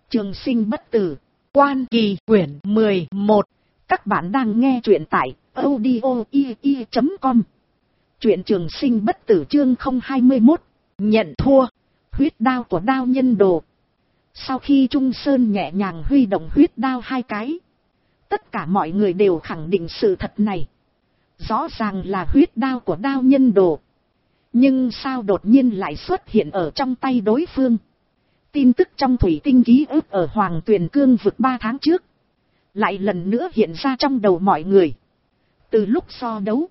Trường sinh bất tử, Quan Kỳ quyển 11. Các bạn đang nghe truyện tại audio.com. Truyện trường sinh bất tử chương 021. Nhận thua. Huyết đao của đao nhân đồ. Sau khi Trung Sơn nhẹ nhàng huy động huyết đao 2 cái, tất cả mọi người đều khẳng định sự thật này. Rõ ràng là huyết đao của đao nhân đồ. Nhưng sao đột nhiên lại xuất hiện ở trong tay đối phương? Tin tức trong thủy tinh ký ức ở Hoàng Tuyền Cương vực 3 tháng trước lại lần nữa hiện ra trong đầu mọi người. Từ lúc so đấu,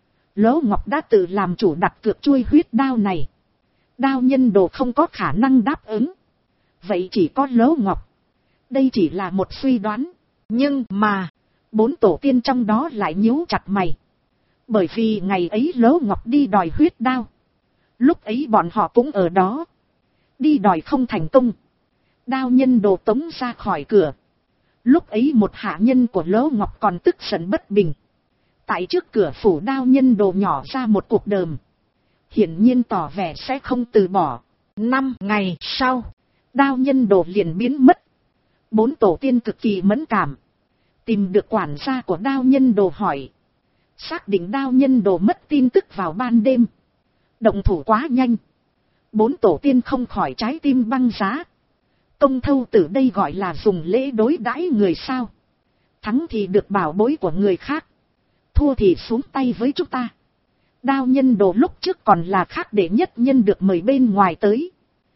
Lỗ Ngọc đã tự làm chủ đặt cược chuôi huyết đao này. Đao nhân đồ không có khả năng đáp ứng. Vậy chỉ có Lỗ Ngọc. Đây chỉ là một suy đoán. Nhưng mà 4 tổ tiên trong đó lại nhíu chặt mày. Bởi vì ngày ấy Lỗ Ngọc đi đòi huyết đao. Lúc ấy bọn họ cũng ở đó. Đi đòi không thành công. Đao nhân đồ tống ra khỏi cửa. Lúc ấy một hạ nhân của Lỗ Ngọc còn tức giận bất bình. Tại trước cửa phủ đao nhân đồ nhỏ ra một cuộc đờm. Hiển nhiên tỏ vẻ sẽ không từ bỏ. 5 ngày sau, đao nhân đồ liền biến mất. 4 tổ tiên cực kỳ mẫn cảm. Tìm được quản gia của đao nhân đồ hỏi. Xác định đao nhân đồ mất tin tức vào ban đêm. Động thủ quá nhanh. 4 tổ tiên không khỏi trái tim băng giá. Công thâu tử đây gọi là dùng lễ đối đãi người sao? Thắng thì được bảo bối của người khác. Thua thì xuống tay với chúng ta. Đao nhân đồ lúc trước còn là khác đệ nhất nhân được mời bên ngoài tới.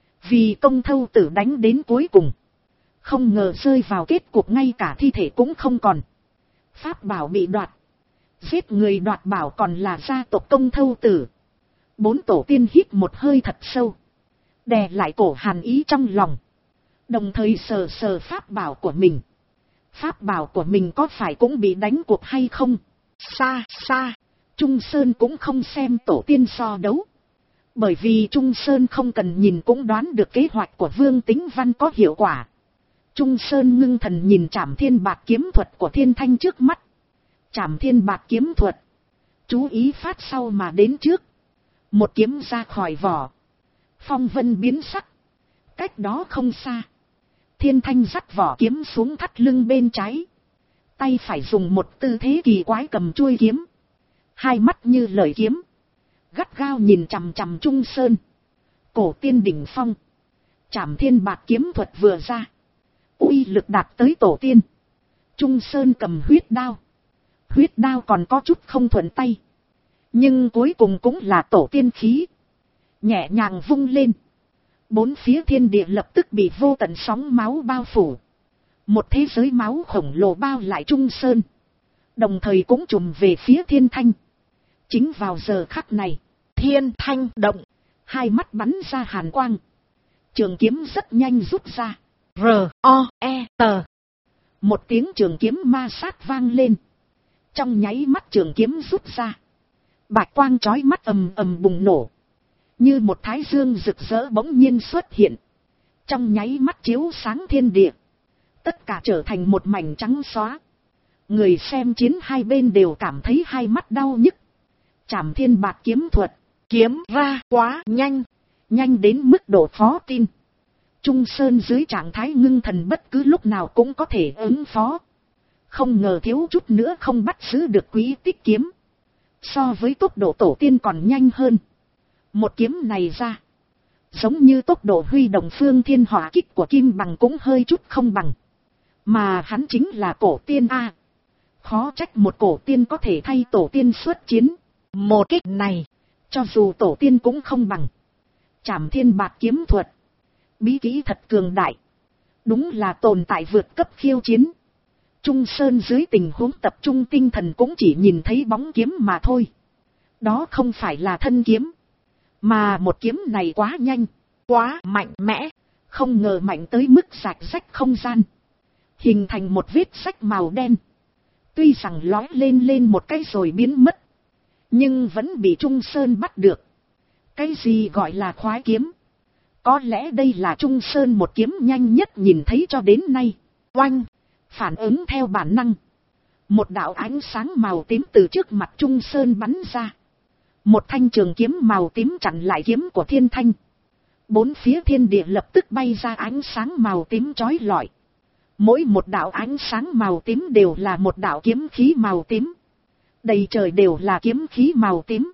Vì công thâu tử đánh đến cuối cùng. Không ngờ rơi vào kết cục ngay cả thi thể cũng không còn. Pháp bảo bị đoạt. Giết người đoạt bảo còn là gia tộc công thâu tử. 4 tổ tiên hít một hơi thật sâu. Đè lại cổ hàn ý trong lòng. Đồng thời sờ sờ pháp bảo của mình. Pháp bảo của mình có phải cũng bị đánh cuộc hay không? Xa xa, Trung Sơn cũng không xem tổ tiên so đấu. Bởi vì Trung Sơn không cần nhìn cũng đoán được kế hoạch của Vương Tính Văn có hiệu quả. Trung Sơn ngưng thần nhìn Trảm Thiên Bạt kiếm thuật của Thiên Thanh trước mắt. Trảm Thiên Bạt kiếm thuật. Chú ý phát sau mà đến trước. Một kiếm ra khỏi vỏ. Phong vân biến sắc. Cách đó không xa. Thiên Thanh dắt vỏ kiếm xuống thắt lưng bên trái. Tay phải dùng một tư thế kỳ quái cầm chuôi kiếm. Hai mắt như lợi kiếm. Gắt gao nhìn chằm chằm Trung Sơn. Cổ tiên đỉnh phong. Trảm Thiên Bạt kiếm thuật vừa ra. Uy lực đạt tới tổ tiên. Trung Sơn cầm huyết đao. Huyết đao còn có chút không thuận tay. Nhưng cuối cùng cũng là tổ tiên khí. Nhẹ nhàng vung lên. 4 phía thiên địa lập tức bị vô tận sóng máu bao phủ. Một thế giới máu khổng lồ bao lại Trung Sơn. Đồng thời cũng trùm về phía Thiên Thanh. Chính vào giờ khắc này, Thiên Thanh động. 2 mắt bắn ra hàn quang. Trường kiếm rất nhanh rút ra. R-O-E-T. Một tiếng trường kiếm ma sát vang lên. Trong nháy mắt trường kiếm rút ra. Bạch quang chói mắt ầm ầm bùng nổ. Như một thái dương rực rỡ bỗng nhiên xuất hiện. Trong nháy mắt chiếu sáng thiên địa. Tất cả trở thành một mảnh trắng xóa. Người xem chiến hai bên đều cảm thấy hai mắt đau nhức. Trảm Thiên Bạt kiếm thuật. Kiếm ra quá nhanh. Nhanh đến mức độ khó tin. Trung Sơn dưới trạng thái ngưng thần bất cứ lúc nào cũng có thể ứng phó. Không ngờ thiếu chút nữa không bắt giữ được quý tích kiếm. So với tốc độ tổ tiên còn nhanh hơn. Một kiếm này ra. Giống như tốc độ huy động phương thiên hỏa kích của Kim Bằng cũng hơi chút không bằng. Mà hắn chính là cổ tiên A. Khó trách một cổ tiên có thể thay tổ tiên xuất chiến. Một kích này, cho dù tổ tiên cũng không bằng. Trảm Thiên Bạt kiếm thuật. Bí kỹ thật cường đại. Đúng là tồn tại vượt cấp khiêu chiến. Trung Sơn dưới tình huống tập trung tinh thần cũng chỉ nhìn thấy bóng kiếm mà thôi. Đó không phải là thân kiếm. Mà một kiếm này quá nhanh, quá mạnh mẽ. Không ngờ mạnh tới mức rạch rách không gian. Hình thành một vết rách màu đen. Tuy rằng lói lên một cái rồi biến mất. Nhưng vẫn bị Trung Sơn bắt được. Cái gì gọi là khoái kiếm? Có lẽ đây là Trung Sơn một kiếm nhanh nhất nhìn thấy cho đến nay. Oanh! Phản ứng theo bản năng. Một đạo ánh sáng màu tím từ trước mặt Trung Sơn bắn ra. Một thanh trường kiếm màu tím chặn lại kiếm của Thiên Thanh. Bốn phía thiên địa lập tức bay ra ánh sáng màu tím chói lọi. Mỗi một đạo ánh sáng màu tím đều là một đạo kiếm khí màu tím. Đầy trời đều là kiếm khí màu tím.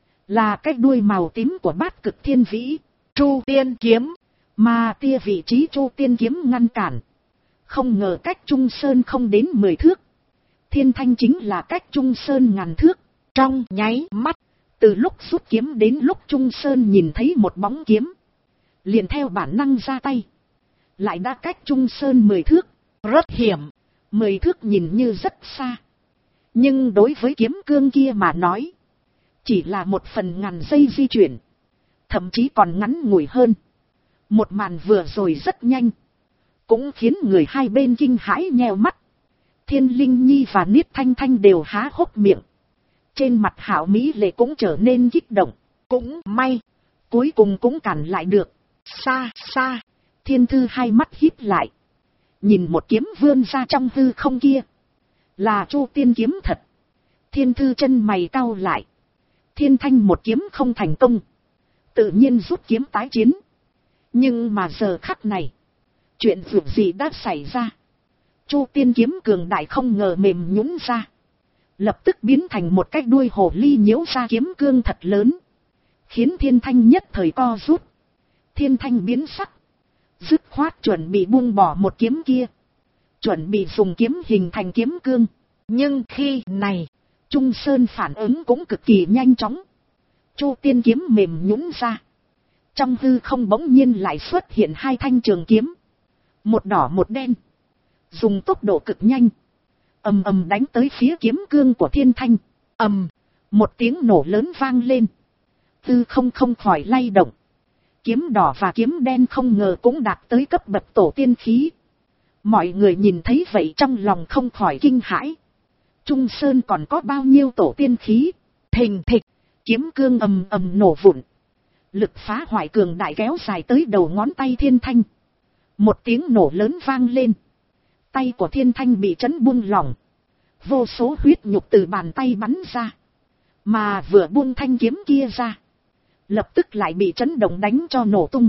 Là cái đuôi màu tím của bát cực thiên vĩ, Chu Tiên kiếm. Mà tia vị trí Chu Tiên kiếm ngăn cản. Không ngờ cách Trung Sơn không đến 10 thước. Thiên Thanh chính là cách Trung Sơn ngàn thước. Trong nháy mắt, từ lúc rút kiếm đến lúc Trung Sơn nhìn thấy một bóng kiếm, liền theo bản năng ra tay. Lại đã cách Trung Sơn 10 thước. Rất hiểm. 10 thước nhìn như rất xa. Nhưng đối với kiếm cương kia mà nói, chỉ là một phần ngàn giây di chuyển. Thậm chí còn ngắn ngủi hơn. Một màn vừa rồi rất nhanh, cũng khiến người hai bên kinh hãi nheo mắt. Thiên Linh Nhi và Niết Thanh Thanh đều há hốc miệng. Trên mặt Hạo Mỹ Lệ cũng trở nên kích động. Cũng may, cuối cùng cũng cản lại được. Xa xa, Thiên Thư hai mắt híp lại. Nhìn một kiếm vươn ra trong hư không kia. Là Chu Tiên kiếm thật. Thiên Thư chân mày cau lại. Thiên Thanh một kiếm không thành công, tự nhiên rút kiếm tái chiến. Nhưng mà giờ khắc này, chuyện vượt gì đã xảy ra. Chu Tiên kiếm cường đại không ngờ mềm nhũn ra, lập tức biến thành một cái đuôi hồ ly nhiễu ra kiếm cương thật lớn, khiến Thiên Thanh nhất thời co rút. Thiên Thanh biến sắc, dứt khoát chuẩn bị buông bỏ một kiếm kia, chuẩn bị dùng kiếm hình thành kiếm cương. Nhưng khi này, Trung Sơn phản ứng cũng cực kỳ nhanh chóng. Chu Tiên kiếm mềm nhũn ra, trong hư không bỗng nhiên lại xuất hiện hai thanh trường kiếm, một đỏ một đen, dùng tốc độ cực nhanh, ầm ầm đánh tới phía kiếm cương của Thiên Thanh. Ầm, một tiếng nổ lớn vang lên, hư không không khỏi lay động. Kiếm đỏ và kiếm đen không ngờ cũng đạt tới cấp bậc tổ tiên khí. Mọi người nhìn thấy vậy trong lòng không khỏi kinh hãi. Trung Sơn còn có bao nhiêu tổ tiên khí? Thình thịch, kiếm cương ầm ầm nổ vụn. Lực phá hoại cường đại kéo dài tới đầu ngón tay Thiên Thanh. Một tiếng nổ lớn vang lên. Tay của Thiên Thanh bị chấn buông lỏng. Vô số huyết nhục từ bàn tay bắn ra. Mà vừa buông thanh kiếm kia ra, lập tức lại bị chấn động đánh cho nổ tung,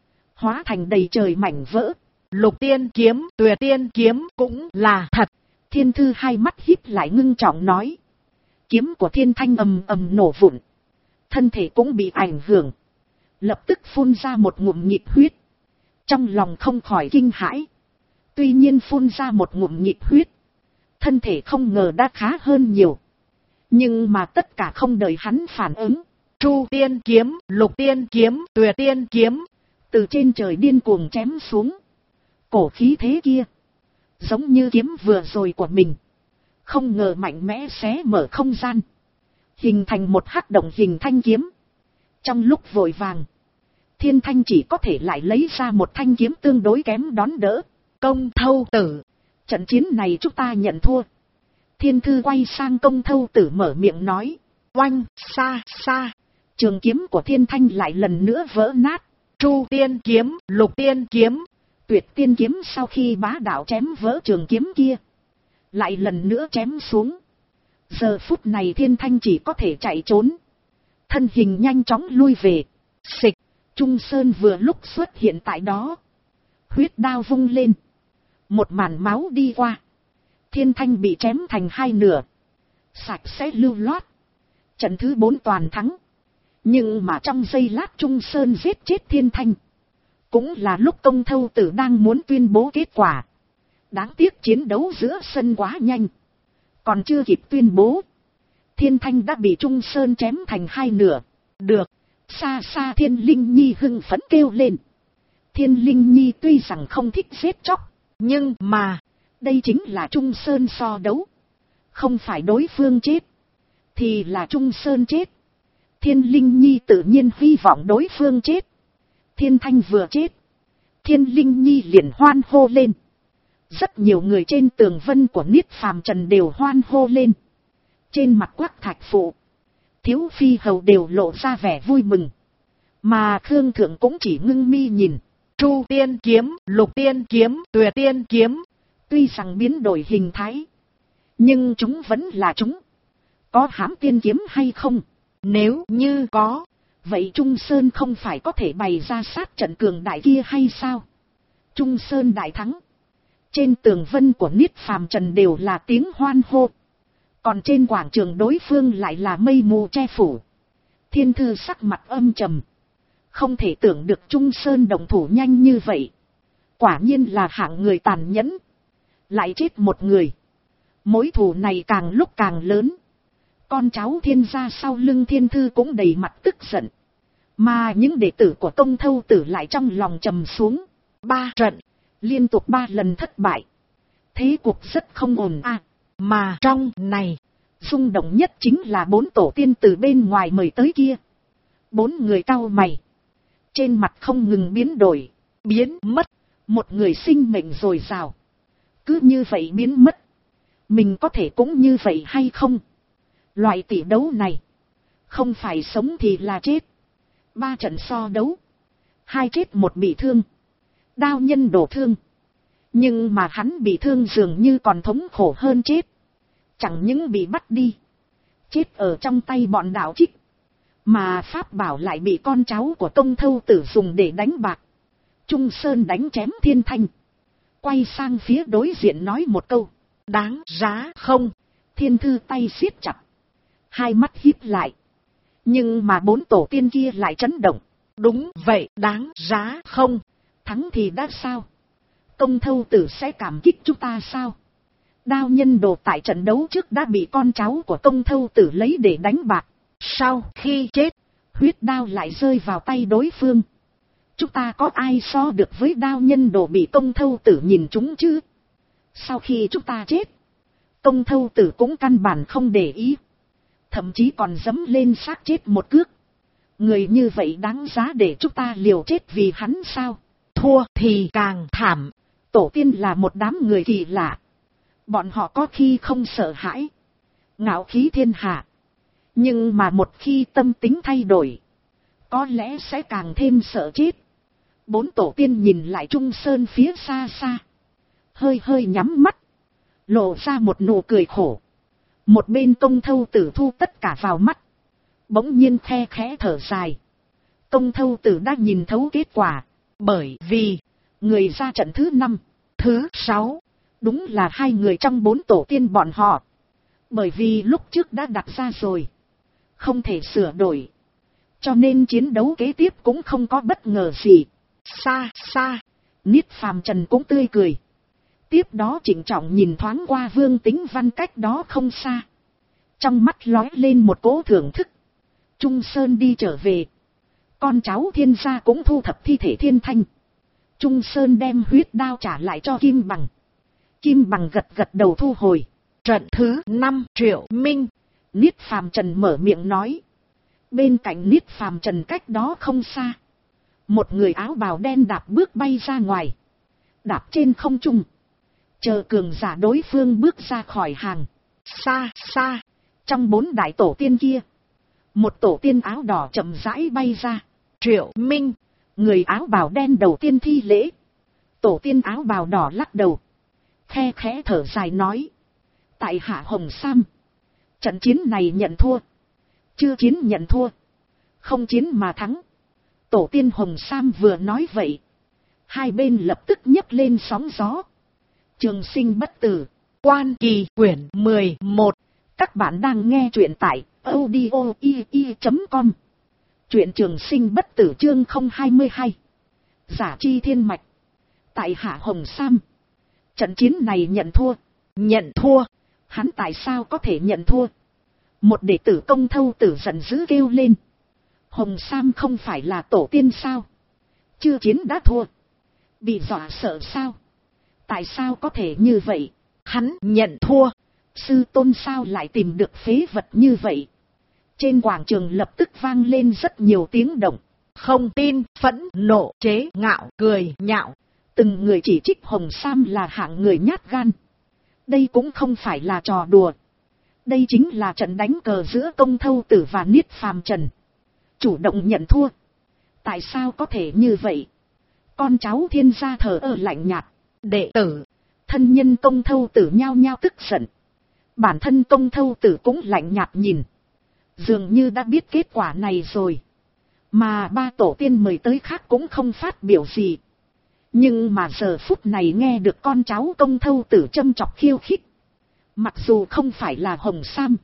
hóa thành đầy trời mảnh vỡ. Lục Tiên kiếm, Tuyệt Tiên kiếm cũng là thật. Thiên Thư hai mắt híp lại ngưng trọng nói. Kiếm của Thiên Thanh ầm ầm nổ vụn, thân thể cũng bị ảnh hưởng, lập tức phun ra một ngụm nhịp huyết. Trong lòng không khỏi kinh hãi. Tuy nhiên phun ra một ngụm nhịp huyết, thân thể không ngờ đã khá hơn nhiều. Nhưng mà tất cả không đợi hắn phản ứng, Chu Tiên kiếm, Lục Tiên kiếm, Tuyệt Tiên kiếm từ trên trời điên cuồng chém xuống. Cổ khí thế kia, giống như kiếm vừa rồi của mình, không ngờ mạnh mẽ xé mở không gian, hình thành một hắc động hình thanh kiếm. Trong lúc vội vàng, Thiên Thanh chỉ có thể lại lấy ra một thanh kiếm tương đối kém đón đỡ. Công Thâu Tử, trận chiến này chúng ta nhận thua. Thiên Thư quay sang Công Thâu Tử mở miệng nói. Oanh, xa xa, trường kiếm của Thiên Thanh lại lần nữa vỡ nát. Chu Tiên kiếm, Lục Tiên kiếm, Tuyệt Tiên kiếm sau khi bá đạo chém vỡ trường kiếm kia, lại lần nữa chém xuống. Giờ phút này Thiên Thanh chỉ có thể chạy trốn, thân hình nhanh chóng lui về. Xịch, Trung Sơn vừa lúc xuất hiện tại đó, huyết đao vung lên, một màn máu đi qua. Thiên Thanh bị chém thành hai nửa, sạch sẽ lưu loát. Trận thứ 4 toàn thắng. Nhưng mà trong giây lát Trung Sơn giết chết Thiên Thanh, cũng là lúc Công Thâu Tử đang muốn tuyên bố kết quả. Đáng tiếc chiến đấu giữa sân quá nhanh, còn chưa kịp tuyên bố, Thiên Thanh đã bị Trung Sơn chém thành hai nửa. Được, xa xa Thiên Linh Nhi hưng phấn kêu lên. Thiên Linh Nhi tuy rằng không thích giết chóc, nhưng mà đây chính là Trung Sơn so đấu. Không phải đối phương chết, thì là Trung Sơn chết. Thiên Linh Nhi tự nhiên hy vọng đối phương chết. Thiên Thanh vừa chết, Thiên Linh Nhi liền hoan hô lên. Rất nhiều người trên tường vân của Niết Phàm Trần đều hoan hô lên. Trên mặt Quách Thạch Phụ, Thiếu Phi Hầu đều lộ ra vẻ vui mừng. Mà Khương Thượng cũng chỉ ngưng mi nhìn. Chu Tiên kiếm, Lục Tiên kiếm, Tuyệt Tiên kiếm, tuy rằng biến đổi hình thái, nhưng chúng vẫn là chúng. Có hãm tiên kiếm hay không? Nếu như có, Vậy Trung Sơn không phải có thể bày ra sát trận cường đại kia hay sao? Trung Sơn đại thắng. Trên tường vân của Niết Phàm Trần đều là tiếng hoan hô. Còn trên quảng trường đối phương lại là mây mù che phủ. Thiên Thư sắc mặt âm trầm. Không thể tưởng được Trung Sơn động thủ nhanh như vậy. Quả nhiên là hạng người tàn nhẫn. Lại chết một người. Mối thù này càng lúc càng lớn. Con cháu Thiên gia sau lưng Thiên Thư cũng đầy mặt tức giận. Mà những đệ tử của Tông Thâu Tử lại trong lòng trầm xuống. 3 trận, liên tục 3 lần thất bại. Thế cuộc rất không ổn à. Mà trong này, rung động nhất chính là 4 tổ tiên từ bên ngoài mời tới kia. 4 người cau mày. Trên mặt không ngừng biến đổi, biến mất. Một người sinh mệnh dồi dào. Cứ như vậy biến mất. Mình có thể cũng như vậy hay không? Loại tỷ đấu này, không phải sống thì là chết. 3 trận so đấu, 2 chết 1 bị thương. Đao nhân đổ thương. Nhưng mà hắn bị thương dường như còn thống khổ hơn chết. Chẳng những bị bắt đi, chết ở trong tay bọn đạo trích. Mà pháp bảo lại bị con cháu của Tông Thâu Tử dùng để đánh bạc. Trung Sơn đánh chém Thiên Thanh. Quay sang phía đối diện nói một câu. Đáng giá không? Thiên Thư tay siết chặt. 2 mắt híp lại. Nhưng mà 4 tổ tiên kia lại chấn động. Đúng vậy, đáng giá không? Thắng thì đã sao? Tông Thâu Tử sẽ cảm kích chúng ta sao? Đao nhân đồ tại trận đấu trước đã bị con cháu của Tông Thâu Tử lấy để đánh bạc. Sau khi chết, huyết đao lại rơi vào tay đối phương. Chúng ta có ai so được với đao nhân đồ bị Tông Thâu Tử nhìn chúng chứ? Sau khi chúng ta chết, Tông Thâu Tử cũng căn bản không để ý. Thậm chí còn dẫm lên xác chết một cước. Người như vậy đáng giá để chúng ta liều chết vì hắn sao? Thua thì càng thảm. Tổ tiên là một đám người kỳ lạ. Bọn họ có khi không sợ hãi, ngạo khí thiên hạ. Nhưng mà một khi tâm tính thay đổi, có lẽ sẽ càng thêm sợ chết. 4 tổ tiên nhìn lại Trung Sơn phía xa xa. Hơi hơi nhắm mắt, lộ ra một nụ cười khổ. Một bên Tông Thâu Tử thu tất cả vào mắt. Bỗng nhiên khe khẽ thở dài. Tông Thâu Tử đã nhìn thấu kết quả. Bởi vì, người ra trận thứ 5, thứ 6, đúng là 2 người trong 4 tổ tiên bọn họ. Bởi vì lúc trước đã đặt ra rồi, không thể sửa đổi. Cho nên chiến đấu kế tiếp cũng không có bất ngờ gì. Xa xa, Niết Phàm Trần cũng tươi cười. Tiếp đó trịnh trọng nhìn thoáng qua Vương Tính Văn cách đó không xa. Trong mắt lóe lên một cỗ thưởng thức. Trung Sơn đi trở về. Con cháu Thiên gia cũng thu thập thi thể Thiên Thanh. Trung Sơn đem huyết đao trả lại cho Kim Bằng. Kim Bằng gật gật đầu thu hồi. Trận thứ 5 Triệu Minh. Niết Phàm Trần mở miệng nói. Bên cạnh Niết Phàm Trần cách đó không xa, một người áo bào đen đạp bước bay ra ngoài. Đạp trên không trung, chờ cường giả đối phương bước ra khỏi hàng. Xa xa, trong 4 đại tổ tiên kia, một tổ tiên áo đỏ chậm rãi bay ra. Triệu Minh, người áo bào đen đầu tiên thi lễ. Tổ tiên áo bào đỏ lắc đầu, khe khẽ thở dài nói. Tại hạ Hồng Sam, trận chiến này nhận thua. Chưa chiến nhận thua, không chiến mà thắng. Tổ tiên Hồng Sam vừa nói vậy, hai bên lập tức nhấc lên sóng gió. Trường Sinh bất tử, Quan Kỳ quyển 11. Các bạn đang nghe truyện tại audio.com. Truyện Trường Sinh bất tử chương 022. Giả chi thiên mạch. Tại hạ Hồng Sam, trận chiến này nhận thua. Nhận thua? Hắn tại sao có thể nhận thua? Một đệ tử Công Thâu Tử giận dữ kêu lên. Hồng Sam không phải là tổ tiên sao? Chưa chiến đã thua, bị dọa sợ sao? Tại sao có thể như vậy? Hắn nhận thua. Sư tôn sao lại tìm được phế vật như vậy? Trên quảng trường lập tức vang lên rất nhiều tiếng động. Không tin, phẫn nộ, chế ngạo, cười nhạo. Từng người chỉ trích Hồng Sam là hạng người nhát gan. Đây cũng không phải là trò đùa. Đây chính là trận đánh cờ giữa Công Thâu Tử và Niết Phàm Trần. Chủ động nhận thua. Tại sao có thể như vậy? Con cháu Thiên gia thờ ơ lạnh nhạt. Đệ tử, thân nhân Công Thâu Tử nhao nhao tức giận. Bản thân Công Thâu Tử cũng lạnh nhạt nhìn. Dường như đã biết kết quả này rồi. Mà ba tổ tiên mời tới khác cũng không phát biểu gì. Nhưng mà giờ phút này nghe được con cháu Công Thâu Tử châm chọc khiêu khích. Mặc dù không phải là Hồng Sam,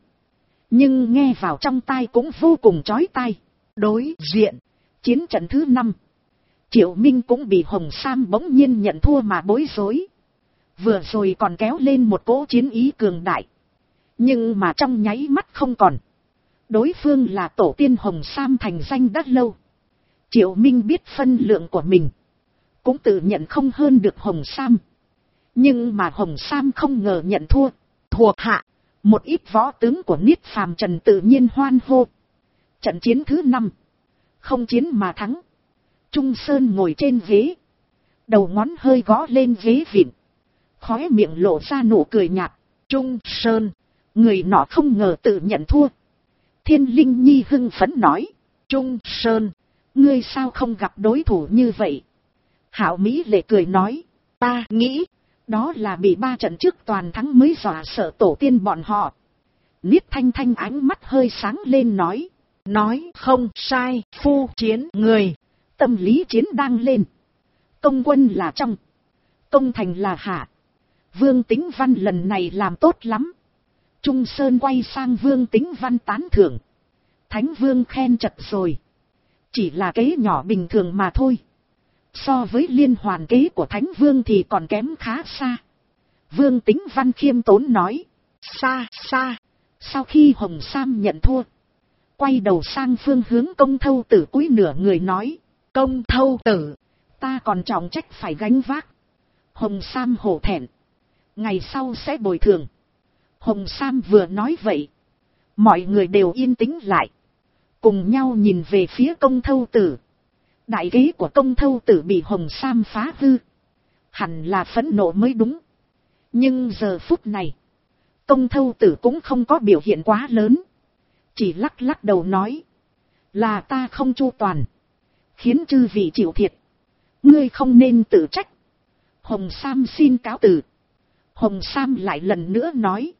nhưng nghe vào trong tai cũng vô cùng chói tai. Đối diện, chiến trận thứ 5. Triệu Minh cũng bị Hồng Sam bỗng nhiên nhận thua mà bối rối. Vừa rồi còn kéo lên một cỗ chiến ý cường đại. Nhưng mà trong nháy mắt không còn. Đối phương là tổ tiên Hồng Sam thành danh đã lâu. Triệu Minh biết phân lượng của mình, cũng tự nhận không hơn được Hồng Sam. Nhưng mà Hồng Sam không ngờ nhận thua. Thuộc hạ, một ít võ tướng của Niết Phàm Trần tự nhiên hoan hô. Trận chiến thứ 5, không chiến mà thắng. Trung Sơn ngồi trên ghế, đầu ngón hơi gõ lên ghế vịn, khóe miệng lộ ra nụ cười nhạt. Trung Sơn, người nọ không ngờ tự nhận thua. Thiên Linh Nhi hưng phấn nói. Trung Sơn, ngươi sao không gặp đối thủ như vậy? Hạo Mỹ Lệ cười nói. Ta nghĩ, đó là bị 3 trận trước toàn thắng mới dọa sợ tổ tiên bọn họ. Niết Thanh Thanh ánh mắt hơi sáng lên nói. Nói không sai, phu chiến người. Tâm lý chiến đang lên. Công quân là trong, công thành là hạ. Vương Tính Văn lần này làm tốt lắm. Trung Sơn quay sang Vương Tính Văn tán thưởng. Thánh Vương khen chật rồi. Chỉ là kế nhỏ bình thường mà thôi. So với liên hoàn kế của Thánh Vương thì còn kém khá xa. Vương Tính Văn khiêm tốn nói. Xa xa. Sau khi Hồng Sam nhận thua, quay đầu sang phương hướng Công Thâu Tử cúi nửa người nói. Công Thâu Tử, ta còn trọng trách phải gánh vác. Hồng Sam hổ thẹn, ngày sau sẽ bồi thường. Hồng Sam vừa nói vậy, mọi người đều yên tĩnh lại, cùng nhau nhìn về phía Công Thâu Tử. Đại kế của Công Thâu Tử bị Hồng Sam phá hư, hẳn là phẫn nộ mới đúng. Nhưng giờ phút này, Công Thâu Tử cũng không có biểu hiện quá lớn, chỉ lắc lắc đầu nói. Là ta không chu toàn, khiến chư vị chịu thiệt. Ngươi không nên tự trách. Hồng Sam xin cáo từ. Hồng Sam lại lần nữa nói.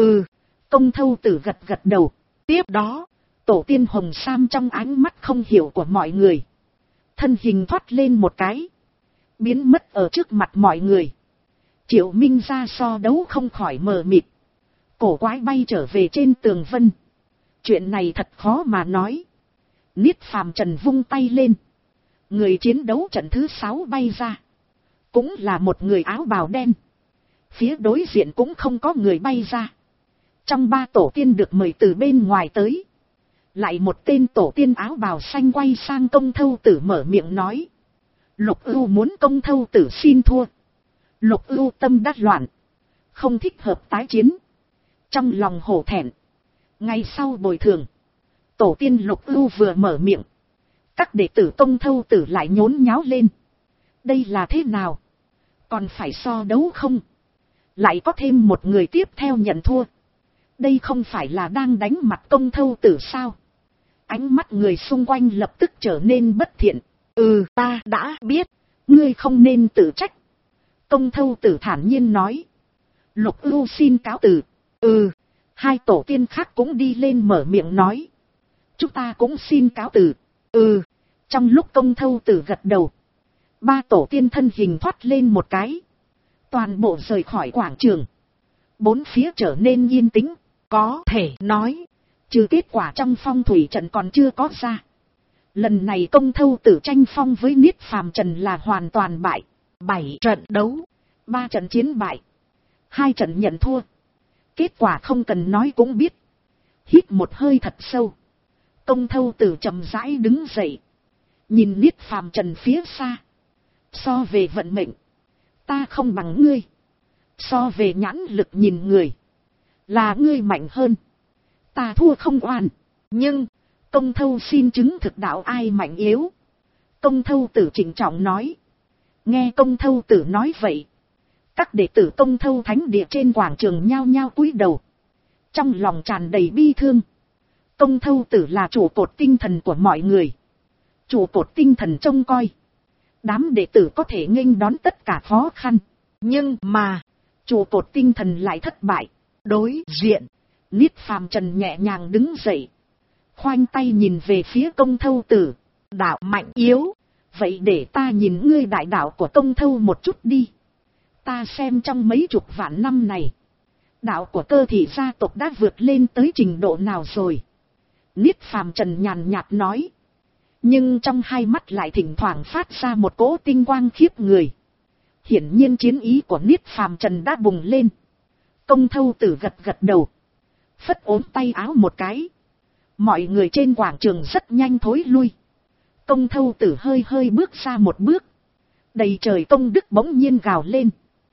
Công Thâu Tử gật gật đầu. Tiếp đó, tổ tiên Hồng Sam trong ánh mắt không hiểu của mọi người, thân hình thoát lên một cái, biến mất ở trước mặt mọi người. Triệu Minh ra so đấu không khỏi mờ mịt, cổ quái bay trở về trên tường vân. Chuyện này thật khó mà nói. Niết Phàm Trần vung tay lên, người chiến đấu trận thứ 6 bay ra, cũng là một người áo bào đen. Phía đối diện cũng không có người bay ra. Trong 3 tổ tiên được mời từ bên ngoài tới, lại một tên tổ tiên áo bào xanh quay sang Công Thâu Tử mở miệng nói. Lục Ưu muốn Công Thâu Tử xin thua. Lục Ưu tâm đắc loạn, không thích hợp tái chiến, trong lòng hổ thẹn, ngày sau bồi thường. Tổ tiên Lục Ưu vừa mở miệng, các đệ tử Công Thâu Tử lại nhốn nháo lên. Đây là thế nào? Còn phải so đấu không? Lại có thêm một người tiếp theo nhận thua. Đây không phải là đang đánh mặt Công Thâu Tử sao? Ánh mắt người xung quanh lập tức trở nên bất thiện. Ta đã biết, ngươi không nên tự trách. Công Thâu Tử thản nhiên nói. Lục Ưu xin cáo từ. 2 tổ tiên khác cũng đi lên mở miệng nói. Chúng ta cũng xin cáo từ. Trong lúc Công Thâu Tử gật đầu, 3 tổ tiên thân hình thoát lên một cái, toàn bộ rời khỏi quảng trường. 4 phía trở nên yên tĩnh. Có thể nói, trừ kết quả trong phong thủy trận còn chưa có ra, lần này Công Thâu Tử tranh phong với Niết Phàm Trần là hoàn toàn bại. 7 trận đấu, 3 trận chiến bại, 2 trận nhận thua. Kết quả không cần nói cũng biết. Hít một hơi thật sâu, Công Thâu Tử chậm rãi đứng dậy, nhìn Niết Phàm Trần phía xa. So về vận mệnh, ta không bằng ngươi. So về nhãn lực nhìn người, là ngươi mạnh hơn. Ta thua không oan. Nhưng, Công Thâu xin chứng thực đạo ai mạnh yếu. Công Thâu Tử trịnh trọng nói. Nghe Công Thâu Tử nói vậy, các đệ tử Công Thâu thánh địa trên quảng trường nhao nhao cúi đầu, trong lòng tràn đầy bi thương. Công Thâu Tử là trụ cột tinh thần của mọi người. Trụ cột tinh thần trông coi, đám đệ tử có thể nghênh đón tất cả khó khăn. Nhưng mà, trụ cột tinh thần lại thất bại. Đối diện, Niết Phàm Trần nhẹ nhàng đứng dậy, khoanh tay nhìn về phía Công Thâu Tử. đạo mạnh yếu. Vậy để ta nhìn ngươi đại đạo của Công Thâu một chút đi. Ta xem trong mấy chục vạn năm này, đạo của Cơ Thị gia tộc đã vượt lên tới trình độ nào rồi. Niết Phàm Trần nhàn nhạt nói. Nhưng trong hai mắt lại thỉnh thoảng phát ra một cỗ tinh quang khiếp người. Hiển nhiên chiến ý của Niết Phàm Trần đã bùng lên. Công Thâu Tử gật gật đầu, phất ốm tay áo một cái. Mọi người trên quảng trường rất nhanh thối lui. Công Thâu Tử hơi hơi bước ra một bước. Đầy trời công đức bỗng nhiên gào lên.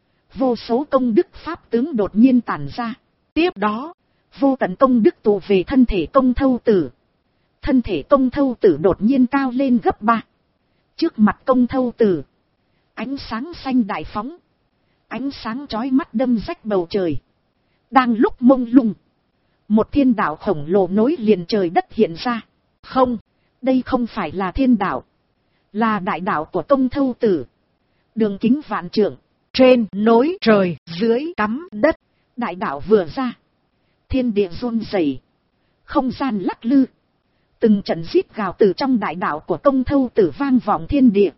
Vô số công đức pháp tướng đột nhiên tản ra. Tiếp đó, vô tận công đức tụ về thân thể Công Thâu Tử. Thân thể Công Thâu Tử đột nhiên cao lên gấp 3. Trước mặt Công Thâu Tử, ánh sáng xanh đại phóng. Ánh sáng chói mắt đâm rách bầu trời. Đang lúc mông lung, một thiên đạo khổng lồ nối liền trời đất hiện ra. Không, đây không phải là thiên đạo, là đại đạo của Công Thâu Tử. Đường kính vạn trượng, trên nối trời, dưới cắm đất. Đại đạo vừa ra, thiên địa run rẩy, không gian lắc lư. Từng trận rít gào từ trong đại đạo của Công Thâu Tử vang vọng thiên địa.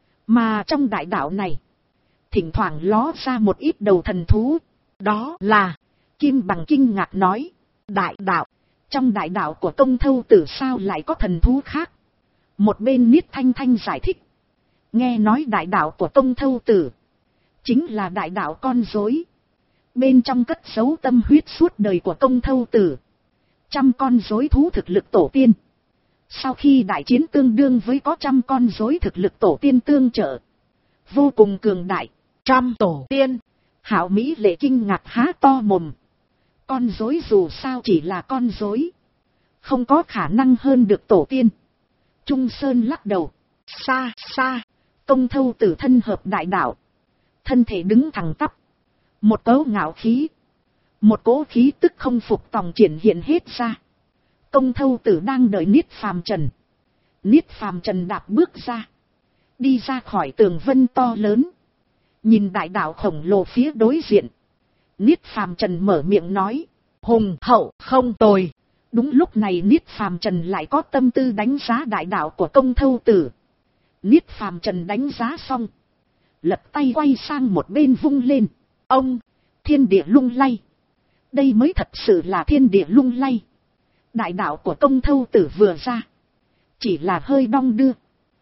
Mà trong đại đạo này, thỉnh thoảng ló ra một ít đầu thần thú. Đó là, Kim Bằng kinh ngạc nói, đại đạo, trong đại đạo của Công Thâu Tử sao lại có thần thú khác? Một bên Niết Thanh Thanh giải thích. Nghe nói đại đạo của Công Thâu Tử chính là đại đạo con rối. Bên trong cất giấu tâm huyết suốt đời của Công Thâu Tử. 100 con rối thú thực lực tổ tiên. Sau khi đại chiến tương đương với có 100 con rối thực lực tổ tiên tương trợ. Vô cùng cường đại. 100 tổ tiên. Hạo Mỹ Lệ kinh ngạc há to mồm. Con rối dù sao chỉ là con rối, không có khả năng hơn được tổ tiên. Trung Sơn lắc đầu. Xa xa. Công Thâu Tử thân hợp đại đạo, thân thể đứng thẳng tắp. Một cấu ngạo khí, một cỗ khí tức không phục tòng triển hiện hết ra. Công Thâu Tử đang đợi Niết Phàm Trần. Niết Phàm Trần đạp bước ra, đi ra khỏi tường vân to lớn. Nhìn đại đạo khổng lồ phía đối diện, Niết Phàm Trần mở miệng nói. Hùng hậu không tồi. Đúng lúc này Niết Phàm Trần lại có tâm tư đánh giá đại đạo của Công Thâu Tử. Niết Phàm Trần đánh giá xong, lật tay quay sang một bên vung lên. Ông, thiên địa lung lay. Đây mới thật sự là thiên địa lung lay. Đại đạo của Công Thâu Tử vừa ra, chỉ là hơi đong đưa,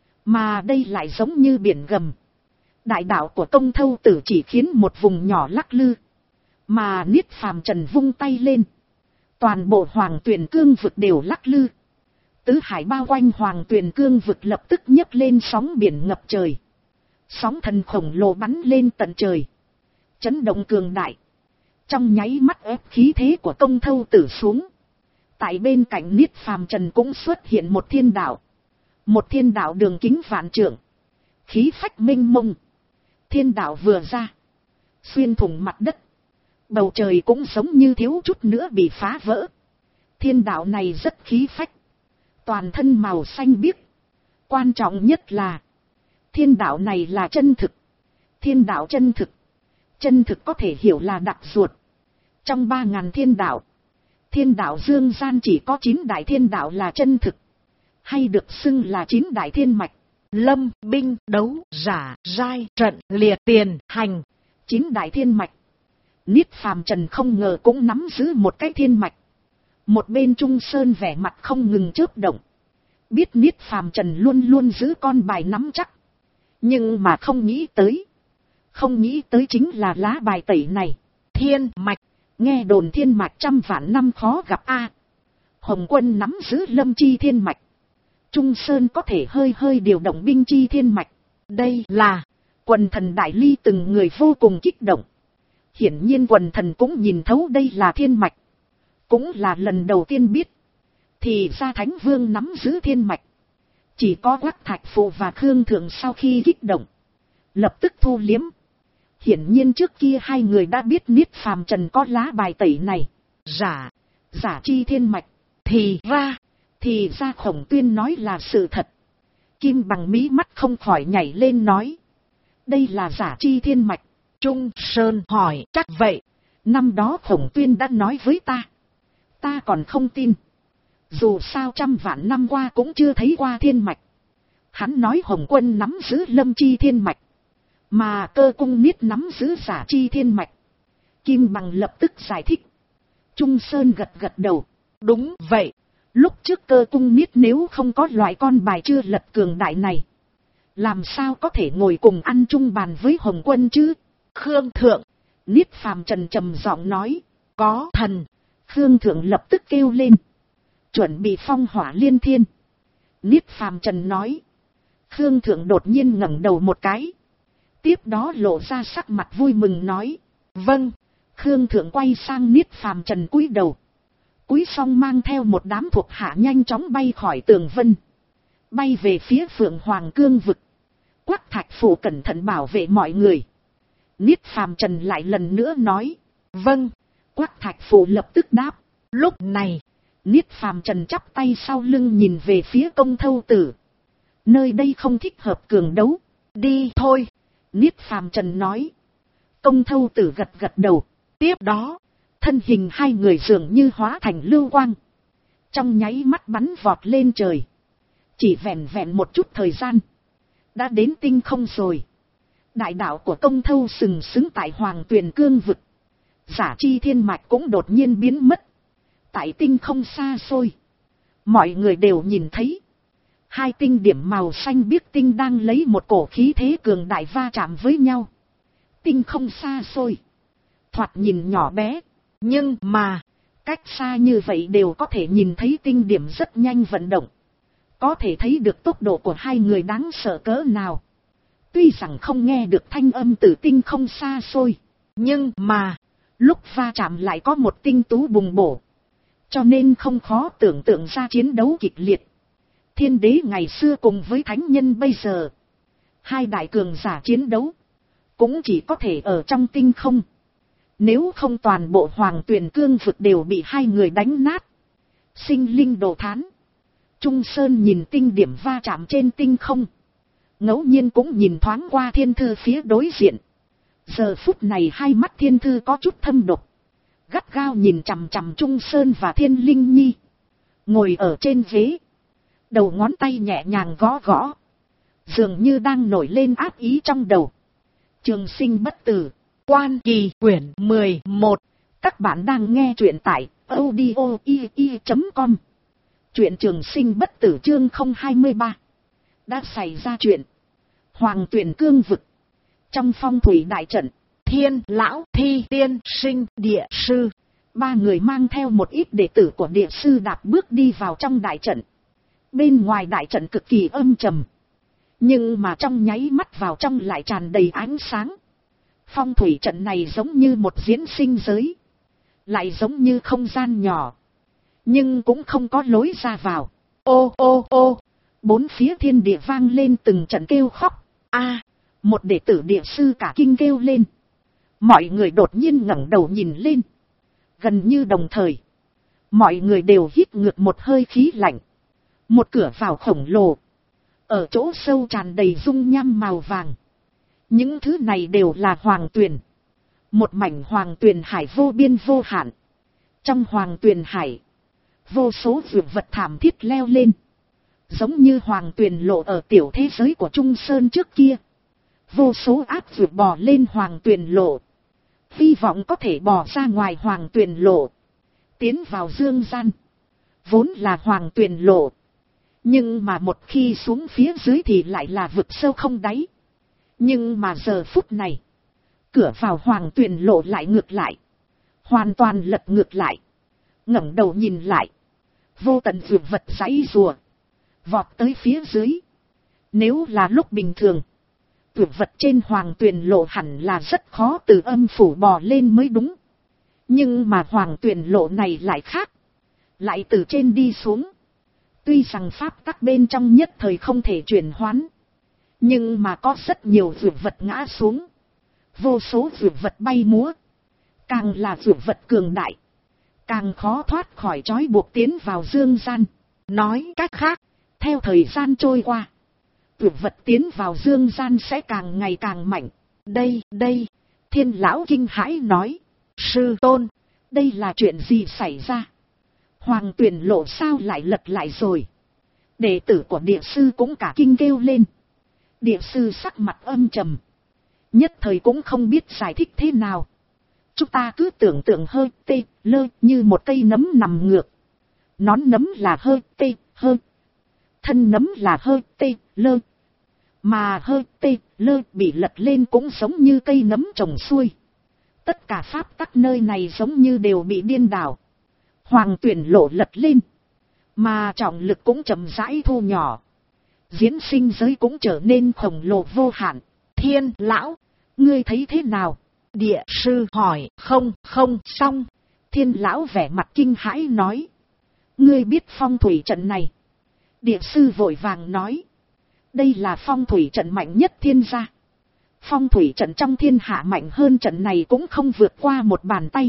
mà đây lại giống như biển gầm. Đại đạo của Công Thâu Tử chỉ khiến một vùng nhỏ lắc lư, mà Niết Phàm Trần vung tay lên, toàn bộ Hoàng Tuyền Cương vực đều lắc lư. Tứ hải bao quanh Hoàng Tuyền Cương vực lập tức nhấc lên sóng biển ngập trời. Sóng thần khổng lồ bắn lên tận trời, chấn động cường đại. Trong nháy mắt ép khí thế của Công Thâu Tử xuống. Tại bên cạnh Niết Phàm Trần cũng xuất hiện một thiên đạo. Một thiên đạo đường kính vạn trượng, khí phách minh mông. Thiên đạo vừa ra, xuyên thủng mặt đất. Bầu trời cũng giống như thiếu chút nữa bị phá vỡ. Thiên đạo này rất khí phách, toàn thân màu xanh biếc. Quan trọng nhất là, thiên đạo này là chân thực. Thiên đạo chân thực. Chân thực có thể hiểu là đặc ruột. Trong 3000 thiên đạo dương gian chỉ có 9 đại thiên đạo là chân thực, hay được xưng là 9 đại thiên mạch. Lâm, binh, đấu, giả, giai, trận, liệt, tiền, hành. 9 đại thiên mạch. Niết Phàm Trần không ngờ cũng nắm giữ một cái thiên mạch. Một bên Trung Sơn vẻ mặt không ngừng chớp động. Biết Niết Phàm Trần luôn luôn giữ con bài nắm chắc. Nhưng mà không nghĩ tới chính là lá bài tẩy này. Thiên mạch. Nghe đồn thiên mạch 100 vạn năm khó gặp a. Hồng Quân nắm giữ Lâm chi thiên mạch. Trung Sơn có thể hơi hơi điều động binh chi thiên mạch. Đây là quần thần đại ly, từng người vô cùng kích động. Hiển nhiên quần thần cũng nhìn thấu đây là thiên mạch. Cũng là lần đầu tiên biết. Thì ra Thánh Vương nắm giữ thiên mạch. Chỉ có Quách Thạch Phụ và Khương Thượng sau khi kích động, lập tức thu liếm. Hiển nhiên trước kia hai người đã biết Niết Phàm Trần có lá bài tẩy này. Giả chi thiên mạch. Thì ra Khổng Tuyên nói là sự thật. Kim Bằng mí mắt không khỏi nhảy lên nói. Đây là giả chi thiên mạch. Trung Sơn hỏi chắc vậy. Năm đó Khổng Tuyên đã nói với ta. Ta còn không tin. Dù sao 100 vạn năm qua cũng chưa thấy qua thiên mạch. Hắn nói Hồng Quân nắm giữ Lâm Chi Thiên Mạch, mà Cơ Cung Niết nắm giữ Giả Chi Thiên Mạch. Kim Bằng lập tức giải thích. Trung Sơn gật gật đầu. Đúng vậy, lúc trước Cơ Cung Niết nếu không có loại con bài chưa lật cường đại này, làm sao có thể ngồi cùng ăn chung bàn với Hồng Quân chứ? Khương Thượng, Niết Phàm Trần trầm giọng nói. Có thần. Khương Thượng lập tức kêu lên. Chuẩn bị phong hỏa liên thiên. Niết Phàm Trần nói. Khương Thượng đột nhiên ngẩng đầu một cái. Tiếp đó lộ ra sắc mặt vui mừng nói. Vâng. Khương Thượng quay sang Niết Phàm Trần cúi đầu. Cúi xong mang theo một đám thuộc hạ nhanh chóng bay khỏi tường vân. Bay về phía Phượng Hoàng Cương vực. Quắc Thạch Phủ cẩn thận bảo vệ mọi người. Niết Phàm Trần lại lần nữa nói. Vâng. Quắc Thạch Phủ lập tức đáp. Lúc này, Niết Phàm Trần chắp tay sau lưng nhìn về phía Công Thâu Tử. Nơi đây không thích hợp cường đấu. Đi thôi. Niết Phàm Trần nói. Công Thâu Tử gật gật đầu. Tiếp đó, thân hình hai người dường như hóa thành lưu quang. Trong nháy mắt bắn vọt lên trời. Chỉ vẹn vẹn một chút thời gian, đã đến tinh không rồi. Đại đạo của Công Thâu sừng sững tại Hoàng Tuyền Cương vực. Giả Chi Thiên Mạch cũng đột nhiên biến mất. Tại tinh không xa xôi, mọi người đều nhìn thấy. Hai tinh điểm màu xanh biếc tinh đang lấy một cổ khí thế cường đại va chạm với nhau. Tinh không xa xôi, thoạt nhìn nhỏ bé, nhưng mà cách xa như vậy đều có thể nhìn thấy tinh điểm rất nhanh vận động. Có thể thấy được tốc độ của hai người đáng sợ cỡ nào. Tuy rằng không nghe được thanh âm từ tinh không xa xôi, nhưng mà lúc va chạm lại có một tinh tú bùng bổ. Cho nên không khó tưởng tượng ra chiến đấu kịch liệt. Thiên đế ngày xưa cùng với thánh nhân bây giờ, hai đại cường giả chiến đấu cũng chỉ có thể ở trong tinh không. Nếu không toàn bộ Hoàng Tuyền Cương vực đều bị hai người đánh nát. Sinh linh đồ thán. Trung Sơn nhìn tinh điểm va chạm trên tinh không, ngẫu nhiên cũng nhìn thoáng qua Thiên Thư phía đối diện. Giờ phút này hai mắt Thiên Thư có chút thâm độc, gắt gao nhìn chằm chằm Trung Sơn và Thiên Linh Nhi. Ngồi ở trên ghế, đầu ngón tay nhẹ nhàng gõ gõ, dường như đang nổi lên ác ý trong đầu. Trường Sinh Bất Tử, Quan Kỳ quyển 11. Các bạn đang nghe truyện tại audio.com. Truyện Trường Sinh Bất Tử chương 023. Đã xảy ra chuyện. Hoàng Tuyền Cương vực, trong phong thủy đại trận, Thiên Lão, Thi Tiên Sinh, Địa Sư, ba người mang theo một ít đệ tử của Địa Sư đạp bước đi vào trong đại trận. Bên ngoài đại trận cực kỳ âm trầm, nhưng mà trong nháy mắt vào trong lại tràn đầy ánh sáng. Phong thủy trận này giống như một diễn sinh giới, lại giống như không gian nhỏ, nhưng cũng không có lối ra vào. Ô ô ô, bốn phía thiên địa vang lên từng trận kêu khóc. A, một đệ tử Địa Sư cả kinh kêu lên. Mọi người đột nhiên ngẩng đầu nhìn lên. Gần như đồng thời, mọi người đều hít ngược một hơi khí lạnh. Một cửa vào khổng lồ, ở chỗ sâu tràn đầy dung nham màu vàng. Những thứ này đều là hoàng tuyền. Một mảnh hoàng tuyền hải vô biên vô hạn. Trong hoàng tuyền hải, vô số dược vật thảm thiết leo lên. Giống như hoàng tuyền lộ ở tiểu thế giới của Trung Sơn trước kia. Vô số ác dược bò lên hoàng tuyền lộ, hy vọng có thể bò ra ngoài hoàng tuyền lộ, tiến vào dương gian. Vốn là hoàng tuyền lộ, nhưng mà một khi xuống phía dưới thì lại là vực sâu không đáy. Nhưng mà giờ phút này, cửa vào hoàng tuyền lộ lại ngược lại, hoàn toàn lật ngược lại. Ngẩng đầu nhìn lại, vô tận dược vật giãy giụa, vọt tới phía dưới. Nếu là lúc bình thường, dược vật trên hoàng tuyền lộ hẳn là rất khó từ âm phủ bò lên mới đúng. Nhưng mà hoàng tuyền lộ này lại khác, lại từ trên đi xuống. Tuy rằng pháp tắc bên trong nhất thời không thể chuyển hoán, nhưng mà có rất nhiều dược vật ngã xuống, vô số dược vật bay múa. Càng là dược vật cường đại, càng khó thoát khỏi trói buộc tiến vào dương gian. Nói cách khác, theo thời gian trôi qua, dược vật tiến vào dương gian sẽ càng ngày càng mạnh. Đây, Thiên Lão kinh hãi nói. Sư tôn, đây là chuyện gì xảy ra? Hoàng tuyền lộ sao lại lật lại rồi? Đệ tử của địa sư cũng cả kinh kêu lên. Địa sư sắc mặt âm trầm, nhất thời cũng không biết giải thích thế nào. Chúng ta cứ tưởng tượng hơi tê lơ như một cây nấm nằm ngược. Nón nấm là hơi tê hơ, thân nấm là hơi tê lơ. Mà hơi tê lơ bị lật lên cũng giống như cây nấm trồng xuôi. Tất cả pháp tắc nơi này giống như đều bị điên đảo. Hoàng tuyển lộ lật lên, mà trọng lực cũng chậm rãi thu nhỏ. Diễn sinh giới cũng trở nên khổng lồ vô hạn. Thiên lão, ngươi thấy thế nào? Địa sư hỏi. Không xong. Thiên lão vẻ mặt kinh hãi nói. Ngươi biết phong thủy trận này? Địa sư vội vàng nói. Đây là phong thủy trận mạnh nhất thiên gia. Phong thủy trận trong thiên hạ mạnh hơn trận này cũng không vượt qua một bàn tay.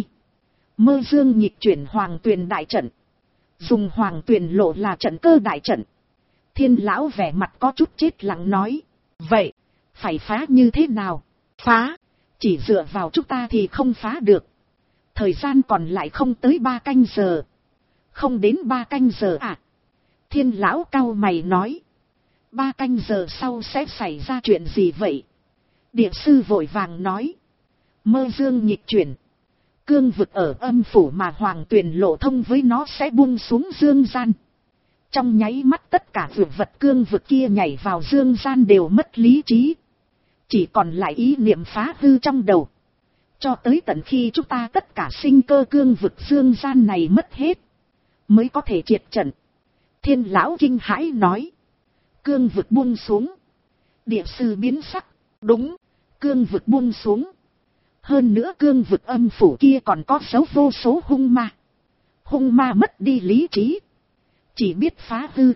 Mơ dương nhịp chuyển hoàng tuyền đại trận. Dùng hoàng tuyền lộ là trận cơ đại trận. Thiên lão vẻ mặt có chút chết lặng nói. Vậy, phải phá như thế nào? Phá, chỉ dựa vào chúng ta thì không phá được. Thời gian còn lại không tới 3 canh giờ. Không đến 3 canh giờ à? Thiên lão cau mày nói. 3 canh giờ sau sẽ xảy ra chuyện gì vậy? Địa sư vội vàng nói. Mơ dương nhịp chuyển. Cương vực ở âm phủ mà hoàng tuyền lộ thông với nó sẽ buông xuống dương gian. Trong nháy mắt tất cả vượt vật cương vực kia nhảy vào dương gian đều mất lý trí. Chỉ còn lại ý niệm phá hư trong đầu. Cho tới tận khi chúng ta tất cả sinh cơ cương vực dương gian này mất hết, mới có thể triệt trận. Thiên lão kinh hãi nói. Cương vực buông xuống. Địa sư biến sắc. Đúng, cương vực buông xuống. Hơn nữa cương vực âm phủ kia còn có dấu vô số hung ma. Hung ma mất đi lý trí, chỉ biết phá hư,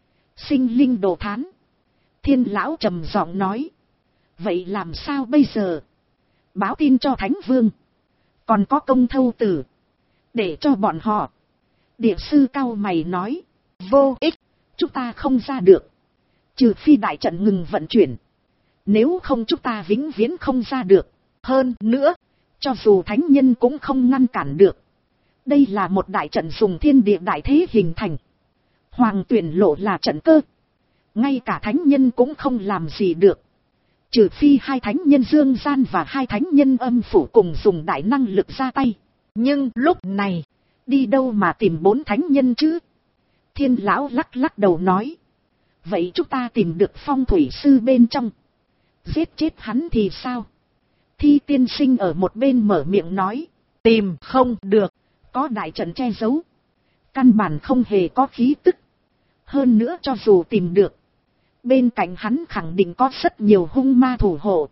sinh linh đồ thán. Thiên lão trầm giọng nói. Vậy làm sao bây giờ? Báo tin cho Thánh Vương. Còn có Công Thâu Tử, để cho bọn họ. Địa sư cau mày nói. Vô ích, chúng ta không ra được. Trừ phi đại trận ngừng vận chuyển. Nếu không chúng ta vĩnh viễn không ra được. Hơn nữa, cho dù thánh nhân cũng không ngăn cản được. Đây là một đại trận dùng thiên địa đại thế hình thành. Hoàng tuyển lộ là trận cơ. Ngay cả thánh nhân cũng không làm gì được. Trừ phi 2 thánh nhân dương gian và 2 thánh nhân âm phủ cùng dùng đại năng lực ra tay. Nhưng lúc này, đi đâu mà tìm 4 thánh nhân chứ? Thiên lão lắc lắc đầu nói. Vậy chúng ta tìm được phong thủy sư bên trong, giết chết hắn thì sao? Thi tiên sinh ở một bên mở miệng nói. Tìm không được, có đại trận che giấu, căn bản không hề có khí tức. Hơn nữa cho dù tìm được, bên cạnh hắn khẳng định có rất nhiều hung ma thủ hộ.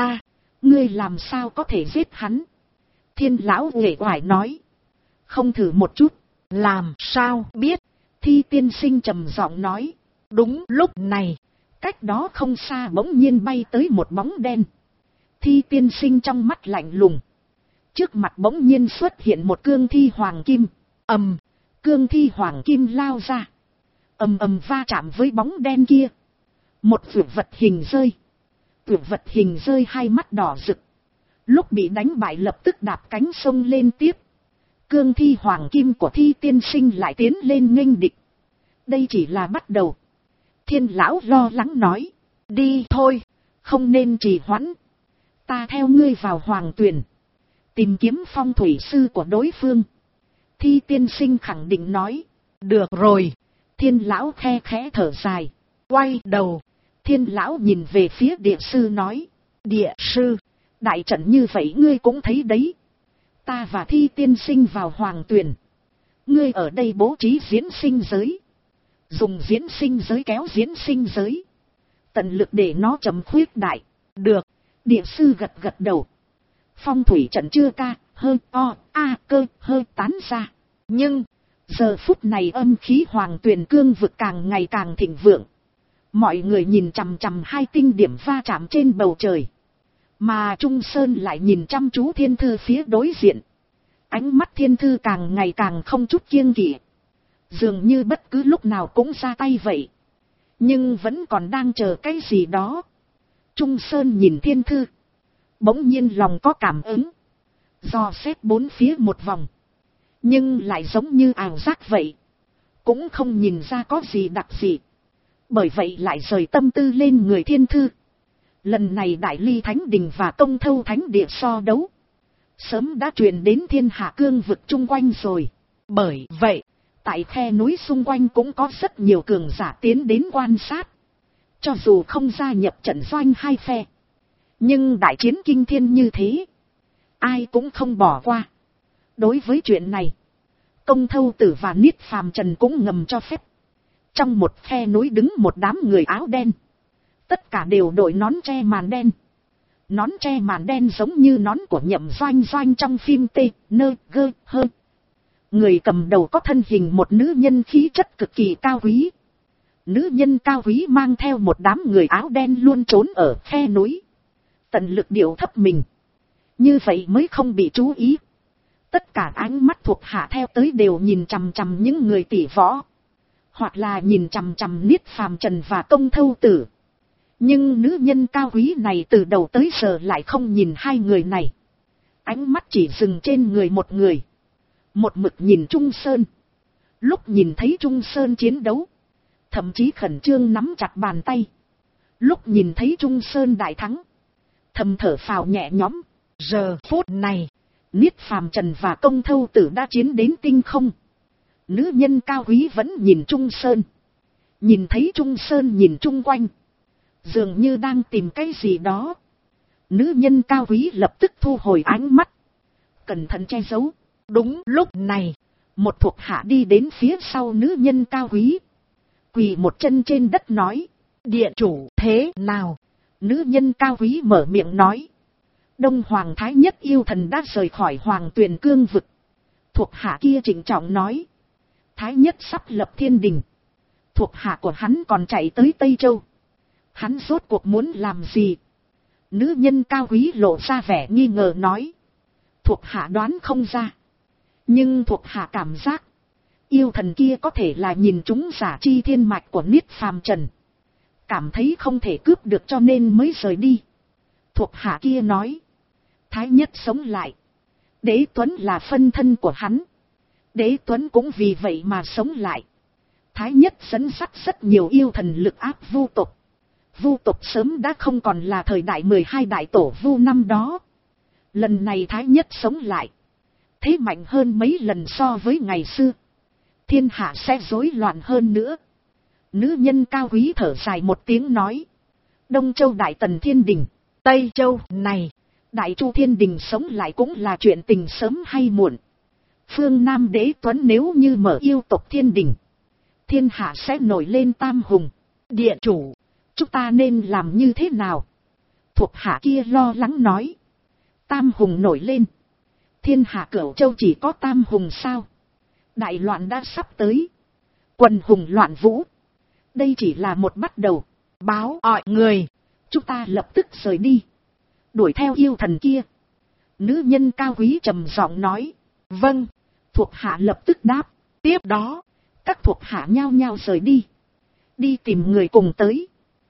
Ngươi làm sao có thể giết hắn? Thiên lão uể oải nói. Không thử một chút, làm sao biết? Thi tiên sinh trầm giọng nói. Đúng lúc này, cách đó không xa bỗng nhiên bay tới một bóng đen. Thi tiên sinh trong mắt lạnh lùng. Trước mặt bỗng nhiên xuất hiện một cương thi hoàng kim. Cương thi hoàng kim lao ra, va chạm với bóng đen kia. Một vượt vật hình rơi. Vượt vật hình rơi hai mắt đỏ rực. Lúc bị đánh bại lập tức đạp cánh sông lên tiếp. Cương thi hoàng kim của thi tiên sinh lại tiến lên nghênh địch. Đây chỉ là bắt đầu. Thiên lão lo lắng nói. Đi thôi, không nên trì hoãn. Ta theo ngươi vào hoàng tuyển, tìm kiếm phong thủy sư của đối phương. Thi tiên sinh khẳng định nói. Được rồi. Thiên lão khe khẽ thở dài. Quay đầu, thiên lão nhìn về phía địa sư nói. Địa sư, đại trận như vậy ngươi cũng thấy đấy. Ta và thi tiên sinh vào hoàng tuyển, ngươi ở đây bố trí diễn sinh giới. Dùng diễn sinh giới kéo diễn sinh giới, tận lực để nó chấm khuyết đại. Được. Địa sư gật gật đầu. Phong thủy trận chưa ca, hơi o, a cơ, hơi tán ra. Nhưng, giờ phút này âm khí hoàng tuyền cương vực càng ngày càng thịnh vượng. Mọi người nhìn chằm chằm hai tinh điểm va chạm trên bầu trời. Mà Trung Sơn lại nhìn chăm chú thiên thư phía đối diện. Ánh mắt thiên thư càng ngày càng không chút kiêng kỵ. Dường như bất cứ lúc nào cũng ra tay vậy. Nhưng vẫn còn đang chờ cái gì đó. Trung Sơn nhìn thiên thư, bỗng nhiên lòng có cảm ứng. Dò xét bốn phía một vòng, nhưng lại giống như ảo giác vậy. Cũng không nhìn ra có gì đặc dị. Bởi vậy lại rời tâm tư lên người thiên thư. Lần này Đại Ly Thánh Đình và Công Thâu Thánh Địa so đấu, sớm đã truyền đến thiên hạ cương vực chung quanh rồi. Bởi vậy, tại khe núi xung quanh cũng có rất nhiều cường giả tiến đến quan sát. Cho dù không gia nhập trận doanh hai phe, nhưng đại chiến kinh thiên như thế, ai cũng không bỏ qua. Đối với chuyện này, Công Thâu Tử và Niết Phàm Trần cũng ngầm cho phép. Trong một khe núi đứng một đám người áo đen. Tất cả đều đội nón che màn đen. Nón che màn đen giống như nón của Nhậm Doanh Doanh trong phim T, N, G, H. Người cầm đầu có thân hình một nữ nhân khí chất cực kỳ cao quý. Nữ nhân cao quý mang theo một đám người áo đen luôn trốn ở khe núi. Tận lực điệu thấp mình. Như vậy mới không bị chú ý. Tất cả ánh mắt thuộc hạ theo tới đều nhìn chằm chằm những người tỷ võ. Hoặc là nhìn chằm chằm Niết Phàm Trần và Công Thâu Tử. Nhưng nữ nhân cao quý này từ đầu tới giờ lại không nhìn hai người này. Ánh mắt chỉ dừng trên người một người. Một mực nhìn Trung Sơn. Lúc nhìn thấy Trung Sơn chiến đấu, thậm chí khẩn trương nắm chặt bàn tay. Lúc nhìn thấy Trung Sơn đại thắng, thầm thở phào nhẹ nhõm. Giờ phút này, Niết Phàm Trần và Công Thâu Tử đã chiến đến tinh không. Nữ nhân cao quý vẫn nhìn Trung Sơn. Nhìn thấy Trung Sơn nhìn chung quanh, dường như đang tìm cái gì đó. Nữ nhân cao quý lập tức thu hồi ánh mắt, cẩn thận che giấu. Đúng lúc này, một thuộc hạ đi đến phía sau nữ nhân cao quý, quỳ một chân trên đất nói: Điện chủ thế nào? Nữ nhân cao quý mở miệng nói: Đông Hoàng Thái Nhất yêu thần đã rời khỏi Hoàng Tuyền cương vực. Thuộc hạ kia trịnh trọng nói: Thái Nhất sắp lập thiên đình. Thuộc hạ của hắn còn chạy tới Tây Châu. Hắn rốt cuộc muốn làm gì? Nữ nhân cao quý lộ ra vẻ nghi ngờ nói: Thuộc hạ đoán không ra. Nhưng thuộc hạ cảm giác, yêu thần kia có thể là nhìn trúng giả chi thiên mạch của Niết Phàm Trần. Cảm thấy không thể cướp được cho nên mới rời đi. Thuộc hạ kia nói: Thái Nhất sống lại. Đế Tuấn là phân thân của hắn. Đế Tuấn cũng vì vậy mà sống lại. Thái Nhất dẫn dắt rất nhiều yêu thần lực áp vu tộc. Vu tộc sớm đã không còn là thời đại 12 đại tổ vu năm đó. Lần này Thái Nhất sống lại, thế mạnh hơn mấy lần so với ngày xưa. Thiên hạ sẽ rối loạn hơn nữa. Nữ nhân cao quý thở dài một tiếng nói: Đông Châu Đại Tần Thiên Đình, Tây Châu này, Đại Chu Thiên Đình sống lại cũng là chuyện tình sớm hay muộn. Phương Nam Đế Tuấn nếu như mở yêu tộc Thiên Đình, thiên hạ sẽ nổi lên tam hùng. Điện chủ, chúng ta nên làm như thế nào? Thuộc hạ kia lo lắng nói: Tam hùng nổi lên, thiên hạ Cửu Châu chỉ có tam hùng sao? Đại loạn đã sắp tới, quần hùng loạn vũ. Đây chỉ là một bắt đầu. Báo mọi người, chúng ta lập tức rời đi, đuổi theo yêu thần kia. Nữ nhân cao quý trầm giọng nói: Vâng. Thuộc hạ lập tức đáp. Tiếp đó, các thuộc hạ nhao nhao rời đi, đi tìm người cùng tới.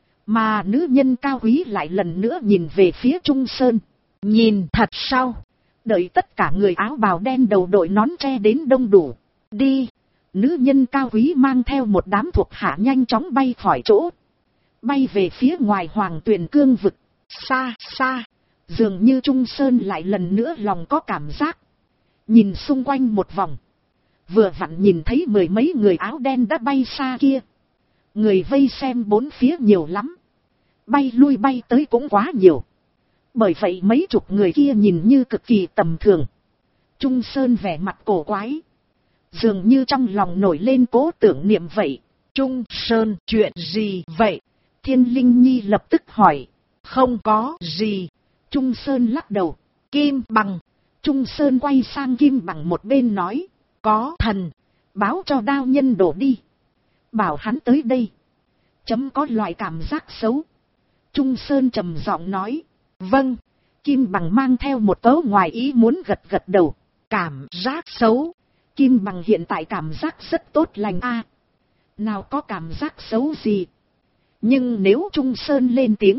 Mà nữ nhân cao quý lại lần nữa nhìn về phía Trung Sơn. Nhìn thật sao? Đợi tất cả người áo bào đen đầu đội nón tre đến đông đủ. Đi. Nữ nhân cao quý mang theo một đám thuộc hạ nhanh chóng bay khỏi chỗ, bay về phía ngoài Hoàng Tuyền cương vực. Xa xa, dường như Trung Sơn lại lần nữa lòng có cảm giác. Nhìn xung quanh một vòng, vừa vặn nhìn thấy mười mấy người áo đen đã bay xa kia. Người vây xem bốn phía nhiều lắm, bay lui bay tới cũng quá nhiều. Bởi vậy mấy chục người kia nhìn như cực kỳ tầm thường. Trung Sơn vẻ mặt cổ quái, dường như trong lòng nổi lên cố tưởng niệm vậy. Trung Sơn, chuyện gì vậy? Thiên Linh Nhi lập tức hỏi. Không có gì. Trung Sơn lắc đầu. Kim Bằng. Trung Sơn quay sang Kim Bằng một bên nói: Có thần, báo cho Đao Nhân Đồ đi, bảo hắn tới đây. Chấm có loại cảm giác xấu. Trung Sơn trầm giọng nói: Vâng. Kim Bằng mang theo một tớ ngoài ý muốn gật gật đầu. Cảm giác xấu? Kim Bằng hiện tại cảm giác rất tốt lành a. Nào có cảm giác xấu gì. Nhưng nếu Trung Sơn lên tiếng,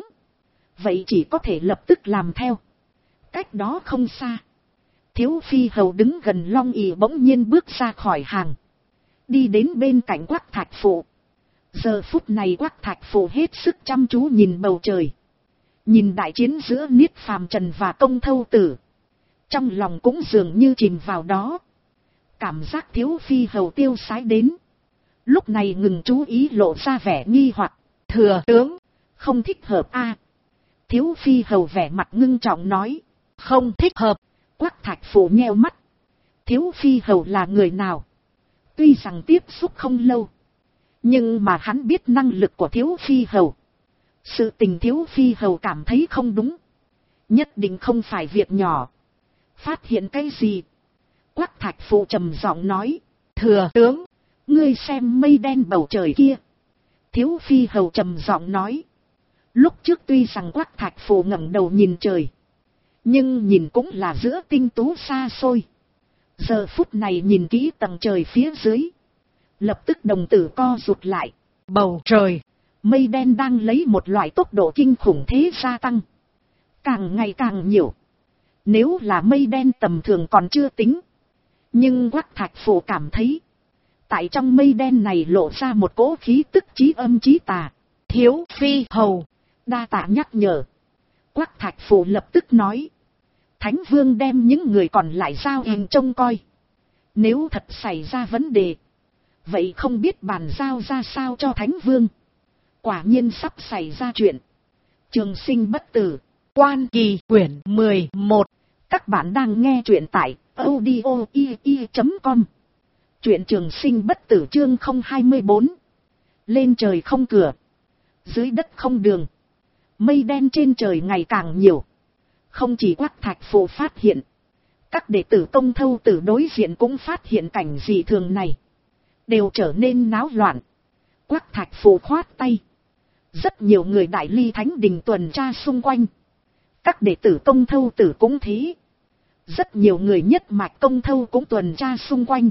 vậy chỉ có thể lập tức làm theo. Cách đó không xa, Thiếu Phi Hầu đứng gần Long ỉ bỗng nhiên bước ra khỏi hàng, đi đến bên cạnh Quách Thạch Phụ. Giờ phút này Quách Thạch Phù hết sức chăm chú nhìn bầu trời. Nhìn đại chiến giữa Niết Phàm Trần và Công Thâu Tử. Trong lòng cũng dường như chìm vào đó. Cảm giác Thiếu Phi Hầu tiêu sái đến. Lúc này ngừng chú ý lộ ra vẻ nghi hoặc. Thừa tướng, không thích hợp a. Thiếu Phi Hầu vẻ mặt ngưng trọng nói. Không thích hợp. Quách Thạch Phù nheo mắt. Thiếu Phi Hầu là người nào? Tuy rằng tiếp xúc không lâu. Nhưng mà hắn biết năng lực của Thiếu Phi Hầu. Sự tình Thiếu Phi Hầu cảm thấy không đúng. Nhất định không phải việc nhỏ. Phát hiện cái gì? Quách Thạch Phù trầm giọng nói. Thừa tướng, ngươi xem mây đen bầu trời kia. Thiếu Phi Hầu trầm giọng nói. Lúc trước tuy rằng Quách Thạch Phù ngẩng đầu nhìn trời. Nhưng nhìn cũng là giữa tinh tú xa xôi. Giờ phút này nhìn kỹ tầng trời phía dưới. Lập tức đồng tử co rụt lại. Bầu trời, mây đen đang lấy một loại tốc độ kinh khủng thế gia tăng. Càng ngày càng nhiều. Nếu là mây đen tầm thường còn chưa tính. Nhưng Quách Thạch Phù cảm thấy. Tại trong mây đen này lộ ra một cỗ khí tức chí âm chí tà. Thiếu Phi Hầu, đa tạ nhắc nhở. Quách Thạch Phù lập tức nói. Thánh Vương đem những người còn lại giao hình trông coi. Nếu thật xảy ra vấn đề. Vậy không biết bàn giao ra sao cho Thánh Vương. Quả nhiên sắp xảy ra chuyện. Trường Sinh Bất Tử. Quan Kỳ quyển 11. Các bạn đang nghe truyện tại audio.com. Truyện Trường Sinh Bất Tử chương 024. Lên trời không cửa. Dưới đất không đường. Mây đen trên trời ngày càng nhiều. Không chỉ Quách Thạch Phù phát hiện. Các đệ tử Công Thâu Tử đối diện cũng phát hiện cảnh dị thường này. Đều trở nên náo loạn. Quách Thạch Phù khoát tay. Rất nhiều người Đại Ly Thánh Đình tuần tra xung quanh. Các đệ tử Công Thâu Tử cũng thế. Rất nhiều người nhất mạch Công Thâu cũng tuần tra xung quanh.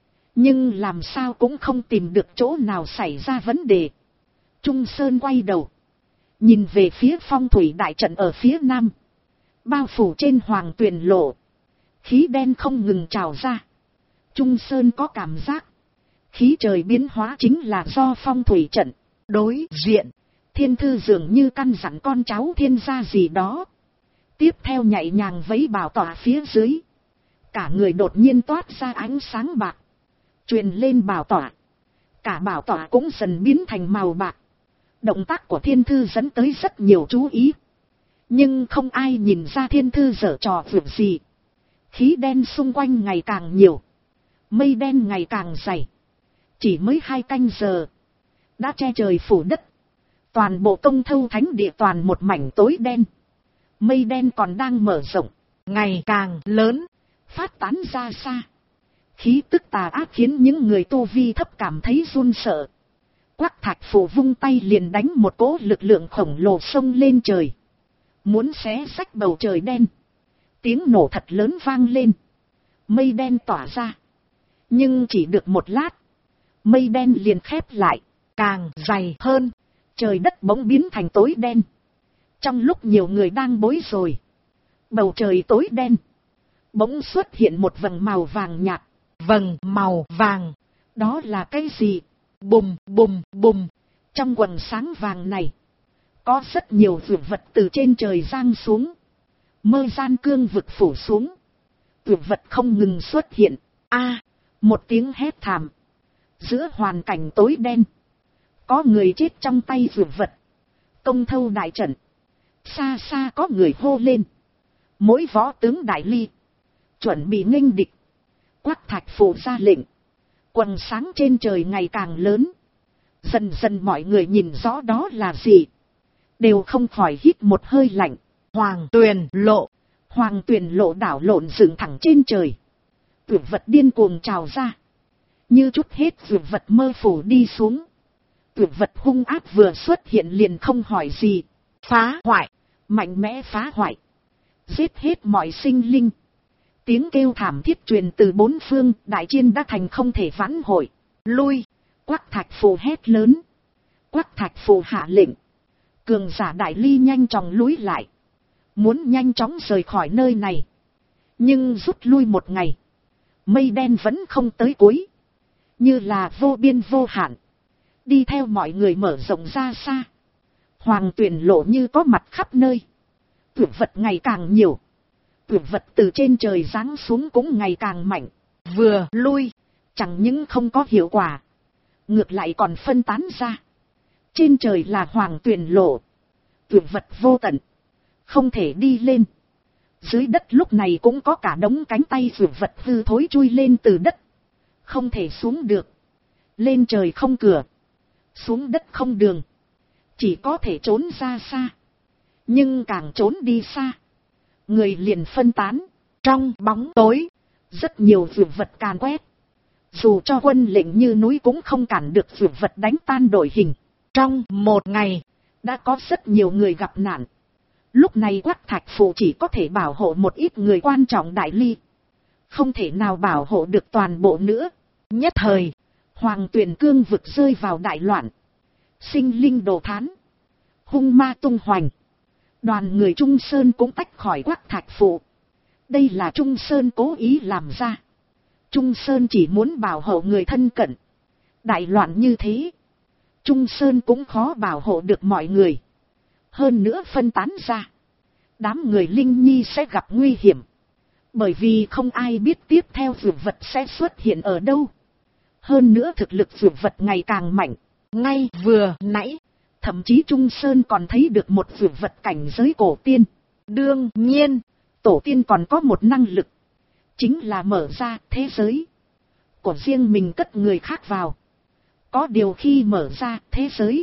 Nhưng làm sao cũng không tìm được chỗ nào xảy ra vấn đề. Trung Sơn quay đầu. Nhìn về phía phong thủy đại trận ở phía nam. Bao phủ trên Hoàng Tuyền Lộ. Khí đen không ngừng trào ra. Trung Sơn có cảm giác. Khí trời biến hóa chính là do phong thủy trận. Đối diện. Thiên Thư dường như căn dặn con cháu thiên gia gì đó. Tiếp theo nhạy nhàng vẫy bảo tỏa phía dưới. Cả người đột nhiên toát ra ánh sáng bạc. Truyền lên bảo tỏa. Cả bảo tỏa cũng dần biến thành màu bạc. Động tác của Thiên Thư dẫn tới rất nhiều chú ý. Nhưng không ai nhìn ra Thiên Thư giở trò việc gì. Khí đen xung quanh ngày càng nhiều. Mây đen ngày càng dày. Chỉ mới 2 canh giờ. Đã che trời phủ đất. Toàn bộ Công Thâu Thánh địa toàn một mảnh tối đen. Mây đen còn đang mở rộng. Ngày càng lớn. Phát tán ra xa. Khí tức tà ác khiến những người tu vi thấp cảm thấy run sợ. Quách Thạch Phù vung tay liền đánh một cỗ lực lượng khổng lồ xông lên trời. Muốn xé rách bầu trời đen. Tiếng nổ thật lớn vang lên. Mây đen tỏa ra. Nhưng chỉ được một lát. Mây đen liền khép lại. Càng dày hơn. Trời đất bỗng biến thành tối đen. Trong lúc nhiều người đang bối rối. Bầu trời tối đen. Bỗng xuất hiện một vầng màu vàng nhạt. Vầng màu vàng. Đó là cái gì? Bùm bùm bùm. Trong quầng sáng vàng này. Có rất nhiều dược vật từ trên trời giáng xuống. Mơ gian cương vực phủ xuống. Dược vật không ngừng xuất hiện. Một tiếng hét thảm. Giữa hoàn cảnh tối đen. Có người chết trong tay dược vật. Công Thâu đại trận. Xa xa có người hô lên. Mỗi võ tướng Đại Ly. Chuẩn bị nghênh địch. Quách Thạch Phù ra lệnh. Quầng sáng trên trời ngày càng lớn. Dần dần mọi người nhìn rõ đó là gì. Đều không khỏi hít một hơi lạnh. Hoàng Tuyền Lộ. Hoàng Tuyền Lộ đảo lộn dựng thẳng trên trời. Dược vật điên cuồng trào ra. Như chút hết dược vật mơ phủ đi xuống. Dược vật hung ác vừa xuất hiện liền không hỏi gì. Phá hoại. Mạnh mẽ phá hoại. Giết hết mọi sinh linh. Tiếng kêu thảm thiết truyền từ bốn phương. Đại chiến đã thành không thể vãn hồi. Lui. Quách Thạch Phù hét lớn. Quách Thạch Phù hạ lệnh. Cường giả Đại Ly nhanh chóng lùi lại. Muốn nhanh chóng rời khỏi nơi này. Nhưng rút lui một ngày. Mây đen vẫn không tới cuối. Như là vô biên vô hạn. đi theo mọi người mở rộng ra xa. Hoàng Tuyền lộ như có mặt khắp nơi. Tuyệt vật ngày càng nhiều. Tuyệt vật từ trên trời giáng xuống cũng ngày càng mạnh. Vừa lui, chẳng những không có hiệu quả, ngược lại còn phân tán ra. Trên trời là Hoàng Tuyền lộ, tuyệt vật vô tận, không thể đi lên. Dưới đất lúc này cũng có cả đống cánh tay tuyệt vật hư thối chui lên từ đất. Không thể xuống được. Lên trời không cửa, xuống đất không đường, chỉ có thể trốn ra xa. Nhưng càng trốn đi xa, người liền phân tán. Trong bóng tối, rất nhiều dược vật càn quét. Dù cho quân lệnh như núi cũng không cản được dược vật đánh tan đội hình. Trong một ngày, đã có rất nhiều người gặp nạn. Lúc này Quách Thạch Phụ chỉ có thể bảo hộ một ít người quan trọng Đại Ly, không thể nào bảo hộ được toàn bộ nữa. Nhất thời, Hoàng Tuyền cương vực rơi vào đại loạn. Sinh linh đồ thán, hung ma tung hoành. Đoàn người Trung Sơn cũng tách khỏi Quách Thạch Phụ. Đây là Trung Sơn cố ý làm ra. Trung Sơn chỉ muốn bảo hộ người thân cận. Đại loạn như thế, Trung Sơn cũng khó bảo hộ được mọi người. Hơn nữa phân tán ra, đám người Linh Nhi sẽ gặp nguy hiểm. Bởi vì không ai biết tiếp theo dược vật sẽ xuất hiện ở đâu. Hơn nữa thực lực dược vật ngày càng mạnh. Ngay vừa nãy, thậm chí Trung Sơn còn thấy được một dược vật cảnh giới cổ tiên. Đương nhiên, tổ tiên còn có một năng lực, chính là mở ra thế giới của riêng mình, cất người khác vào. Có điều khi mở ra thế giới,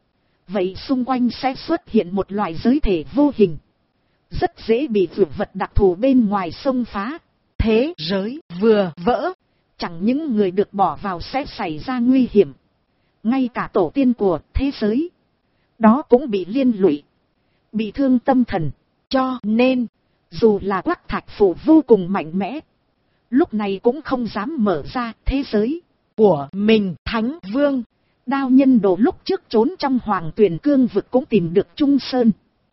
vậy xung quanh sẽ xuất hiện một loại giới thể vô hình, rất dễ bị dược vật đặc thù bên ngoài xông phá. Thế giới vừa vỡ, chẳng những người được bỏ vào sẽ xảy ra nguy hiểm, ngay cả tổ tiên của thế giới đó cũng bị liên lụy, bị thương tâm thần. Cho nên, dù là Quách Thạch Phụ vô cùng mạnh mẽ, lúc này cũng không dám mở ra thế giới của mình. Thánh Vương Đao Nhân Đồ lúc trước trốn trong Hoàng Tuyền cương vực cũng tìm được Trung Sơn.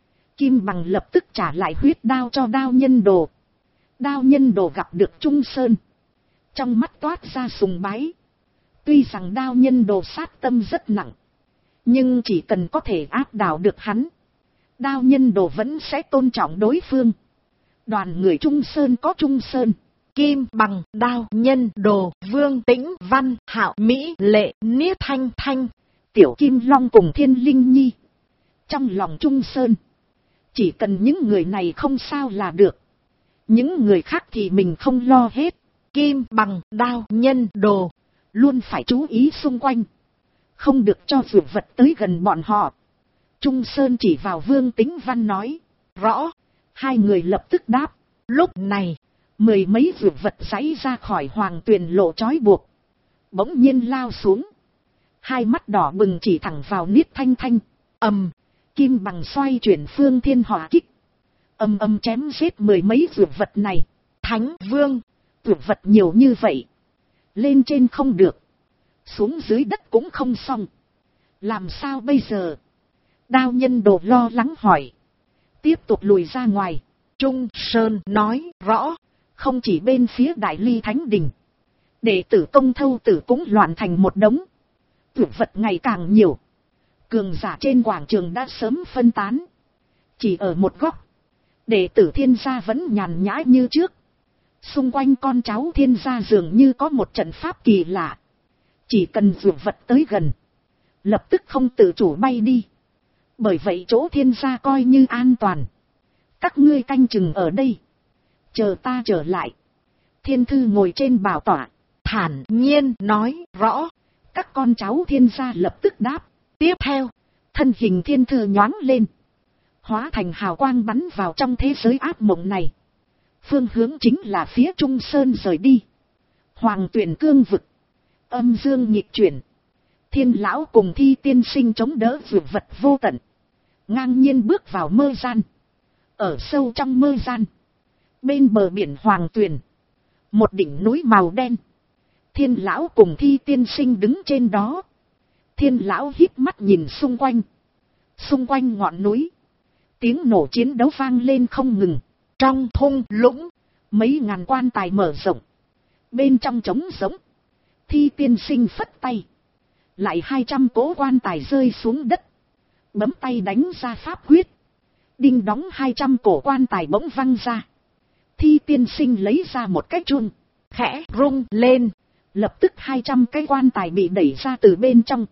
Kim Bằng lập tức trả lại huyết đao cho Đao Nhân Đồ. Đao Nhân Đồ gặp được Trung Sơn, trong mắt toát ra sùng bái. Tuy rằng Đao Nhân Đồ sát tâm rất nặng, nhưng chỉ cần có thể áp đảo được hắn, Đao Nhân Đồ vẫn sẽ tôn trọng đối phương. Đoàn người Trung Sơn có Trung Sơn, Kim Bằng, Đao Nhân Đồ, Vương Tĩnh, Văn Hạo, Mỹ Lệ, Niết Thanh Thanh, Tiểu Kim Long cùng Thiên Linh Nhi. Trong lòng Trung Sơn, chỉ cần những người này không sao là được, những người khác thì mình không lo hết. Kim Bằng, Đao Nhân Đồ luôn phải chú ý xung quanh, không được cho dược vật tới gần bọn họ. Trung Sơn chỉ vào Vương Tĩnh Văn nói, rõ. Hai người lập tức đáp. Lúc này, mười mấy dược vật giãy ra khỏi Hoàng Tuyền lộ trói buộc, bỗng nhiên lao xuống, hai mắt đỏ bừng chỉ thẳng vào Niết Thanh Thanh. Kim Bằng xoay chuyển phương thiên hỏa kích, chém giết mười mấy dược vật này. Thánh Vương, dược vật nhiều như vậy, lên trên không được, xuống dưới đất cũng không xong, làm sao bây giờ? Đao Nhân Đồ lo lắng hỏi. Tiếp tục lùi ra ngoài. Trung Sơn nói, rõ. Không chỉ bên phía Đại Ly Thánh Đình, đệ tử Công Thâu Tử cũng loạn thành một đống. Tuyệt vật ngày càng nhiều, cường giả trên quảng trường đã sớm phân tán. Chỉ ở một góc, đệ tử Thiên gia vẫn nhàn nhã như trước. Xung quanh con cháu Thiên gia dường như có một trận pháp kỳ lạ, chỉ cần tuyệt vật tới gần, lập tức không tự chủ bay đi. Bởi vậy chỗ Thiên gia coi như an toàn. Các ngươi canh chừng ở đây, chờ ta trở lại. Thiên Thư ngồi trên bảo tọa, thản nhiên nói, rõ. Các con cháu Thiên gia lập tức đáp. Tiếp theo, thân hình Thiên Thư nhoáng lên, hóa thành hào quang bắn vào trong thế giới ác mộng này. Phương hướng chính là phía Trung Sơn rời đi. Hoàng Tuyền cương vực, âm dương nhịp chuyển. Thiên lão cùng Thi tiên sinh chống đỡ dược vật vô tận, ngang nhiên bước vào mơ gian. Ở sâu trong mơ gian, bên bờ biển Hoàng Tuyền, một đỉnh núi màu đen. Thiên lão cùng Thi tiên sinh đứng trên đó. Thiên lão híp mắt nhìn xung quanh. Xung quanh ngọn núi, tiếng nổ chiến đấu vang lên không ngừng. Trong thung lũng, mấy ngàn quan tài mở rộng, bên trong trống rỗng. Thi tiên sinh phất tay, Lại 200 cỗ quan tài rơi xuống đất. Bấm tay đánh ra pháp quyết. Đinh đóng 200 cổ quan tài bỗng văng ra. Thi tiên sinh lấy ra một cái chuông, khẽ rung lên. Lập tức 200 cái quan tài bị đẩy ra từ bên trong.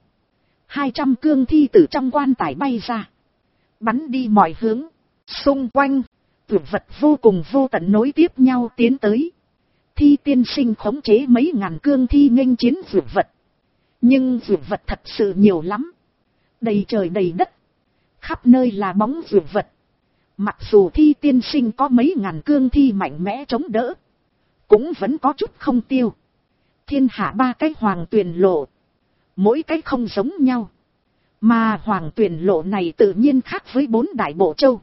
200 cương thi từ trong quan tài bay ra. Bắn đi mọi hướng. Xung quanh, tuyệt vật vô cùng vô tận nối tiếp nhau tiến tới. Thi tiên sinh khống chế mấy ngàn cương thi nghênh chiến tuyệt vật. Nhưng tuyệt vật thật sự nhiều lắm. Đầy trời đầy đất. Khắp nơi là bóng tuyệt vật. Mặc dù thi tiên sinh có mấy ngàn cương thi mạnh mẽ chống đỡ, cũng vẫn có chút không tiêu. Thiên hạ 3 cái hoàng tuyền lộ. Mỗi cái không giống nhau. Mà hoàng tuyền lộ này tự nhiên khác với 4 đại bộ châu.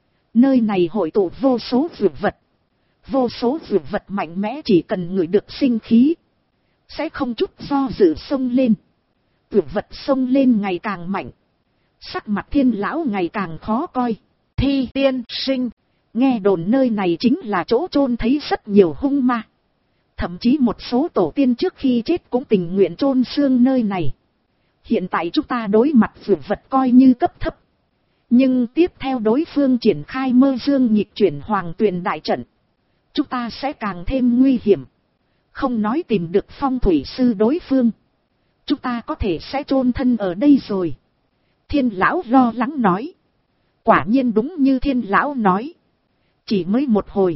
Nơi này hội tụ vô số dược vật. Vô số dược vật mạnh mẽ chỉ cần ngửi được sinh khí, sẽ không chút do dự xông lên. Dược vật xông lên ngày càng mạnh. Sắc mặt Thiên lão ngày càng khó coi. Thi tiên sinh, nghe đồn nơi này chính là chỗ chôn thấy rất nhiều hung ma. Thậm chí một số tổ tiên trước khi chết cũng tình nguyện chôn xương nơi này. Hiện tại chúng ta đối mặt dược vật coi như cấp thấp. Nhưng tiếp theo đối phương triển khai mơ dương nhịp chuyển hoàng tuyền đại trận, chúng ta sẽ càng thêm nguy hiểm. Không nói tìm được phong thủy sư đối phương, chúng ta có thể sẽ chôn thân ở đây rồi. Thiên lão lo lắng nói. Quả nhiên đúng như Thiên lão nói. Chỉ mới một hồi,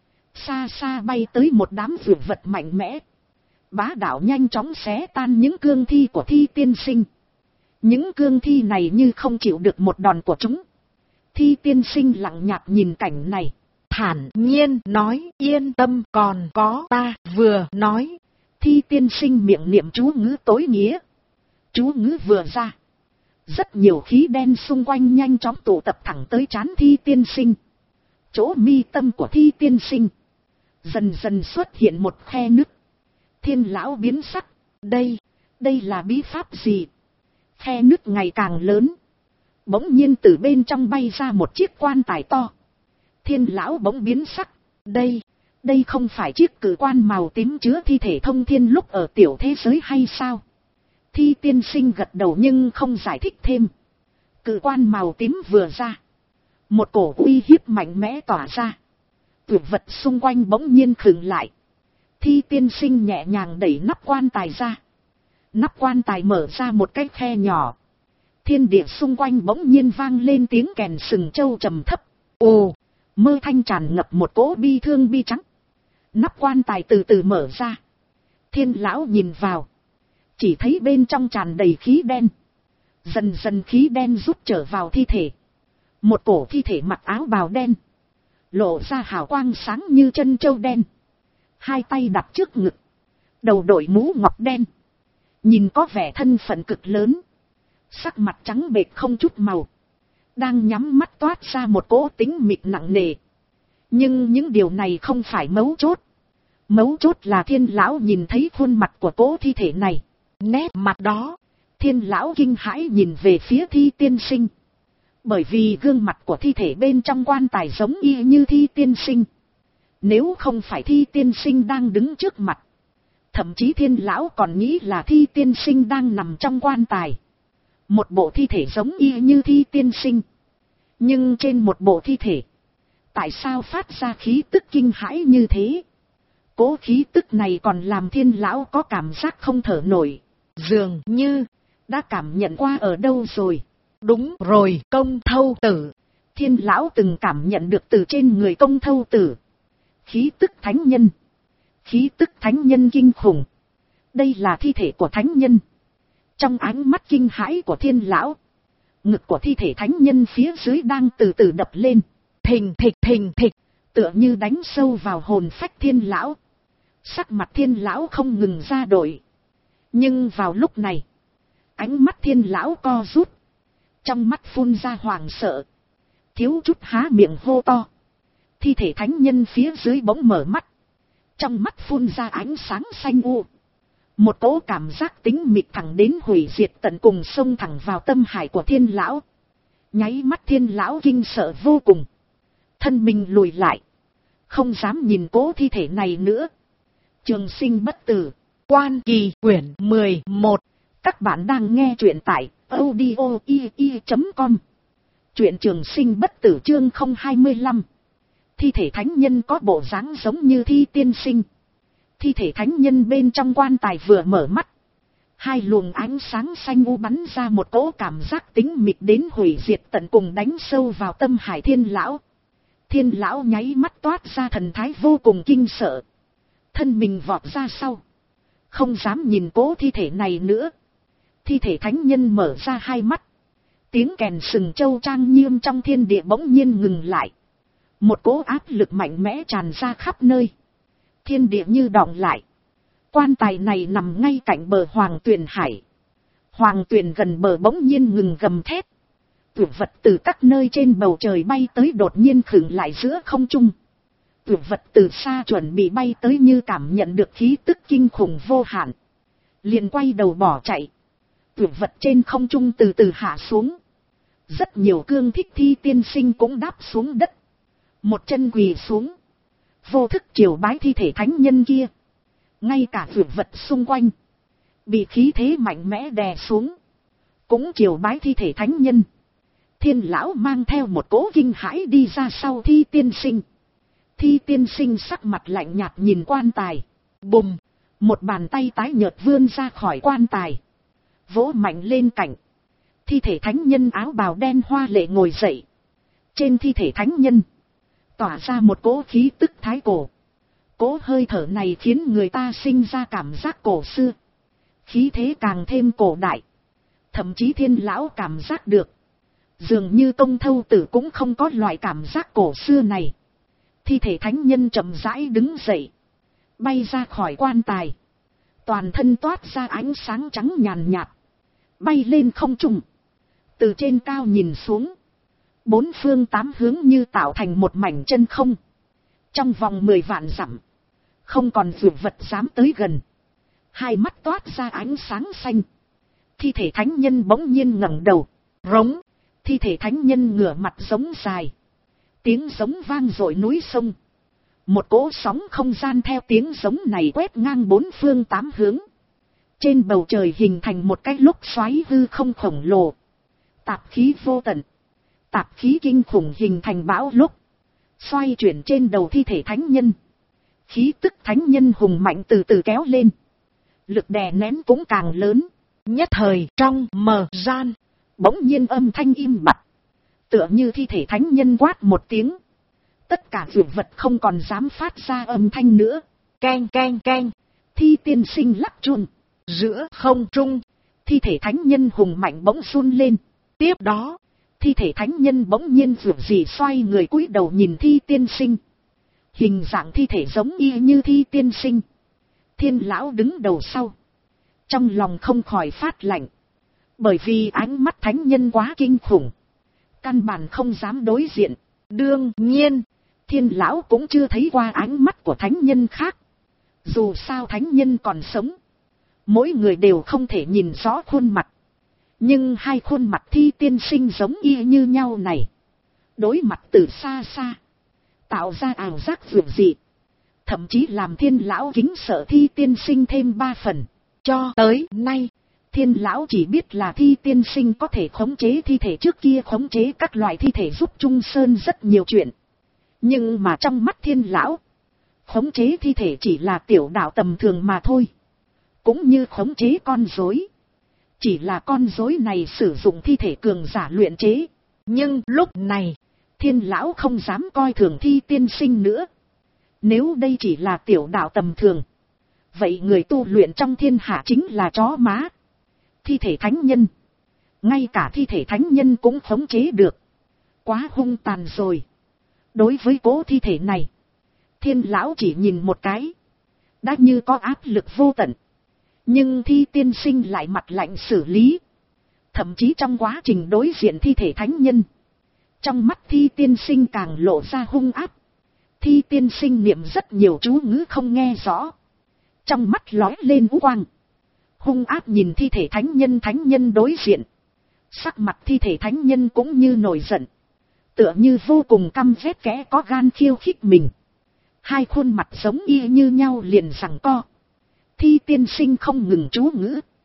xa xa bay tới một đám dược vật mạnh mẽ. Bá đạo nhanh chóng xé tan những cương thi của Thi tiên sinh. Những cương thi này như không chịu được một đòn của chúng. Thi tiên sinh lặng nhạt nhìn cảnh này, thản nhiên nói, yên tâm, còn có ta. Vừa nói, Thi tiên sinh miệng niệm chú ngữ tối nghĩa. Chú ngữ vừa ra, rất nhiều khí đen xung quanh nhanh chóng tụ tập thẳng tới trán Thi tiên sinh. Chỗ mi tâm của Thi tiên sinh dần dần xuất hiện một khe nứt. Thiên lão biến sắc. Đây là bí pháp gì? Khe nứt ngày càng lớn. Bỗng nhiên từ bên trong bay ra một chiếc quan tài to. Thiên lão bỗng biến sắc. Đây không phải chiếc cử quan màu tím chứa thi thể thông thiên lúc ở tiểu thế giới hay sao? Thi tiên sinh gật đầu nhưng không giải thích thêm. Cử quan màu tím vừa ra, một cổ uy hiếp mạnh mẽ tỏa ra. Tuyệt vật xung quanh bỗng nhiên khựng lại. Thi tiên sinh nhẹ nhàng đẩy nắp quan tài ra. Nắp quan tài mở ra một cái khe nhỏ. Thiên địa xung quanh bỗng nhiên vang lên tiếng kèn sừng châu trầm thấp. Ồ, mơ thanh tràn ngập một cỗ bi thương bi trắng. Nắp quan tài từ từ mở ra. Thiên lão nhìn vào, chỉ thấy bên trong tràn đầy khí đen. Dần dần khí đen rút trở vào thi thể. Một cổ thi thể mặc áo bào đen, lộ ra hào quang sáng như chân trâu đen. Hai tay đặt trước ngực, đầu đội mũ ngọc đen, nhìn có vẻ thân phận cực lớn. Sắc mặt trắng bệch không chút màu, đang nhắm mắt toát ra một cỗ tính mịt nặng nề. Nhưng những điều này không phải mấu chốt. Mấu chốt là Thiên lão nhìn thấy khuôn mặt của cỗ thi thể này. Nét mặt đó, Thiên lão kinh hãi nhìn về phía Thi tiên sinh. Bởi vì gương mặt của thi thể bên trong quan tài giống y như Thi tiên sinh. Nếu không phải Thi tiên sinh đang đứng trước mặt, thậm chí Thiên lão còn nghĩ là Thi tiên sinh đang nằm trong quan tài. Một bộ thi thể giống y như Thi tiên sinh, nhưng trên một bộ thi thể, tại sao phát ra khí tức kinh hãi như thế? Cố khí tức này còn làm Thiên lão có cảm giác không thở nổi, dường như đã cảm nhận qua ở đâu rồi. Đúng rồi, Công Thâu Tử. Thiên lão từng cảm nhận được từ trên người Công Thâu Tử khí tức thánh nhân. Khí tức thánh nhân kinh khủng. Đây là thi thể của thánh nhân. Trong ánh mắt kinh hãi của Thiên lão, ngực của thi thể thánh nhân phía dưới đang từ từ đập lên. Thình thịch, tựa như đánh sâu vào hồn phách Thiên lão. Sắc mặt Thiên lão không ngừng ra đổi. Nhưng vào lúc này, ánh mắt Thiên lão co rút, trong mắt phun ra hoảng sợ, thiếu chút há miệng hô to. Thi thể thánh nhân phía dưới bỗng mở mắt, trong mắt phun ra ánh sáng xanh u. Một cỗ cảm giác tính mịt thẳng đến hủy diệt tận cùng xông thẳng vào tâm hải của Thiên lão. Nháy mắt Thiên lão kinh sợ vô cùng, thân mình lùi lại, không dám nhìn cỗ thi thể này nữa. Trường sinh bất tử, Quan Kỳ quyển 11, Các bạn đang nghe truyện tại audio.com. Truyện Trường Sinh Bất Tử chương 025. Thi thể thánh nhân có bộ dáng giống như thi tiên sinh. Thi thể thánh nhân bên trong quan tài vừa mở mắt. Hai luồng ánh sáng xanh u bắn ra một cỗ cảm giác tính mịch đến hủy diệt tận cùng đánh sâu vào tâm hải Thiên lão. Thiên lão nháy mắt toát ra thần thái vô cùng kinh sợ. Thân mình vọt ra sau. Không dám nhìn cố thi thể này nữa. Thi thể thánh nhân mở ra hai mắt. Tiếng kèn sừng châu trang nghiêm trong thiên địa bỗng nhiên ngừng lại. Một cỗ áp lực mạnh mẽ tràn ra khắp nơi. Thiên địa như đọng lại. Quan tài này nằm ngay cạnh bờ Hoàng Tuyền Hải. Hoàng Tuyền gần bờ bỗng nhiên ngừng gầm thét. Tuyệt vật từ các nơi trên bầu trời bay tới đột nhiên khựng lại giữa không trung. Tuyệt vật từ xa chuẩn bị bay tới như cảm nhận được khí tức kinh khủng vô hạn. Liền quay đầu bỏ chạy. Tuyệt vật trên không trung từ từ hạ xuống. Rất nhiều cương thích thi tiên sinh cũng đáp xuống đất. Một chân quỳ xuống. Vô thức triều bái thi thể thánh nhân kia. Ngay cả tuyệt vật xung quanh. Bị khí thế mạnh mẽ đè xuống. Cũng triều bái thi thể thánh nhân. Thiên lão mang theo một cỗ kinh hãi đi ra sau thi tiên sinh. Thi tiên sinh sắc mặt lạnh nhạt nhìn quan tài. Bùm. Một bàn tay tái nhợt vươn ra khỏi quan tài. Vỗ mạnh lên cạnh. Thi thể thánh nhân áo bào đen hoa lệ ngồi dậy. Trên thi thể thánh nhân. Tỏa ra một cỗ khí tức thái cổ. Cỗ hơi thở này khiến người ta sinh ra cảm giác cổ xưa. Khí thế càng thêm cổ đại. Thậm chí thiên lão cảm giác được. Dường như Công Thâu Tử cũng không có loại cảm giác cổ xưa này. Thi thể thánh nhân chậm rãi đứng dậy. Bay ra khỏi quan tài. Toàn thân toát ra ánh sáng trắng nhàn nhạt. Bay lên không trung. Từ trên cao nhìn xuống. Bốn phương tám hướng như tạo thành một mảnh chân không. Trong vòng 10 vạn dặm. Không còn dược vật dám tới gần. Hai mắt toát ra ánh sáng xanh. Thi thể thánh nhân bỗng nhiên ngẩng đầu. Rống. Thi thể thánh nhân ngửa mặt giống dài. Tiếng giống vang dội núi sông. Một cỗ sóng không gian theo tiếng giống này quét ngang bốn phương tám hướng. Trên bầu trời hình thành một cái lốc xoáy hư không khổng lồ. Tạp khí vô tận. Tạp khí kinh khủng hình thành bão lốc. Xoay chuyển trên đầu thi thể thánh nhân. Khí tức thánh nhân hùng mạnh từ từ kéo lên. Lực đè nén cũng càng lớn. Nhất thời trong mờ gian. Bỗng nhiên âm thanh im bặt. Tựa như thi thể thánh nhân quát một tiếng. Tất cả dược vật không còn dám phát ra âm thanh nữa. Keng keng keng. Thi tiên sinh lắc chuông. Giữa không trung. Thi thể thánh nhân hùng mạnh bỗng run lên. Tiếp đó. Thi thể thánh nhân bỗng nhiên dược gì xoay người cúi đầu nhìn thi tiên sinh. Hình dạng thi thể giống y như thi tiên sinh. Thiên lão đứng đầu sau. Trong lòng không khỏi phát lạnh. Bởi vì ánh mắt thánh nhân quá kinh khủng. Căn bản không dám đối diện. Đương nhiên. Thiên lão cũng chưa thấy qua ánh mắt của thánh nhân khác. Dù sao thánh nhân còn sống. Mỗi người đều không thể nhìn rõ khuôn mặt. Nhưng hai khuôn mặt thi tiên sinh giống y như nhau này. Đối mặt từ xa xa. Tạo ra ảo giác dường dị. Thậm chí làm thiên lão kính sợ thi tiên sinh thêm 3 phần. Cho tới nay. Thiên lão chỉ biết là thi tiên sinh có thể khống chế thi thể trước kia khống chế các loại thi thể giúp Trung Sơn rất nhiều chuyện. Nhưng mà trong mắt thiên lão. Khống chế thi thể chỉ là tiểu đạo tầm thường mà thôi. Cũng như khống chế con rối. Chỉ là con rối này sử dụng thi thể cường giả luyện chế. Nhưng lúc này, thiên lão không dám coi thường thi tiên sinh nữa. Nếu đây chỉ là tiểu đạo tầm thường. Vậy người tu luyện trong thiên hạ chính là chó má. Thi thể thánh nhân. Ngay cả thi thể thánh nhân cũng khống chế được. Quá hung tàn rồi. Đối với cố thi thể này. Thiên lão chỉ nhìn một cái. Đã như có áp lực vô tận. Nhưng thi tiên sinh lại mặt lạnh xử lý. Thậm chí trong quá trình đối diện thi thể thánh nhân. Trong mắt thi tiên sinh càng lộ ra hung áp. Thi tiên sinh niệm rất nhiều chú ngữ không nghe rõ. Trong mắt lóe lên u quang. Hung áp nhìn thi thể thánh nhân đối diện. Sắc mặt thi thể thánh nhân cũng như nổi giận. Tựa như vô cùng căm ghét kẻ có gan khiêu khích mình. Hai khuôn mặt giống y như nhau liền giằng co. Thi tiên sinh không ngừng chú ngữ.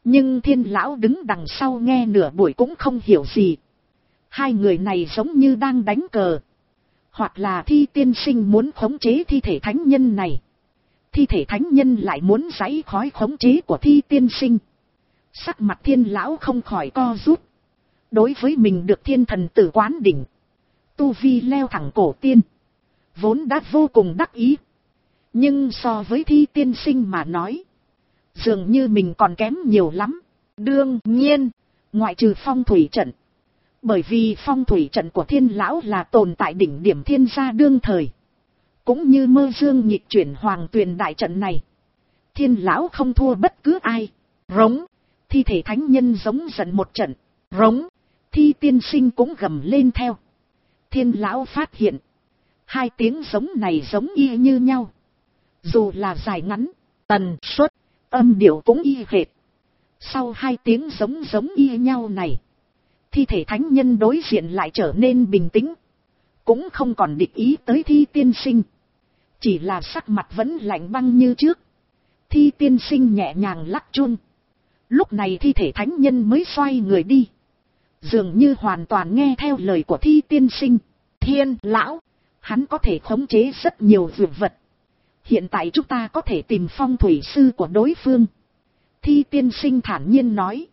Nhưng Thiên lão đứng đằng sau nghe nửa buổi cũng không hiểu gì. Hai người này giống như đang đánh cờ. Hoặc là Thi tiên sinh muốn khống chế thi thể thánh nhân này. Thi thể thánh nhân lại muốn giãy khói khống chế của Thi tiên sinh. Sắc mặt Thiên lão không khỏi co rút. Đối với mình được thiên thần tử quán đỉnh, tu vi leo thẳng cổ tiên, vốn đã vô cùng đắc ý. Nhưng so với Thi tiên sinh mà nói, dường như mình còn kém nhiều lắm. Đương nhiên, ngoại trừ phong thủy trận. Bởi vì phong thủy trận của Thiên lão là tồn tại đỉnh điểm thiên gia đương thời. Cũng như mơ dương nhịp chuyển hoàng tuyền đại trận này, Thiên lão không thua bất cứ ai. Rống, thi thể thánh nhân giống giận một trận. Rống, Thi tiên sinh cũng gầm lên theo. Thiên lão phát hiện, hai tiếng giống này giống y như nhau. Dù là dài ngắn, tần suất, âm điệu cũng y hệt. Sau hai tiếng giống y nhau này, thi thể thánh nhân đối diện lại trở nên bình tĩnh. Cũng không còn địch ý tới Thi tiên sinh. Chỉ là sắc mặt vẫn lạnh băng như trước. Thi tiên sinh nhẹ nhàng lắc chuông. Lúc này thi thể thánh nhân mới xoay người đi. Dường như hoàn toàn nghe theo lời của Thi tiên sinh. Thiên lão, hắn có thể khống chế rất nhiều dược vật. Hiện tại chúng ta có thể tìm phong thủy sư của đối phương. Thi tiên sinh thản nhiên nói.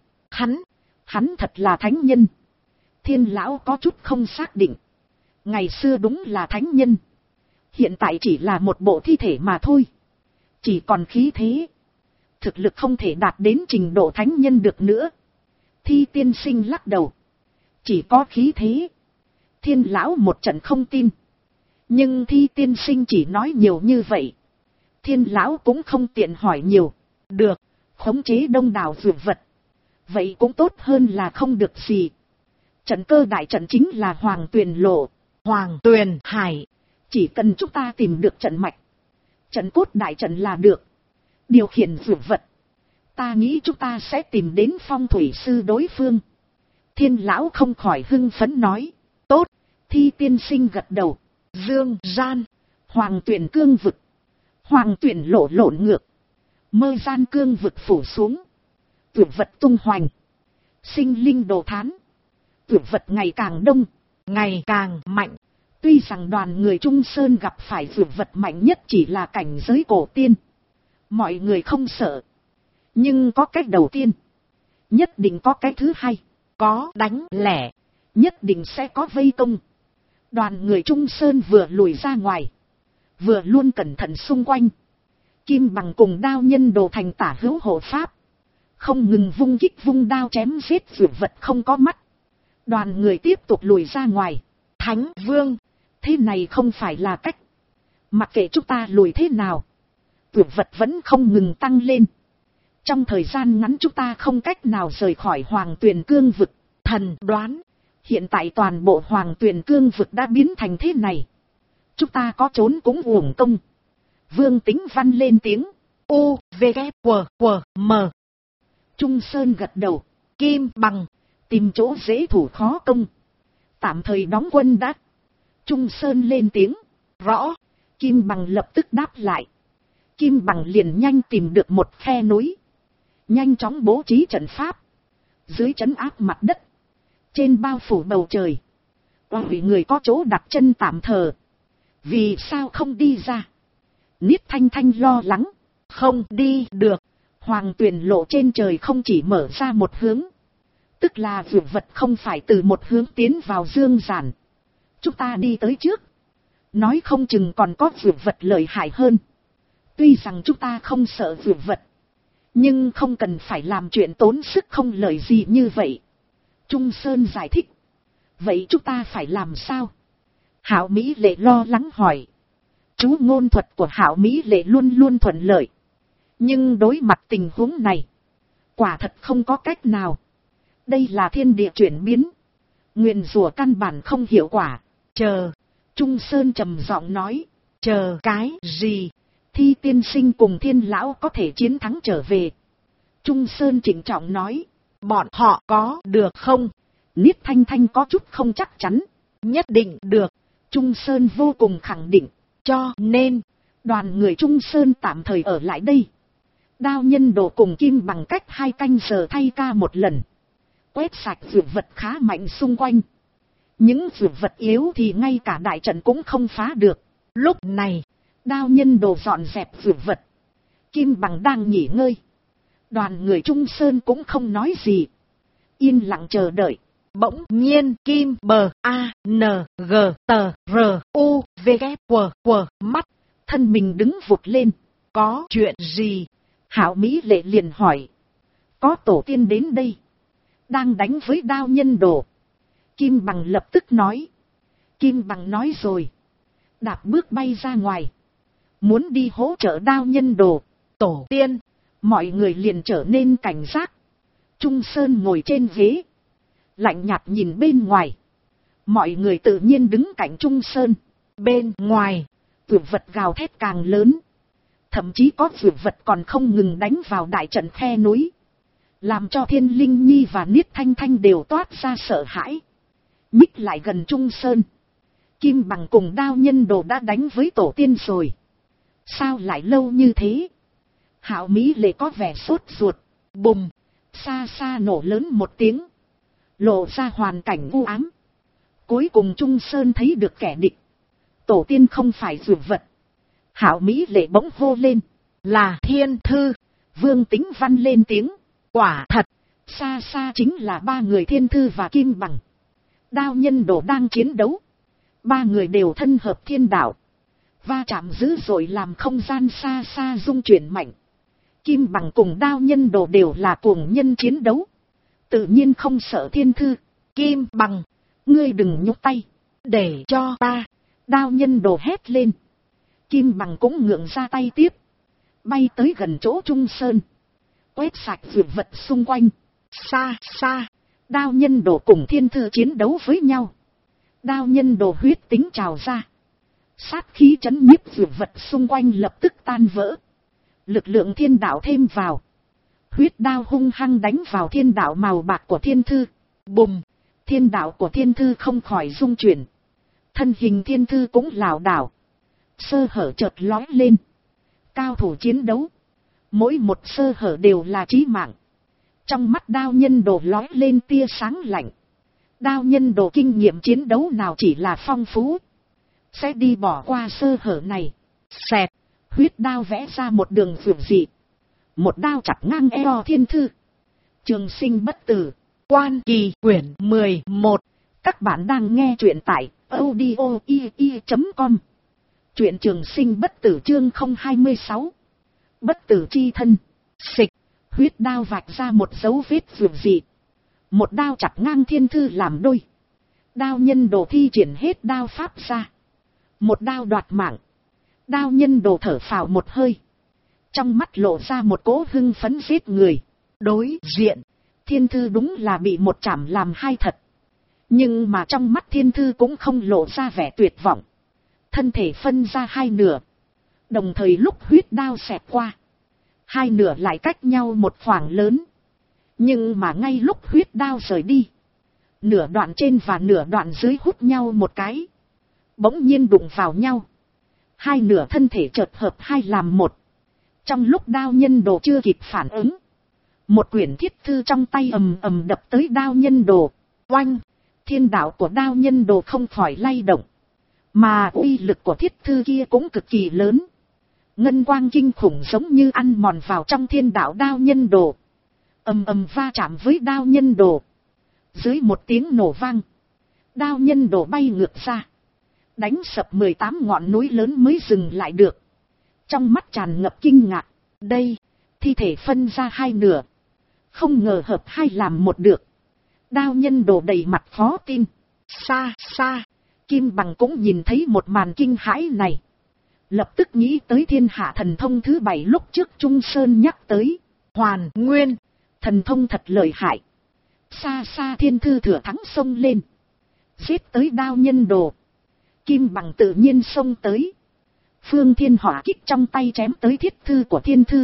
Hắn thật là thánh nhân. Thiên lão có chút không xác định. Ngày xưa đúng là thánh nhân. Hiện tại chỉ là một bộ thi thể mà thôi. Chỉ còn khí thế. Thực lực không thể đạt đến trình độ thánh nhân được nữa. Thi tiên sinh lắc đầu. Chỉ có khí thế. Thiên lão một trận không tin. Nhưng Thi tiên sinh chỉ nói nhiều như vậy. Thiên lão cũng không tiện hỏi nhiều. Được, khống chế đông đảo dược vật. Vậy cũng tốt hơn là không được gì. Trận cơ đại trận chính là Hoàng Tuyền Lộ, Hoàng Tuyền Hải. Chỉ cần chúng ta tìm được trận mạch, trận cốt đại trận là được. Điều khiển dược vật, ta nghĩ chúng ta sẽ tìm đến phong thủy sư đối phương. Thiên lão không khỏi hưng phấn nói. Tốt, Thi tiên sinh gật đầu. Dương gian, Hoàng Tuyền cương vực, Hoàng Tuyền Lộ lộn ngược, mơ gian cương vực phủ xuống. Dược vật tung hoành, sinh linh đồ thán. Dược vật ngày càng đông, ngày càng mạnh. Tuy rằng đoàn người Trung Sơn gặp phải dược vật mạnh nhất chỉ là cảnh giới cổ tiên. Mọi người không sợ. Nhưng có cách đầu tiên, nhất định có cái thứ hai. Có đánh lẻ, nhất định sẽ có vây công. Đoàn người Trung Sơn vừa lùi ra ngoài, vừa luôn cẩn thận xung quanh. Kim Bằng cùng đao nhân đồ thành tả hữu hộ pháp, không ngừng vung kích vung đao chém giết dược vật không có mắt. Đoàn người tiếp tục lùi ra ngoài. Thánh Vương, thế này không phải là cách. Mặc kệ chúng ta lùi thế nào, dược vật vẫn không ngừng tăng lên. Trong thời gian ngắn chúng ta không cách nào rời khỏi Hoàng Tuyền cương vực. Thần đoán, hiện tại toàn bộ Hoàng Tuyền cương vực đã biến thành thế này. Chúng ta có trốn cũng uổng công. Vương Tính Văn lên tiếng. U, V, K, W, W, M. Trung Sơn gật đầu. Kim Bằng, tìm chỗ dễ thủ khó công. Tạm thời đóng quân đã. Trung Sơn lên tiếng. Rõ. Kim Bằng lập tức đáp lại. Kim Bằng liền nhanh tìm được một khe núi. Nhanh chóng bố trí trận pháp. Dưới trấn áp mặt đất, trên bao phủ bầu trời, mọi người có chỗ đặt chân tạm thờ. Vì sao không đi ra? Niết Thanh Thanh lo lắng. Không đi được. Hoàng Tuyền Lộ trên trời không chỉ mở ra một hướng, tức là dược vật không phải từ một hướng tiến vào dương giản. Chúng ta đi tới trước, nói không chừng còn có dược vật lợi hại hơn. Tuy rằng chúng ta không sợ dược vật, nhưng không cần phải làm chuyện tốn sức không lợi gì như vậy. Trung Sơn giải thích. Vậy chúng ta phải làm sao? Hạo Mỹ Lệ lo lắng hỏi. Chú ngôn thuật của Hạo Mỹ Lệ luôn luôn thuận lợi. Nhưng đối mặt tình huống này, quả thật không có cách nào. Đây là thiên địa chuyển biến. Nguyền rủa căn bản không hiệu quả. Chờ. Trung Sơn trầm giọng nói. Chờ cái gì? Thi tiên sinh cùng Thiên lão có thể chiến thắng trở về. Trung Sơn trịnh trọng nói. Bọn họ có được không? Niết Thanh Thanh có chút không chắc chắn. Nhất định được. Trung Sơn vô cùng khẳng định. Cho nên, đoàn người Trung Sơn tạm thời ở lại đây. Đao nhân đồ cùng Kim Bằng cách 2 canh giờ thay ca một lần. Quét sạch dược vật khá mạnh xung quanh. Những dược vật yếu thì ngay cả đại trận cũng không phá được. Lúc này, đao nhân đồ dọn dẹp dược vật. Kim Bằng đang nghỉ ngơi. Đoàn người Trung Sơn cũng không nói gì. Yên lặng chờ đợi. Bỗng nhiên Kim Bờ A N G T R U V K W mắt. Thân mình đứng vụt lên. Có chuyện gì? Hảo Mỹ Lệ liền hỏi. Có tổ tiên đến đây. Đang đánh với đao nhân đồ. Kim Bằng lập tức nói. Kim Bằng nói rồi. Đạp bước bay ra ngoài. Muốn đi hỗ trợ đao nhân đồ. Tổ tiên. Mọi người liền trở nên cảnh giác. Trung Sơn ngồi trên ghế. Lạnh nhạt nhìn bên ngoài. Mọi người tự nhiên đứng cạnh Trung Sơn. Bên ngoài. Dược vật gào thét càng lớn. Thậm chí có dược vật còn không ngừng đánh vào đại trận khe núi. Làm cho Thiên Linh Nhi và Niết Thanh Thanh đều toát ra sợ hãi. Nhích lại gần Trung Sơn. Kim Bằng cùng đao nhân đồ đã đánh với tổ tiên rồi. Sao lại lâu như thế? Hạo Mỹ Lệ có vẻ sốt ruột. Bùm. Xa xa nổ lớn một tiếng. Lộ ra hoàn cảnh u ám. Cuối cùng Trung Sơn thấy được kẻ địch. Tổ tiên không phải dược vật. Hạo Mỹ Lệ bỗng hô lên. Là thiên thư. Vương Tính Văn lên tiếng. Quả thật. Xa xa chính là 3 người thiên thư và Kim Bằng. Đao nhân đồ đang chiến đấu. 3 người đều thân hợp thiên đạo. Va chạm dữ dội làm không gian xa xa rung chuyển mạnh. Kim Bằng cùng đao nhân đồ đều là cuồng nhân chiến đấu. Tự nhiên không sợ thiên thư. Kim Bằng. Ngươi đừng nhúc tay. Để cho ta. Đao nhân đồ hét lên. Kim Bằng cũng ngượng ra tay tiếp. Bay tới gần chỗ Trung Sơn. Quét sạch dược vật xung quanh. Xa xa. Đao nhân đồ cùng thiên thư chiến đấu với nhau. Đao nhân đồ huyết tính trào ra. Sát khí chấn nhiếp dược vật xung quanh lập tức tan vỡ. Lực lượng thiên đạo thêm vào. Huyết đao hung hăng đánh vào thiên đạo màu bạc của thiên thư. Bùm. Thiên đạo của thiên thư không khỏi rung chuyển. Thân hình thiên thư cũng lảo đảo. Sơ hở chợt lói lên. Cao thủ chiến đấu. Mỗi một sơ hở đều là chí mạng. Trong mắt đao nhân đồ lói lên tia sáng lạnh. Đao nhân đồ kinh nghiệm chiến đấu nào chỉ là phong phú. Sẽ đi bỏ qua sơ hở này. Xẹt. Huyết đao vẽ ra một đường vượt dị. Một đao chặt ngang eo thiên thư. Trường sinh bất tử. Quan Kỳ quyển 11. Các bạn đang nghe truyện tại audio.com. Truyện Trường Sinh bất tử chương 026. Bất tử chi thân. Xịch. Huyết đao vạch ra một dấu vết vượt dị. Một đao chặt ngang thiên thư làm đôi. Đao nhân đồ thi triển hết đao pháp ra. Một đao đoạt mạng. Đao nhân đồ thở phào một hơi. Trong mắt lộ ra một cỗ hưng phấn giết người. Đối diện. Thiên thư đúng là bị một chảm làm hai thật. Nhưng mà trong mắt thiên thư cũng không lộ ra vẻ tuyệt vọng. Thân thể phân ra hai nửa. Đồng thời lúc huyết đao xẹt qua. Hai nửa lại cách nhau một khoảng lớn. Nhưng mà ngay lúc huyết đao rời đi. Nửa đoạn trên và nửa đoạn dưới hút nhau một cái. Bỗng nhiên đụng vào nhau. Hai nửa thân thể chợt hợp hai làm một. Trong lúc đao nhân đồ chưa kịp phản ứng. Một quyển thiết thư trong tay ầm ầm đập tới đao nhân đồ. Oanh! Thiên đạo của đao nhân đồ không khỏi lay động. Mà uy lực của thiết thư kia cũng cực kỳ lớn. Ngân quang kinh khủng giống như ăn mòn vào trong thiên đạo đao nhân đồ. Ầm ầm va chạm với đao nhân đồ. Dưới một tiếng nổ vang. Đao nhân đồ bay ngược ra. Đánh sập 18 ngọn núi lớn mới dừng lại được. Trong mắt tràn ngập kinh ngạc. Đây, thi thể phân ra hai nửa. Không ngờ hợp hai làm một được. Đao nhân đồ đầy mặt khó tin. Xa xa, Kim Bằng cũng nhìn thấy một màn kinh hãi này. Lập tức nghĩ tới thiên hạ thần thông thứ 7 lúc trước Trung Sơn nhắc tới. Hoàn Nguyên, thần thông thật lợi hại. Xa xa thiên thư thừa thắng xông lên. Giết tới đao nhân đồ. Kim Bằng tự nhiên xông tới. Phương Thiên Hỏa Kích trong tay chém tới thiết thư của thiên thư.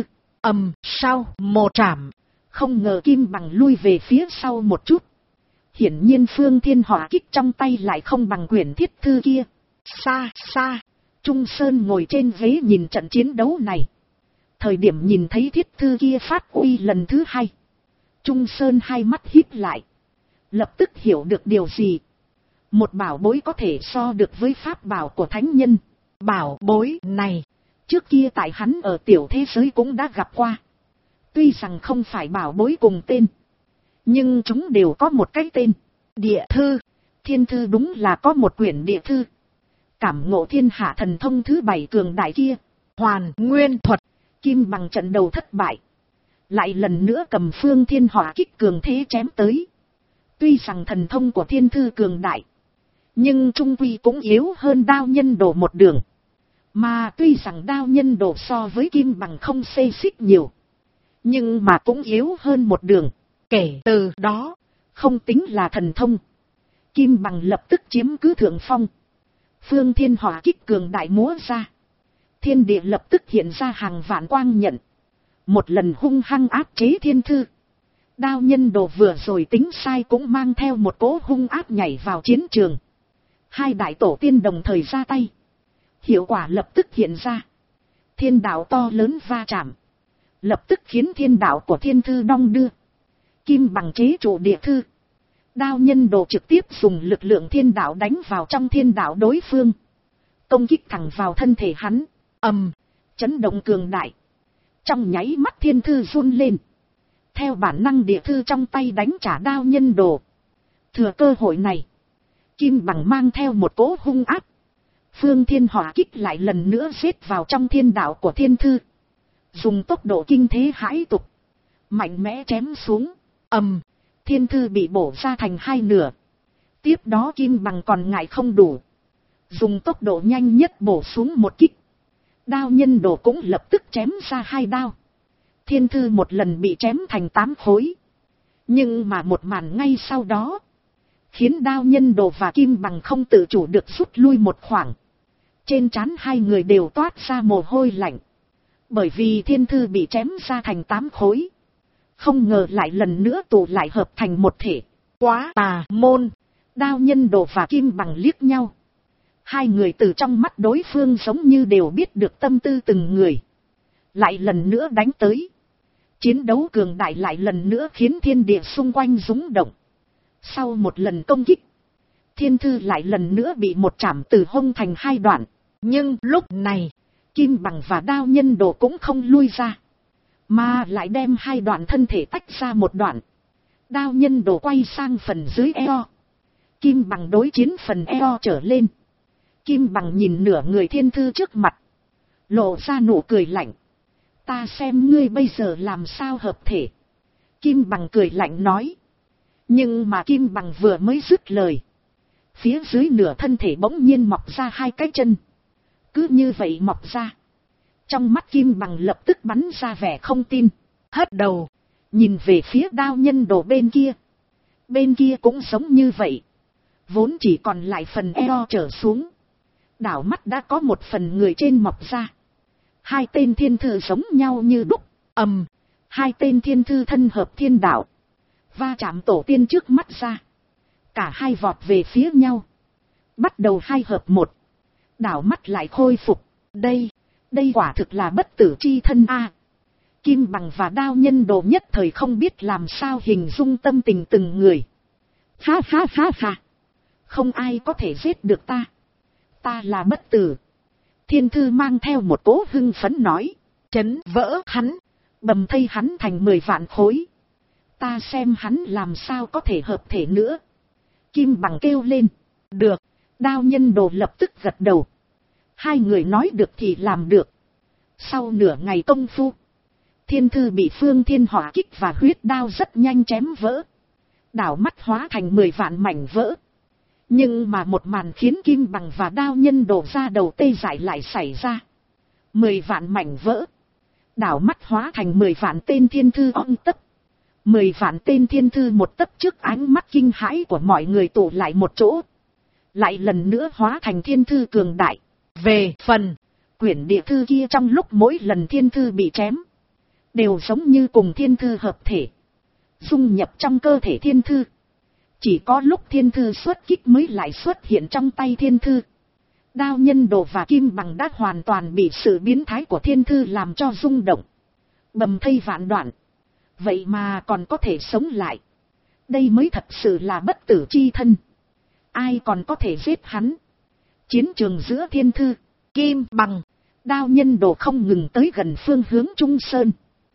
Sau một chạm. Không ngờ Kim Bằng lui về phía sau một chút. Hiển nhiên Phương Thiên Hỏa Kích trong tay lại không bằng quyển thiết thư kia. Xa xa. Trung Sơn ngồi trên ghế nhìn trận chiến đấu này. Thời điểm nhìn thấy thiết thư kia phát uy lần thứ hai, Trung Sơn hai mắt híp lại, lập tức hiểu được điều gì. Một bảo bối có thể so được với pháp bảo của thánh nhân. Bảo bối này, trước kia tại hắn ở tiểu thế giới cũng đã gặp qua. Tuy rằng không phải bảo bối cùng tên, nhưng chúng đều có một cái tên. Địa thư, thiên thư đúng là có một quyển địa thư. Cảm ngộ thiên hạ thần thông thứ 7 cường đại kia, Hoàn Nguyên thuật. Kim Bằng trận đầu thất bại, lại lần nữa cầm Phương Thiên Hỏa Kích cường thế chém tới. Tuy rằng thần thông của thiên thư cường đại, nhưng trung quy cũng yếu hơn Đao Nhân Đồ một đường. Mà tuy rằng Đao Nhân Đồ so với Kim Bằng không xê xích nhiều, nhưng mà cũng yếu hơn một đường. Kể từ đó, không tính là thần thông, Kim Bằng lập tức chiếm cứ thượng phong. Phương Thiên Hỏa Kích cường đại múa ra, thiên địa lập tức hiện ra hàng vạn quang nhận, một lần hung hăng áp chế thiên thư. Đao Nhân Đồ vừa rồi tính sai cũng mang theo một cỗ hung áp nhảy vào chiến trường. Hai đại tổ tiên đồng thời ra tay, hiệu quả lập tức hiện ra. Thiên đạo to lớn va chạm, lập tức khiến thiên đạo của thiên thư đong đưa. Kim Bằng chế trụ địa thư, Đao Nhân Đồ trực tiếp dùng lực lượng thiên đạo đánh vào trong thiên đạo đối phương, công kích thẳng vào thân thể hắn. Chấn động cường đại, trong nháy mắt thiên thư run lên, theo bản năng địa thư trong tay đánh trả Đao Nhân Đồ. Thừa cơ hội này, Kim Bằng mang theo một cỗ hung áp, Phương Thiên Hỏa Kích lại lần nữa giết vào trong thiên đạo của thiên thư, dùng tốc độ kinh thế hãi tục, mạnh mẽ chém xuống. Thiên thư bị bổ ra thành hai nửa. Tiếp đó Kim Bằng còn ngại không đủ, dùng tốc độ nhanh nhất bổ xuống một kích. Đao Nhân Đồ cũng lập tức chém ra hai đao. Thiên thư một lần bị chém thành 8 khối. Nhưng mà một màn ngay sau đó, khiến Đao Nhân Đồ và Kim Bằng không tự chủ được rút lui một khoảng. Trên trán hai người đều toát ra mồ hôi lạnh. Bởi vì thiên thư bị chém ra thành 8 khối, không ngờ lại lần nữa tụ lại hợp thành một thể. Quá tà môn! Đao Nhân Đồ và Kim Bằng liếc nhau. Hai người từ trong mắt đối phương giống như đều biết được tâm tư từng người. Lại lần nữa đánh tới. Chiến đấu cường đại lại lần nữa khiến thiên địa xung quanh rúng động. Sau một lần công kích, thiên thư lại lần nữa bị một chảm từ hông thành hai đoạn. Nhưng lúc này, Kim Bằng và Đao Nhân Đồ cũng không lui ra, mà lại đem hai đoạn thân thể tách ra một đoạn. Đao Nhân Đồ quay sang phần dưới eo, Kim Bằng đối chiến phần eo trở lên. Kim Bằng nhìn nửa người thiên thư trước mặt, lộ ra nụ cười lạnh. Ta xem ngươi bây giờ làm sao hợp thể. Kim Bằng cười lạnh nói. Nhưng mà Kim Bằng vừa mới dứt lời, phía dưới nửa thân thể bỗng nhiên mọc ra hai cái chân. Cứ như vậy mọc ra, trong mắt Kim Bằng lập tức bắn ra vẻ không tin. Hất đầu, nhìn về phía Đao Nhân Đồ bên kia. Bên kia cũng giống như vậy, vốn chỉ còn lại phần eo trở xuống, đảo mắt đã có một phần người trên mọc ra. Hai tên thiên thư giống nhau như đúc. Hai tên thiên thư thân hợp thiên đạo, va chạm tổ tiên trước mắt ra. Cả hai vọt về phía nhau, bắt đầu hai hợp một. Đảo mắt lại khôi phục. Đây quả thực là bất tử chi thân a. Kim Bằng và Đao Nhân Đồ nhất thời không biết làm sao hình dung tâm tình từng người. Ha ha ha ha, không ai có thể giết được ta. Ta là bất tử. Thiên thư mang theo một cỗ hưng phấn nói. Chấn vỡ hắn, bầm thây hắn thành 10 vạn khối. Ta xem hắn làm sao có thể hợp thể nữa. Kim Bằng kêu lên. Được. Đao Nhân Đồ lập tức gật đầu. Hai người nói được thì làm được. Sau nửa ngày công phu, thiên thư bị Phương Thiên Hỏa Kích và huyết đao rất nhanh chém vỡ, đảo mắt hóa thành 10 vạn mảnh vỡ. Nhưng mà một màn khiến Kim Bằng và Đao Nhân Đồ ra đầu tê dại lại xảy ra. 10 vạn mảnh vỡ, đảo mắt hóa thành 10 vạn tên thiên thư ong tấp. 10 vạn tên thiên thư một tấp trước ánh mắt kinh hãi của mọi người tụ lại một chỗ, lại lần nữa hóa thành thiên thư cường đại. Về phần quyển địa thư kia, trong lúc mỗi lần thiên thư bị chém, đều giống như cùng thiên thư hợp thể, dung nhập trong cơ thể thiên thư. Chỉ có lúc thiên thư xuất kích mới lại xuất hiện trong tay thiên thư. Đao Nhân Đồ và Kim Bằng đã hoàn toàn bị sự biến thái của thiên thư làm cho rung động. bầm thây vạn đoạn, vậy mà còn có thể sống lại. Đây mới thật sự là bất tử chi thân. Ai còn có thể giết hắn? Chiến trường giữa Thiên Thư, Kim Bằng, Đao Nhân Đồ không ngừng tới gần phương hướng Trung Sơn.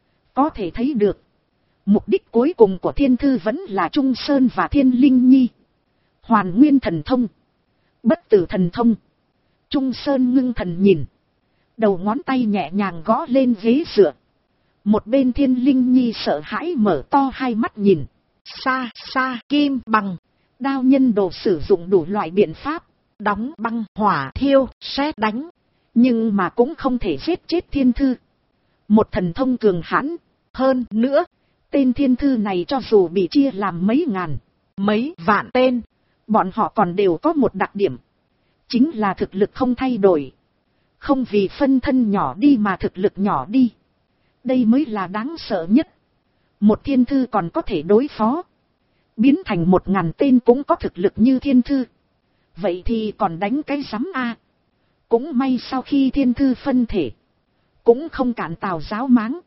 Có thể thấy được, mục đích cuối cùng của Thiên Thư vẫn là Trung Sơn và Thiên Linh Nhi. Hoàn nguyên thần thông, bất tử thần thông. Trung Sơn ngưng thần nhìn, đầu ngón tay nhẹ nhàng gõ lên ghế dựa. Một bên Thiên Linh Nhi sợ hãi mở to hai mắt nhìn. Xa xa Kim Bằng, Đao Nhân Đồ sử dụng đủ loại biện pháp, đóng băng, hỏa thiêu, sét đánh, nhưng mà cũng không thể giết chết Thiên Thư. Một thần thông cường hãn, hơn nữa, tên Thiên Thư này cho dù bị chia làm mấy ngàn, mấy vạn tên, bọn họ còn đều có một đặc điểm, chính là thực lực không thay đổi. Không vì phân thân nhỏ đi mà thực lực nhỏ đi. Đây mới là đáng sợ nhất. Một Thiên Thư còn có thể đối phó, biến thành 1000 tên cũng có thực lực như Thiên Thư. Vậy thì còn đánh cái rắm a. Cũng may sau khi Thiên Thư phân thể, cũng không cản Tào giáo máng,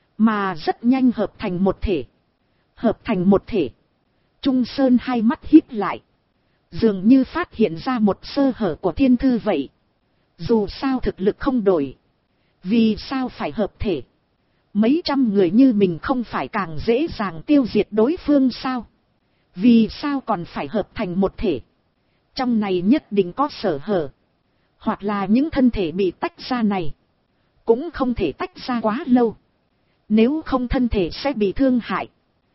mà rất nhanh hợp thành một thể. Hợp thành một thể, Trung Sơn hai mắt híp lại, dường như phát hiện ra một sơ hở của Thiên Thư vậy. Dù sao thực lực không đổi, vì sao phải hợp thể? Mấy trăm người như mình không phải càng dễ dàng tiêu diệt đối phương sao? Vì sao còn phải hợp thành một thể? Trong này nhất định có sở hở. Hoặc là những thân thể bị tách ra này cũng không thể tách ra quá lâu, nếu không thân thể sẽ bị thương hại.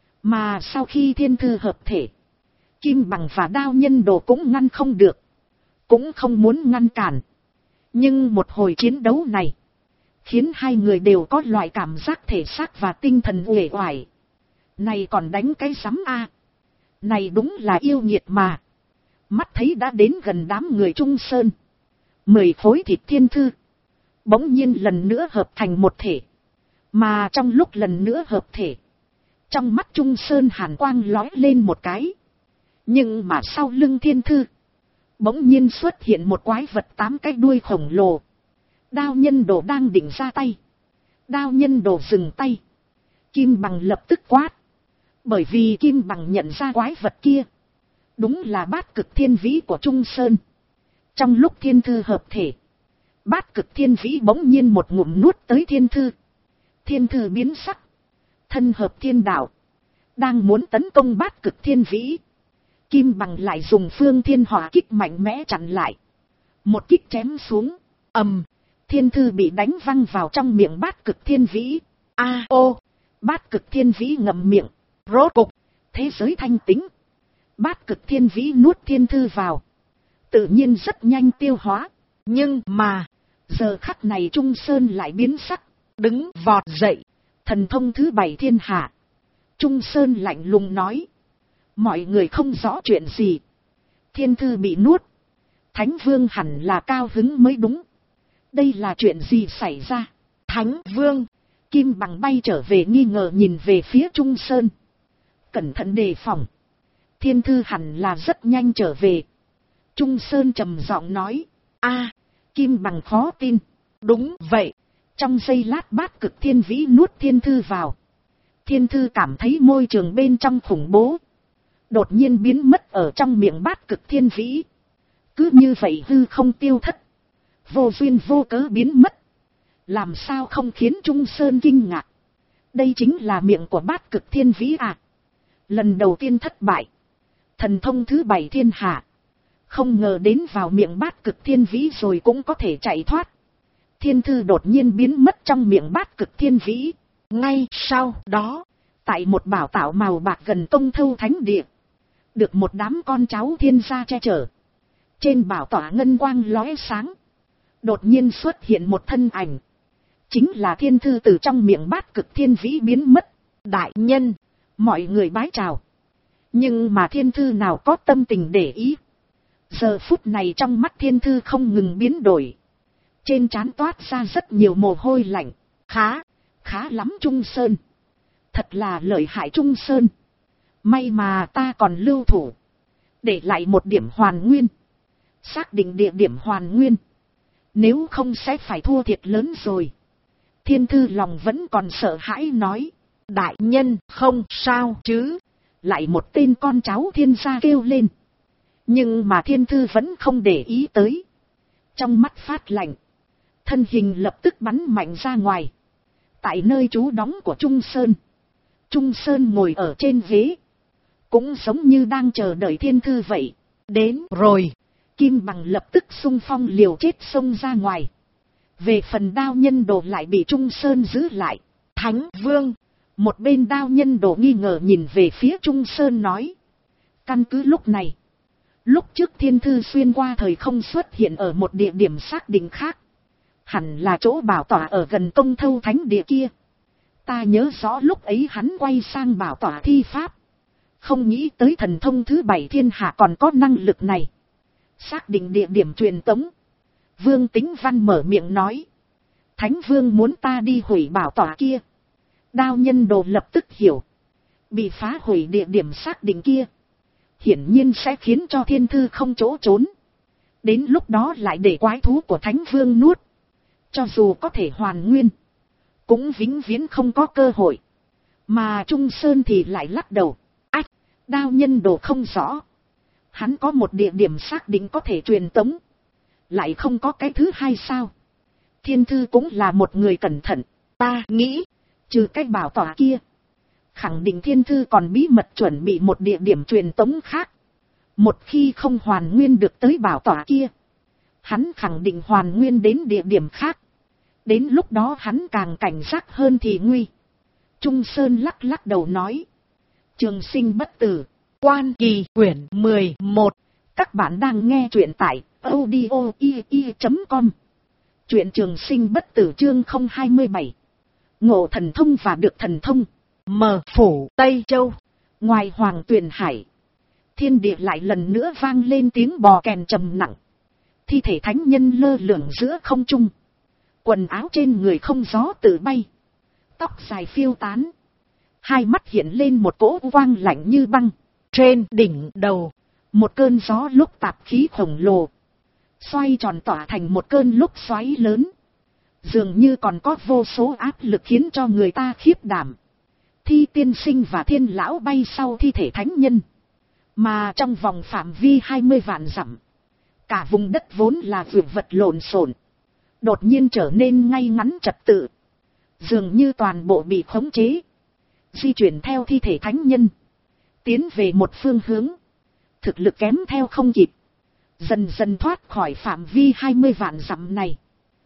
Mà sau khi Thiên Thư hợp thể, Kim Bằng và Đao Nhân Đồ cũng ngăn không được, cũng không muốn ngăn cản. Nhưng một hồi chiến đấu này khiến hai người đều có loại cảm giác thể xác và tinh thần uể oải. Này còn đánh cái rắm a? Này đúng là yêu nghiệt mà. Mắt thấy đã đến gần đám người Trung Sơn, 10 khối thịt Thiên Thư bỗng nhiên lần nữa hợp thành một thể. Mà trong lúc lần nữa hợp thể, trong mắt Trung Sơn hàn quang lóe lên một cái. Nhưng mà sau lưng Thiên Thư bỗng nhiên xuất hiện một quái vật 8 cái đuôi khổng lồ. Đao Nhân Đồ đang định ra tay, Đao Nhân Đồ dừng tay. Kim Bằng lập tức quát, bởi vì Kim Bằng nhận ra quái vật kia đúng là Bát Cực Thiên Vĩ của Trung Sơn. Trong lúc Thiên Thư hợp thể, Bát Cực Thiên Vĩ bỗng nhiên một ngụm nuốt tới Thiên Thư. Thiên Thư biến sắc, thân hợp thiên đạo, đang muốn tấn công Bát Cực Thiên Vĩ. Kim Bằng lại dùng Phương Thiên Hỏa kích mạnh mẽ chặn lại. Một kích chém xuống, ầm, Thiên Thư bị đánh văng vào trong miệng Bát Cực Thiên Vĩ. A ô, Bát Cực Thiên Vĩ ngậm miệng, rốt cục, thế giới thanh tĩnh. Bát Cực Thiên Vĩ nuốt Thiên Thư vào, tự nhiên rất nhanh tiêu hóa. Nhưng mà, giờ khắc này Trung Sơn lại biến sắc, đứng vọt dậy, thần thông thứ 7 thiên hạ. Trung Sơn lạnh lùng nói, mọi người không rõ chuyện gì. Thiên Thư bị nuốt, Thánh Vương hẳn là cao hứng mới đúng. Đây là chuyện gì xảy ra? Thánh Vương, Kim Bằng bay trở về nghi ngờ nhìn về phía Trung Sơn. Cẩn thận đề phòng, Thiên Thư hẳn là rất nhanh trở về. Trung Sơn trầm giọng nói, a. Kim Bằng khó tin, đúng vậy. Trong giây lát Bát Cực Thiên Vĩ nuốt Thiên Thư vào. Thiên Thư cảm thấy môi trường bên trong khủng bố, đột nhiên biến mất ở trong miệng Bát Cực Thiên Vĩ. Cứ như vậy hư không tiêu thất, vô duyên vô cớ biến mất. Làm sao không khiến Trung Sơn kinh ngạc? Đây chính là miệng của Bát Cực Thiên Vĩ à? Lần đầu tiên thất bại, thần thông thứ 7 thiên hạ, không ngờ đến vào miệng Bát Cực Thiên Vĩ rồi cũng có thể chạy thoát. Thiên Thư đột nhiên biến mất trong miệng Bát Cực Thiên Vĩ. Ngay sau đó, tại một bảo tảo màu bạc gần Tông Thâu Thánh Địa, được một đám con cháu thiên gia che chở. Trên bảo tọa ngân quang lóe sáng, đột nhiên xuất hiện một thân ảnh. Chính là Thiên Thư từ trong miệng Bát Cực Thiên Vĩ biến mất. Đại nhân, mọi người bái chào. Nhưng mà Thiên Thư nào có tâm tình để ý. Giờ phút này trong mắt Thiên Thư không ngừng biến đổi, trên trán toát ra rất nhiều mồ hôi lạnh. Khá lắm Trung Sơn, thật là lợi hại Trung Sơn. May mà ta còn lưu thủ, để lại một điểm hoàn nguyên, xác định địa điểm hoàn nguyên, nếu không sẽ phải thua thiệt lớn rồi. Thiên thư lòng vẫn còn sợ hãi nói. Đại nhân không sao chứ. Lại một tên con cháu thiên gia kêu lên. Nhưng mà thiên thư vẫn không để ý tới. Trong mắt phát lạnh. Thân hình lập tức bắn mạnh ra ngoài. Tại nơi trú đóng của Trung Sơn. Trung Sơn ngồi ở trên ghế. Cũng giống như đang chờ đợi thiên thư vậy. Đến rồi. Kim Bằng lập tức xung phong liều chết xông ra ngoài. Về phần Đao Nhân Đồ lại bị Trung Sơn giữ lại. Thánh Vương. Một bên Đao Nhân Đồ nghi ngờ nhìn về phía Trung Sơn nói. Căn cứ lúc này. Lúc trước thiên thư xuyên qua thời không xuất hiện ở một địa điểm xác định khác. Hẳn là chỗ bảo tỏa ở gần Công Thâu Thánh Địa kia. Ta nhớ rõ lúc ấy hắn quay sang bảo tỏa thi pháp. Không nghĩ tới thần thông thứ 7 thiên hạ còn có năng lực này. Xác định địa điểm truyền tống. Vương Tính Văn mở miệng nói. Thánh Vương muốn ta đi hủy bảo tỏa kia. Đao Nhân Đồ lập tức hiểu. Bị phá hủy địa điểm xác định kia. Hiển nhiên sẽ khiến cho thiên thư không chỗ trốn. Đến lúc đó lại để quái thú của Thánh Vương nuốt. Cho dù có thể hoàn nguyên. Cũng vĩnh viễn không có cơ hội. Mà Trung Sơn thì lại lắc đầu. Ách, Đao Nhân Đồ không rõ. Hắn có một địa điểm xác định có thể truyền tống. Lại không có cái thứ hai sao. Thiên thư cũng là một người cẩn thận. Ta nghĩ, trừ cái bảo tỏa kia. Khẳng định thiên thư còn bí mật chuẩn bị một địa điểm truyền tống khác. Một khi không hoàn nguyên được tới bảo tỏa kia. Hắn khẳng định hoàn nguyên đến địa điểm khác. Đến lúc đó hắn càng cảnh giác hơn thì nguy. Trung Sơn lắc lắc đầu nói. Trường Sinh Bất Tử. Quan Kỳ quyển 11. Các bạn đang nghe truyện tại audio.com. Truyện Trường Sinh Bất Tử chương 027. Ngộ thần thông và được thần thông. Mờ phủ Tây Châu. Ngoài Hoàng Tuyền Hải. Thiên địa lại lần nữa vang lên tiếng bò kèn trầm nặng. Thi thể thánh nhân lơ lửng giữa không trung. Quần áo trên người không gió tự bay. Tóc dài phiêu tán. Hai mắt hiện lên một cỗ quang lạnh như băng. Trên đỉnh đầu. Một cơn gió lúc tạp khí khổng lồ. Xoay tròn tỏa thành một cơn lúc xoáy lớn. Dường như còn có vô số áp lực khiến cho người ta khiếp đảm. Thi Tiên Sinh và Thiên Lão bay sau thi thể thánh nhân. Mà trong vòng phạm vi 20 vạn dặm. Cả vùng đất vốn là vượt vật lộn xộn. Đột nhiên trở nên ngay ngắn trật tự. Dường như toàn bộ bị khống chế. Di chuyển theo thi thể thánh nhân. Tiến về một phương hướng. Thực lực kém theo không kịp. Dần dần thoát khỏi phạm vi 20 vạn dặm này.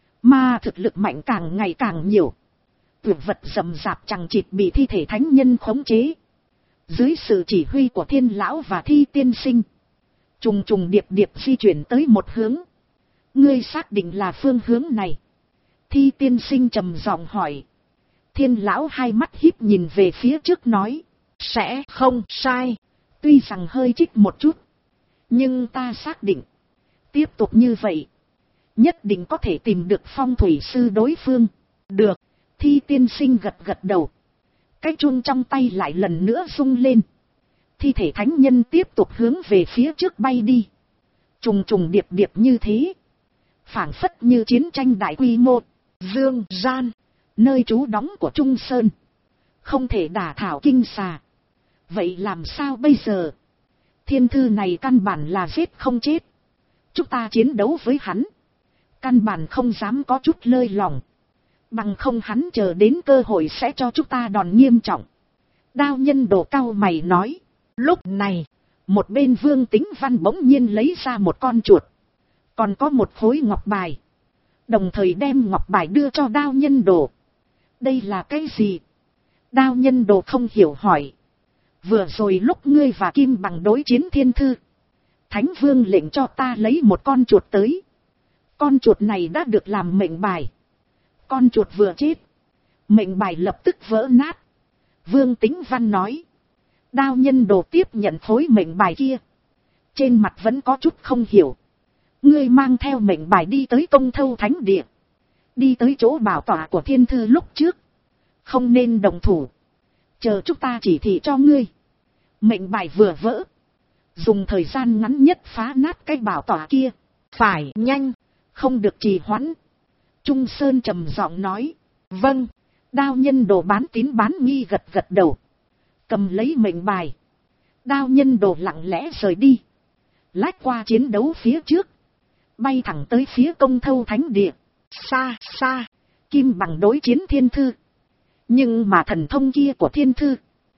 Mà thực lực mạnh càng ngày càng nhiều. Vượt vật rầm rạp chằng chịt bị thi thể thánh nhân khống chế. Dưới sự chỉ huy của Thiên Lão và Thi Tiên Sinh. Trùng trùng điệp điệp di chuyển tới một hướng. Ngươi xác định là phương hướng này. Thi Tiên Sinh trầm giọng hỏi. Thiên Lão hai mắt híp nhìn về phía trước nói. Sẽ không sai. Tuy rằng hơi chích một chút. Nhưng ta xác định. Tiếp tục như vậy. Nhất định có thể tìm được phong thủy sư đối phương. Được. Thi Tiên Sinh gật gật đầu. Cái chuông trong tay lại lần nữa rung lên. Thi thể thánh nhân tiếp tục hướng về phía trước bay đi. Trùng trùng điệp điệp như thế. Phảng phất như chiến tranh đại quy mô. Dương gian. Nơi trú đóng của Trung Sơn. Không thể đả thảo kinh xà. Vậy làm sao bây giờ? Thiên thư này căn bản là giết không chết. Chúng ta chiến đấu với hắn. Căn bản không dám có chút lơi lòng. Bằng không hắn chờ đến cơ hội sẽ cho chúng ta đòn nghiêm trọng. Đao Nhân Đồ cau mày nói. Lúc này, một bên Vương Tính Văn bỗng nhiên lấy ra một con chuột. Còn có một khối ngọc bài. Đồng thời đem ngọc bài đưa cho Đao Nhân Đồ. Đây là cái gì? Đao Nhân Đồ không hiểu hỏi. Vừa rồi lúc ngươi và Kim Bằng đối chiến thiên thư. Thánh Vương lệnh cho ta lấy một con chuột tới. Con chuột này đã được làm mệnh bài. Con chuột vừa chết. Mệnh bài lập tức vỡ nát. Vương Tính Văn nói. Đao Nhân Đồ tiếp nhận khối mệnh bài kia. Trên mặt vẫn có chút không hiểu. Ngươi mang theo mệnh bài đi tới Công Thâu Thánh Địa. Đi tới chỗ bảo tỏa của thiên thư lúc trước. Không nên đồng thủ. Chờ chúng ta chỉ thị cho ngươi. Mệnh bài vừa vỡ. Dùng thời gian ngắn nhất phá nát cái bảo tỏa kia. Phải nhanh. Không được trì hoãn. Trung Sơn trầm giọng nói. Vâng. Đao nhân đồ bán tín bán nghi gật gật đầu. Cầm lấy mệnh bài. Đao nhân đồ lặng lẽ rời đi. Lách qua chiến đấu phía trước. Bay thẳng tới phía Công Thâu Thánh Địa. Xa xa. Kim Bằng đối chiến Thiên Thư. Nhưng mà thần thông kia của Thiên Thư,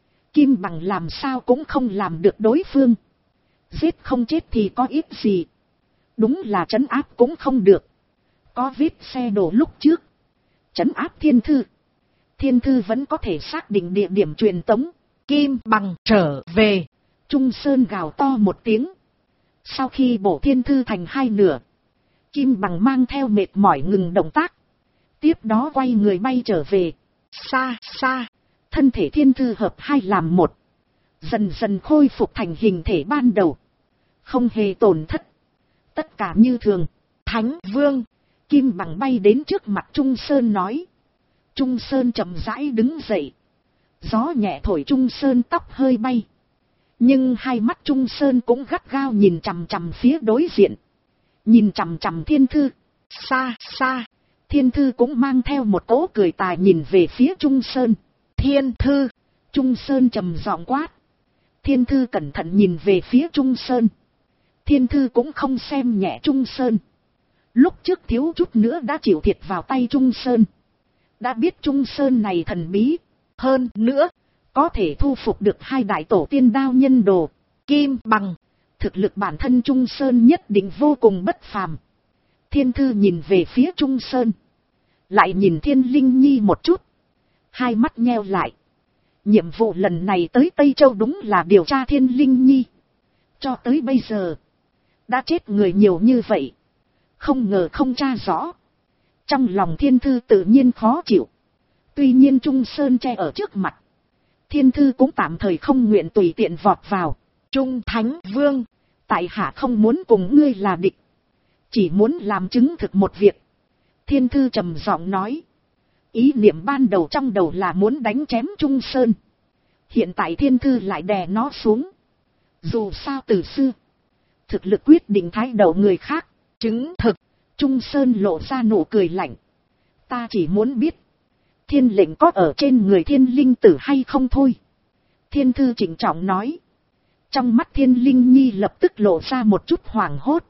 Kim Bằng làm sao cũng không làm được đối phương. Giết không chết thì có ít gì. Đúng là trấn áp cũng không được. Có vết xe đổ lúc trước. Trấn áp Thiên Thư. Thiên Thư vẫn có thể xác định địa điểm truyền tống. Kim Bằng trở về. Trung Sơn gào to một tiếng. Sau khi bổ Thiên Thư thành hai nửa, Kim Bằng mang theo mệt mỏi ngừng động tác. Tiếp đó quay người bay trở về. Xa xa. Thân thể Thiên Thư hợp hai làm một. Dần dần khôi phục thành hình thể ban đầu. Không hề tổn thất. Tất cả như thường. Thánh Vương. Kim Bằng bay đến trước mặt Trung Sơn nói. Trung Sơn chậm rãi đứng dậy. Gió nhẹ thổi Trung Sơn tóc hơi bay. Nhưng hai mắt Trung Sơn cũng gắt gao nhìn chằm chằm phía đối diện. Nhìn chằm chằm Thiên Thư. Xa xa. Thiên Thư cũng mang theo một cỗ cười tài nhìn về phía Trung Sơn. Thiên Thư. Trung Sơn trầm giọng quát. Thiên Thư cẩn thận nhìn về phía Trung Sơn. Thiên Thư cũng không xem nhẹ Trung Sơn. Lúc trước thiếu chút nữa đã chịu thiệt vào tay Trung Sơn. Đã biết Trung Sơn này thần bí. Hơn nữa, có thể thu phục được hai đại tổ tiên đao nhân đồ. Kim Bằng. Thực lực bản thân Trung Sơn nhất định vô cùng bất phàm. Thiên Thư nhìn về phía Trung Sơn. Lại nhìn Thiên Linh Nhi một chút. Hai mắt nheo lại. Nhiệm vụ lần này tới Tây Châu đúng là điều tra Thiên Linh Nhi. Cho tới bây giờ, đã chết người nhiều như vậy. Không ngờ không tra rõ. Trong lòng Thiên Thư tự nhiên khó chịu. Tuy nhiên Trung Sơn che ở trước mặt. Thiên Thư cũng tạm thời không nguyện tùy tiện vọt vào. Trung Thánh Vương. Tại hạ không muốn cùng ngươi là địch. Chỉ muốn làm chứng thực một việc. Thiên Thư trầm giọng nói. Ý niệm ban đầu trong đầu là muốn đánh chém Trung Sơn. Hiện tại Thiên Thư lại đè nó xuống. Dù sao từ xưa, thực lực quyết định thái độ người khác. Chứng thực. Trung Sơn lộ ra nụ cười lạnh. Ta chỉ muốn biết. Thiên lệnh có ở trên người Thiên Linh Tử hay không thôi. Thiên Thư trịnh trọng nói. Trong mắt Thiên Linh Nhi lập tức lộ ra một chút hoảng hốt.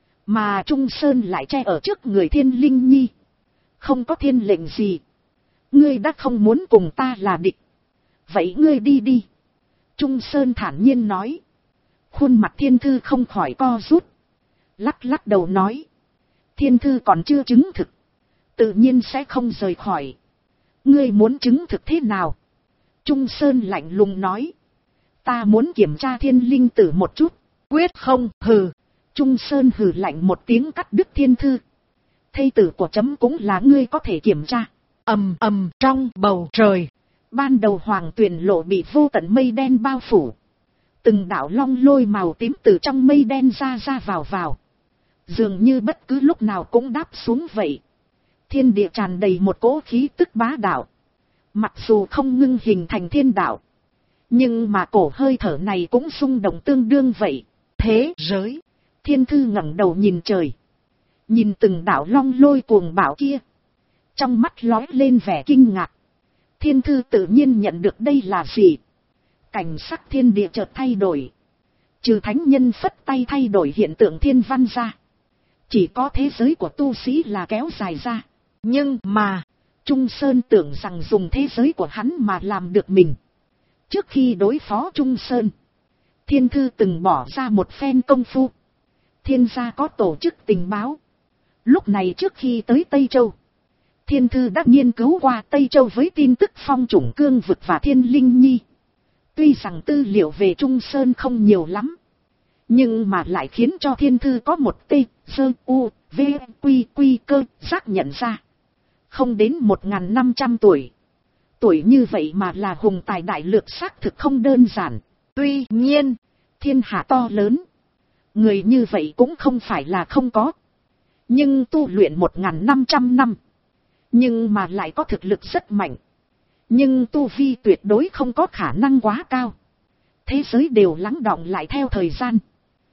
Mà Trung Sơn lại che ở trước người Thiên Linh Nhi. Không có thiên lệnh gì. Ngươi đã không muốn cùng ta là địch. Vậy ngươi đi đi. Trung Sơn thản nhiên nói. Khuôn mặt Thiên Thư không khỏi co rút. Lắc lắc đầu nói. Thiên Thư còn chưa chứng thực. Tự nhiên sẽ không rời khỏi. Ngươi muốn chứng thực thế nào? Trung Sơn lạnh lùng nói. Ta muốn kiểm tra Thiên Linh Tử một chút. Quyết không. Hừ. Trung Sơn hừ lạnh một tiếng cắt đứt Thiên Thư. Thây tử của chấm cũng là ngươi có thể kiểm tra. Ầm ầm trong bầu trời. Ban đầu Hoàng Tuyền Lộ bị vô tận mây đen bao phủ. Từng đạo long lôi màu tím từ trong mây đen ra vào. Dường như bất cứ lúc nào cũng đáp xuống vậy. Thiên địa tràn đầy một cỗ khí tức bá đạo. Mặc dù không ngưng hình thành thiên đạo. Nhưng mà cổ hơi thở này cũng xung động tương đương vậy. Thế giới. Thiên Thư ngẩng đầu nhìn trời. Nhìn từng đạo long lôi cuồng bạo kia. Trong mắt lóe lên vẻ kinh ngạc. Thiên Thư tự nhiên nhận được đây là gì. Cảnh sắc thiên địa chợt thay đổi. Trừ thánh nhân phất tay thay đổi hiện tượng thiên văn ra. Chỉ có thế giới của tu sĩ là kéo dài ra. Nhưng mà, Trung Sơn tưởng rằng dùng thế giới của hắn mà làm được mình. Trước khi đối phó Trung Sơn, Thiên Thư từng bỏ ra một phen công phu. Thiên gia có tổ chức tình báo. Lúc này trước khi tới Tây Châu, Thiên Thư đã nghiên cứu qua Tây Châu với tin tức phong chủng cương vực và Thiên Linh Nhi. Tuy rằng tư liệu về Trung Sơn không nhiều lắm, nhưng mà lại khiến cho Thiên Thư có một T, Sơ, U, V, Quy, Quy cơ xác nhận ra. Không đến 1.500 tuổi. Tuổi như vậy mà là hùng tài đại lược xác thực không đơn giản. Tuy nhiên, thiên hạ to lớn. Người như vậy cũng không phải là không có. Nhưng tu luyện 1.500 năm. Nhưng mà lại có thực lực rất mạnh. Nhưng tu vi tuyệt đối không có khả năng quá cao. Thế giới đều lắng đọng lại theo thời gian.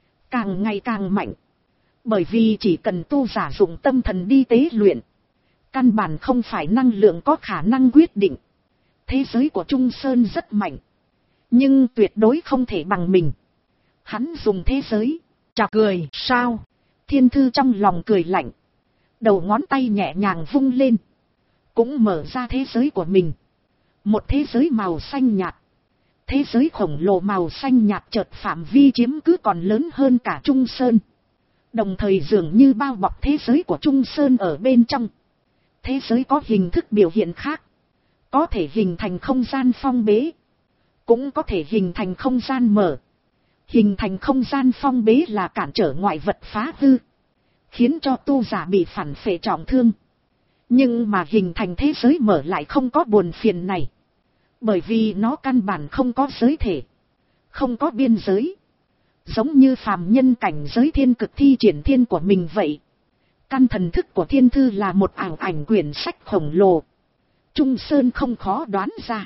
Càng ngày càng mạnh. Bởi vì chỉ cần tu giả dụng tâm thần đi tế luyện. Căn bản không phải năng lượng có khả năng quyết định. Thế giới của Trung Sơn rất mạnh, nhưng tuyệt đối không thể bằng mình. Hắn dùng thế giới. Chọc cười sao? Thiên Thư trong lòng cười lạnh. Đầu ngón tay nhẹ nhàng vung lên. Cũng mở ra thế giới của mình. Một thế giới màu xanh nhạt. Thế giới khổng lồ màu xanh nhạt chợt phạm vi chiếm cứ còn lớn hơn cả Trung Sơn. Đồng thời dường như bao bọc thế giới của Trung Sơn ở bên trong. Thế giới có hình thức biểu hiện khác. Có thể hình thành không gian phong bế. Cũng có thể hình thành không gian mở. Hình thành không gian phong bế là cản trở ngoại vật phá hư, khiến cho tu giả bị phản phệ trọng thương. Nhưng mà hình thành thế giới mở lại không có buồn phiền này. Bởi vì nó căn bản không có giới thể, không có biên giới. Giống như phàm nhân cảnh giới thiên cực thi triển thiên của mình vậy. Căn thần thức của Thiên Thư là một ảo ảnh quyển sách khổng lồ. Trung Sơn không khó đoán ra.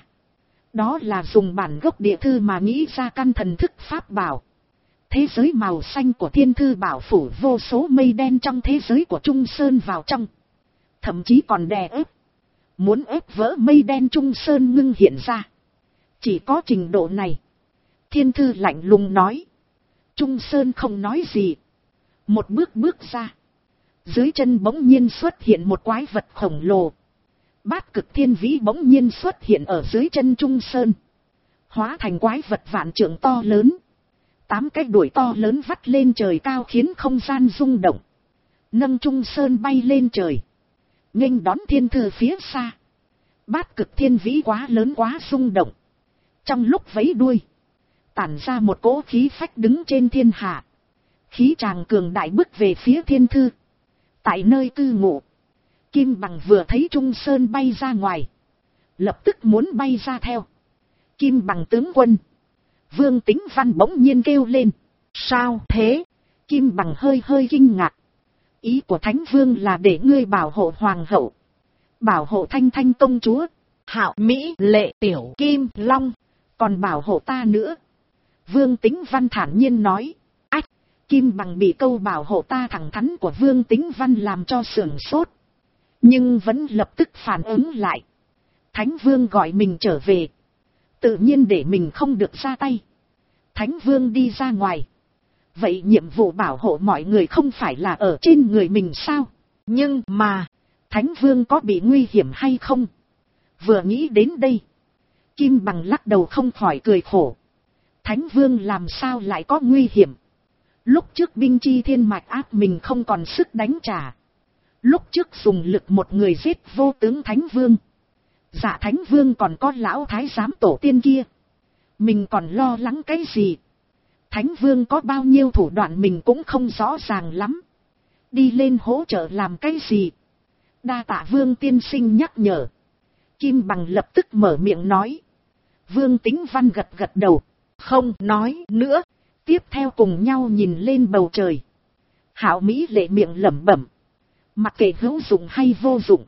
Đó là dùng bản gốc địa thư mà nghĩ ra căn thần thức pháp bảo. Thế giới màu xanh của Thiên Thư bảo phủ vô số mây đen trong thế giới của Trung Sơn vào trong. Thậm chí còn đè ép. Muốn ép vỡ mây đen Trung Sơn ngưng hiện ra. Chỉ có trình độ này. Thiên Thư lạnh lùng nói. Trung Sơn không nói gì. Một bước bước ra. Dưới chân bỗng nhiên xuất hiện một quái vật khổng lồ. Bát Cực Thiên Vĩ bỗng nhiên xuất hiện ở dưới chân Trung Sơn. Hóa thành quái vật vạn trượng to lớn. 8 cái đuổi to lớn vắt lên trời cao khiến không gian rung động. Nâng Trung Sơn bay lên trời. Nghênh đón Thiên Thư phía xa. Bát Cực Thiên Vĩ quá lớn quá rung động. Trong lúc vẫy đuôi, tản ra một cỗ khí phách đứng trên thiên hạ. Khí tràng cường đại bước về phía Thiên Thư. Tại nơi cư ngụ, Kim Bằng vừa thấy Trung Sơn bay ra ngoài, lập tức muốn bay ra theo. Kim Bằng tướng quân, Vương Tính Văn bỗng nhiên kêu lên. Sao thế? Kim Bằng hơi hơi kinh ngạc. Ý của Thánh Vương là để ngươi bảo hộ Hoàng hậu, bảo hộ Thanh Thanh công chúa, Hạo Mỹ Lệ Tiểu Kim Long, còn bảo hộ ta nữa. Vương Tính Văn thản nhiên nói. Ách! Kim Bằng bị câu bảo hộ ta thẳng thắn của Vương Tính Văn làm cho sửng sốt. Nhưng vẫn lập tức phản ứng lại. Thánh Vương gọi mình trở về, tự nhiên để mình không được ra tay. Thánh Vương đi ra ngoài, vậy nhiệm vụ bảo hộ mọi người không phải là ở trên người mình sao? Nhưng mà, Thánh Vương có bị nguy hiểm hay không? Vừa nghĩ đến đây, Kim Bằng lắc đầu không khỏi cười khổ. Thánh Vương làm sao lại có nguy hiểm? Lúc trước binh chi thiên mạch áp mình không còn sức đánh trả. Lúc trước dùng lực một người giết vô tướng Thánh Vương. Dạ Thánh Vương còn có lão thái giám tổ tiên kia. Mình còn lo lắng cái gì? Thánh Vương có bao nhiêu thủ đoạn mình cũng không rõ ràng lắm. Đi lên hỗ trợ làm cái gì? Đa tạ Vương tiên sinh nhắc nhở. Kim Bằng lập tức mở miệng nói. Vương Tính Văn gật gật đầu, không nói nữa. Tiếp theo cùng nhau nhìn lên bầu trời. Hạo Mỹ Lệ miệng lẩm bẩm. Mặc kệ hữu dụng hay vô dụng,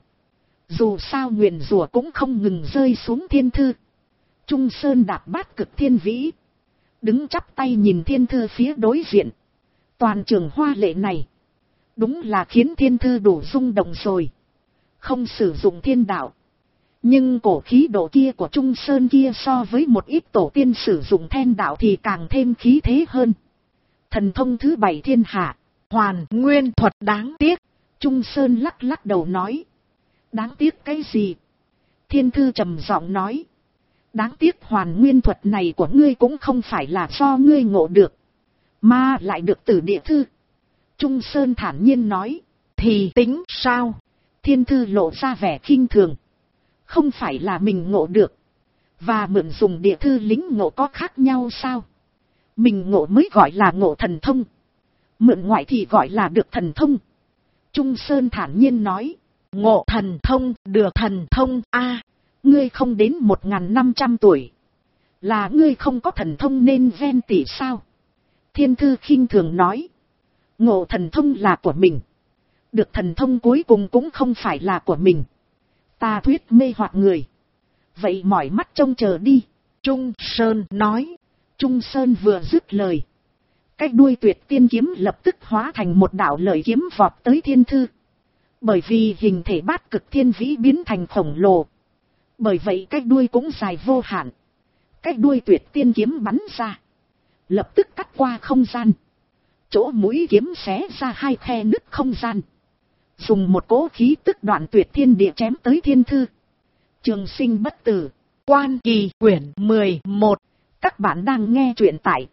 dù sao nguyền rủa cũng không ngừng rơi xuống Thiên Thư. Trung Sơn đạp Bát Cực Thiên Vĩ, đứng chắp tay nhìn Thiên Thư phía đối diện. Toàn trường hoa lệ này, đúng là khiến Thiên Thư đủ rung động rồi. Không sử dụng thiên đạo, nhưng cổ khí độ kia của Trung Sơn kia so với một ít tổ tiên sử dụng thiên đạo thì càng thêm khí thế hơn. Thần thông thứ 7 thiên hạ, Hoàn Nguyên thuật. Đáng tiếc. Trung Sơn lắc lắc đầu nói. Đáng tiếc cái gì? Thiên Thư trầm giọng nói. Đáng tiếc Hoàn Nguyên thuật này của ngươi cũng không phải là do ngươi ngộ được, mà lại được từ địa thư. Trung Sơn thản nhiên nói. Thì tính sao? Thiên Thư lộ ra vẻ khinh thường. Không phải là mình ngộ được và mượn dùng địa thư lính ngộ có khác nhau sao? Mình ngộ mới gọi là ngộ thần thông, mượn ngoại thì gọi là được thần thông. Trung Sơn thản nhiên nói. Ngộ thần thông, được thần thông a? Ngươi không đến 1500 tuổi, là ngươi không có thần thông nên ven tỉ sao? Thiên Thư khinh thường nói. Ngộ thần thông là của mình, được thần thông cuối cùng cũng không phải là của mình. Ta thuyết mê hoặc người, vậy mỏi mắt trông chờ đi. Trung Sơn nói. Trung Sơn vừa dứt lời, cái đuôi Tuyệt Tiên kiếm lập tức hóa thành một đạo lợi kiếm vọt tới Thiên Thư. Bởi vì hình thể bát cực thiên vĩ biến thành khổng lồ. Bởi vậy cái đuôi cũng dài vô hạn. Cái đuôi tuyệt tiên kiếm bắn ra. Lập tức cắt qua không gian. Chỗ mũi kiếm xé ra hai khe nứt không gian. Dùng một cỗ khí tức đoạn tuyệt thiên địa chém tới thiên thư. Trường sinh bất tử. Quan Kỳ quyển 11. Các bạn đang nghe truyện tại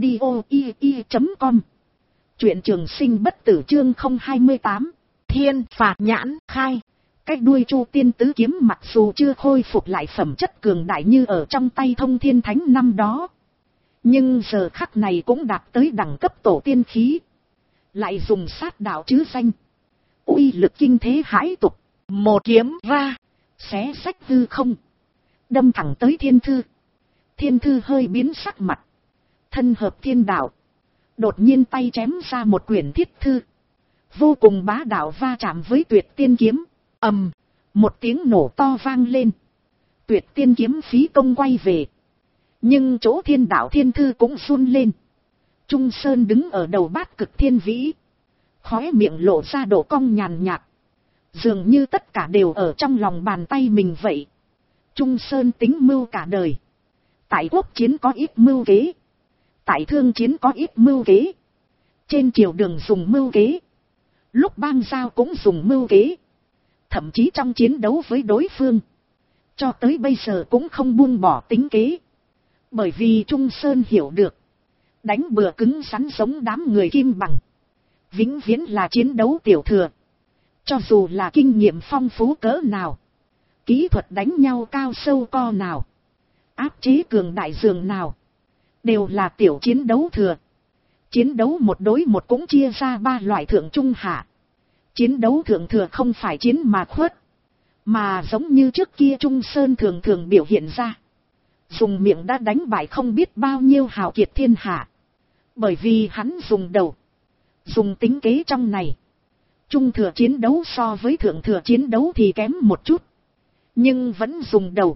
audio.com. Truyện Trường sinh bất tử chương 028. Thiên phạt nhãn khai. Cái đuôi Chu Tiên tứ kiếm mặc dù chưa khôi phục lại phẩm chất cường đại như ở trong tay Thông Thiên Thánh năm đó. Nhưng giờ khắc này cũng đạt tới đẳng cấp tổ tiên khí. Lại dùng sát đạo chứ danh. Uy lực kinh thế hãi tục. Một kiếm ra. Xé sách hư không. Đâm thẳng tới thiên thư. Thiên thư hơi biến sắc mặt. Thân hợp thiên đạo. Đột nhiên tay chém ra một quyển thiết thư. Vô cùng bá đạo va chạm với tuyệt tiên kiếm. Ầm. Một tiếng nổ to vang lên. Tuyệt tiên kiếm phí công quay về. Nhưng chỗ thiên đạo thiên thư cũng run lên. Trung Sơn đứng ở đầu bát cực thiên vĩ. Khóe miệng lộ ra độ cong nhàn nhạt. Dường như tất cả đều ở trong lòng bàn tay mình vậy. Trung Sơn tính mưu cả đời. Tại quốc chiến có ít mưu kế. Tại thương chiến có ít mưu kế. Trên triều đường dùng mưu kế. Lúc bang giao cũng dùng mưu kế. Thậm chí trong chiến đấu với đối phương. Cho tới bây giờ cũng không buông bỏ tính kế. Bởi vì Trung Sơn hiểu được. Đánh bừa cứng rắn giống đám người kim bằng. Vĩnh viễn là chiến đấu tiểu thừa. Cho dù là kinh nghiệm phong phú cỡ nào. Kỹ thuật đánh nhau cao sâu co nào. Áp chế cường đại dường nào. Đều là tiểu chiến đấu thừa. Chiến đấu một đối một cũng chia ra ba loại thượng trung hạ. Chiến đấu thượng thừa không phải chiến mà khuất. Mà giống như trước kia Trung Sơn thường thường biểu hiện ra. Dùng miệng đã đánh bại không biết bao nhiêu hào kiệt thiên hạ. Bởi vì hắn dùng đầu. Dùng tính kế trong này. Trung thừa chiến đấu so với thượng thừa chiến đấu thì kém một chút. Nhưng vẫn dùng đầu.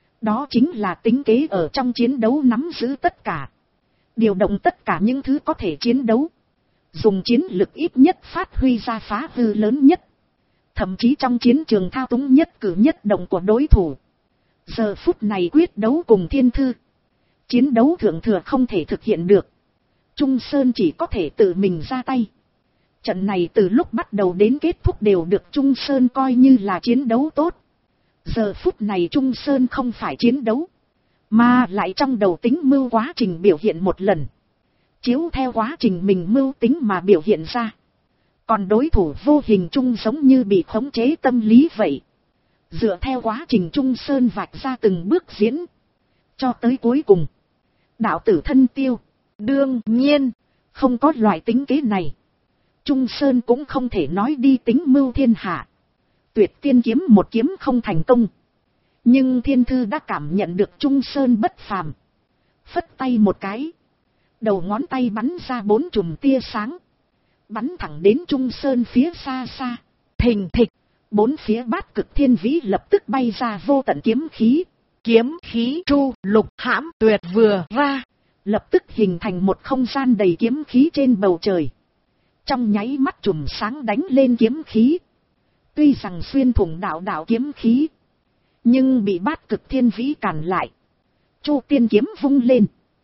Đó chính là tính kế ở trong chiến đấu nắm giữ tất cả. Điều động tất cả những thứ có thể chiến đấu. Dùng chiến lực ít nhất phát huy ra phá hư lớn nhất. Thậm chí trong chiến trường thao túng nhất cử nhất động của đối thủ. Giờ phút này quyết đấu cùng thiên thư. Chiến đấu thượng thừa không thể thực hiện được. Trung Sơn chỉ có thể tự mình ra tay. Trận này từ lúc bắt đầu đến kết thúc đều được Trung Sơn coi như là chiến đấu tốt. Giờ phút này Trung Sơn không phải chiến đấu. Mà lại trong đầu tính mưu quá trình biểu hiện một lần. Chiếu theo quá trình mình mưu tính mà biểu hiện ra. Còn đối thủ vô hình chung giống như bị khống chế tâm lý vậy. Dựa theo quá trình Trung Sơn vạch ra từng bước diễn. Cho tới cuối cùng. Đạo tử thân tiêu. Đương nhiên. Không có loại tính kế này. Trung Sơn cũng không thể nói đi tính mưu thiên hạ. Tuyệt tiên kiếm một kiếm không thành công. Nhưng thiên thư đã cảm nhận được Trung Sơn bất phàm. Phất tay một cái. Đầu ngón tay bắn ra 4 chùm tia sáng. Bắn thẳng đến Trung Sơn phía xa xa. Thình thịch. 4 phía bát cực thiên vĩ lập tức bay ra vô tận kiếm khí. Kiếm khí tru lục hãm tuyệt vừa ra. Lập tức hình thành một không gian đầy kiếm khí trên bầu trời. Trong nháy mắt chùm sáng đánh lên kiếm khí. Tuy rằng xuyên thủng đạo kiếm khí. Nhưng bị bát cực thiên vĩ cản lại. Chu Tiên kiếm vung lên.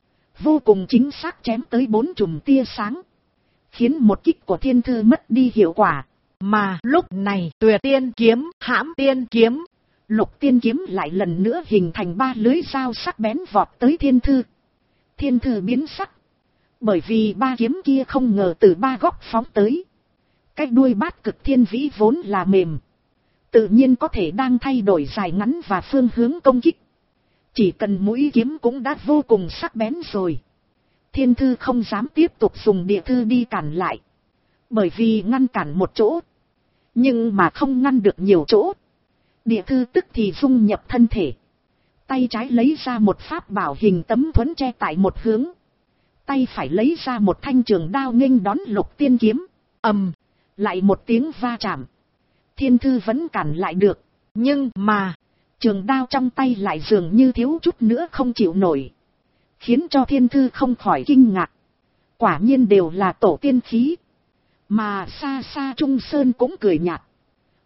Vô cùng chính xác chém tới 4 chùm tia sáng. Khiến một kích của thiên thư mất đi hiệu quả. Mà lúc này tuyệt tiên kiếm hãm tiên kiếm. Lục tiên kiếm lại lần nữa hình thành 3 lưới dao sắc bén vọt tới thiên thư. Thiên thư biến sắc. Bởi vì 3 kiếm kia không ngờ từ 3 góc phóng tới. Cái đuôi bát cực thiên vĩ vốn là mềm. Tự nhiên có thể đang thay đổi dài ngắn và phương hướng công kích. Chỉ cần mũi kiếm cũng đã vô cùng sắc bén rồi. Thiên thư không dám tiếp tục dùng địa thư đi cản lại. Bởi vì ngăn cản một chỗ. Nhưng mà không ngăn được nhiều chỗ. Địa thư tức thì dung nhập thân thể. Tay trái lấy ra một pháp bảo hình tấm thuẫn che tại một hướng. Tay phải lấy ra một thanh trường đao nghênh đón lục tiên kiếm. Ầm. Lại một tiếng va chạm. Thiên thư vẫn cản lại được. Nhưng mà trường đao trong tay lại dường như thiếu chút nữa không chịu nổi. Khiến cho thiên thư không khỏi kinh ngạc. Quả nhiên đều là tổ tiên khí. Mà xa xa Trung Sơn cũng cười nhạt.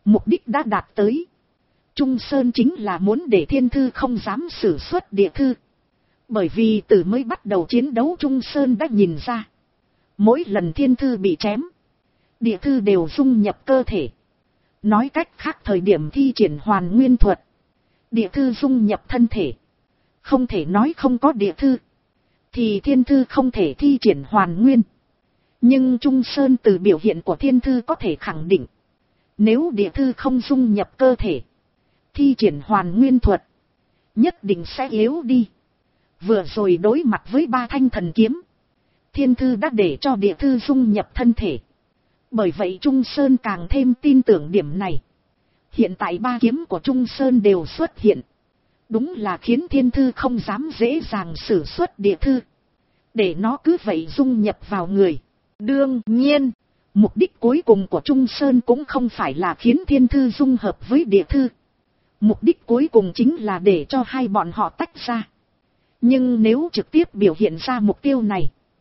Mục đích đã đạt tới. Trung Sơn chính là muốn để thiên thư không dám sử xuất địa thư. Bởi vì từ mới bắt đầu chiến đấu Trung Sơn đã nhìn ra. Mỗi lần thiên thư bị chém, địa thư đều dung nhập cơ thể. Nói cách khác thời điểm thi triển hoàn nguyên thuật, địa thư dung nhập thân thể. Không thể nói không có địa thư, thì thiên thư không thể thi triển hoàn nguyên. Nhưng Trung Sơn từ biểu hiện của thiên thư có thể khẳng định. Nếu địa thư không dung nhập cơ thể, thi triển hoàn nguyên thuật, nhất định sẽ yếu đi. Vừa rồi đối mặt với 3 thanh thần kiếm, thiên thư đã để cho địa thư dung nhập thân thể. Bởi vậy Trung Sơn càng thêm tin tưởng điểm này. Hiện tại 3 kiếm của Trung Sơn đều xuất hiện. Đúng là khiến thiên thư không dám dễ dàng sử xuất địa thư. Để nó cứ vậy dung nhập vào người. Đương nhiên, mục đích cuối cùng của Trung Sơn cũng không phải là khiến thiên thư dung hợp với địa thư. Mục đích cuối cùng chính là để cho hai bọn họ tách ra. Nhưng nếu trực tiếp biểu hiện ra mục tiêu này,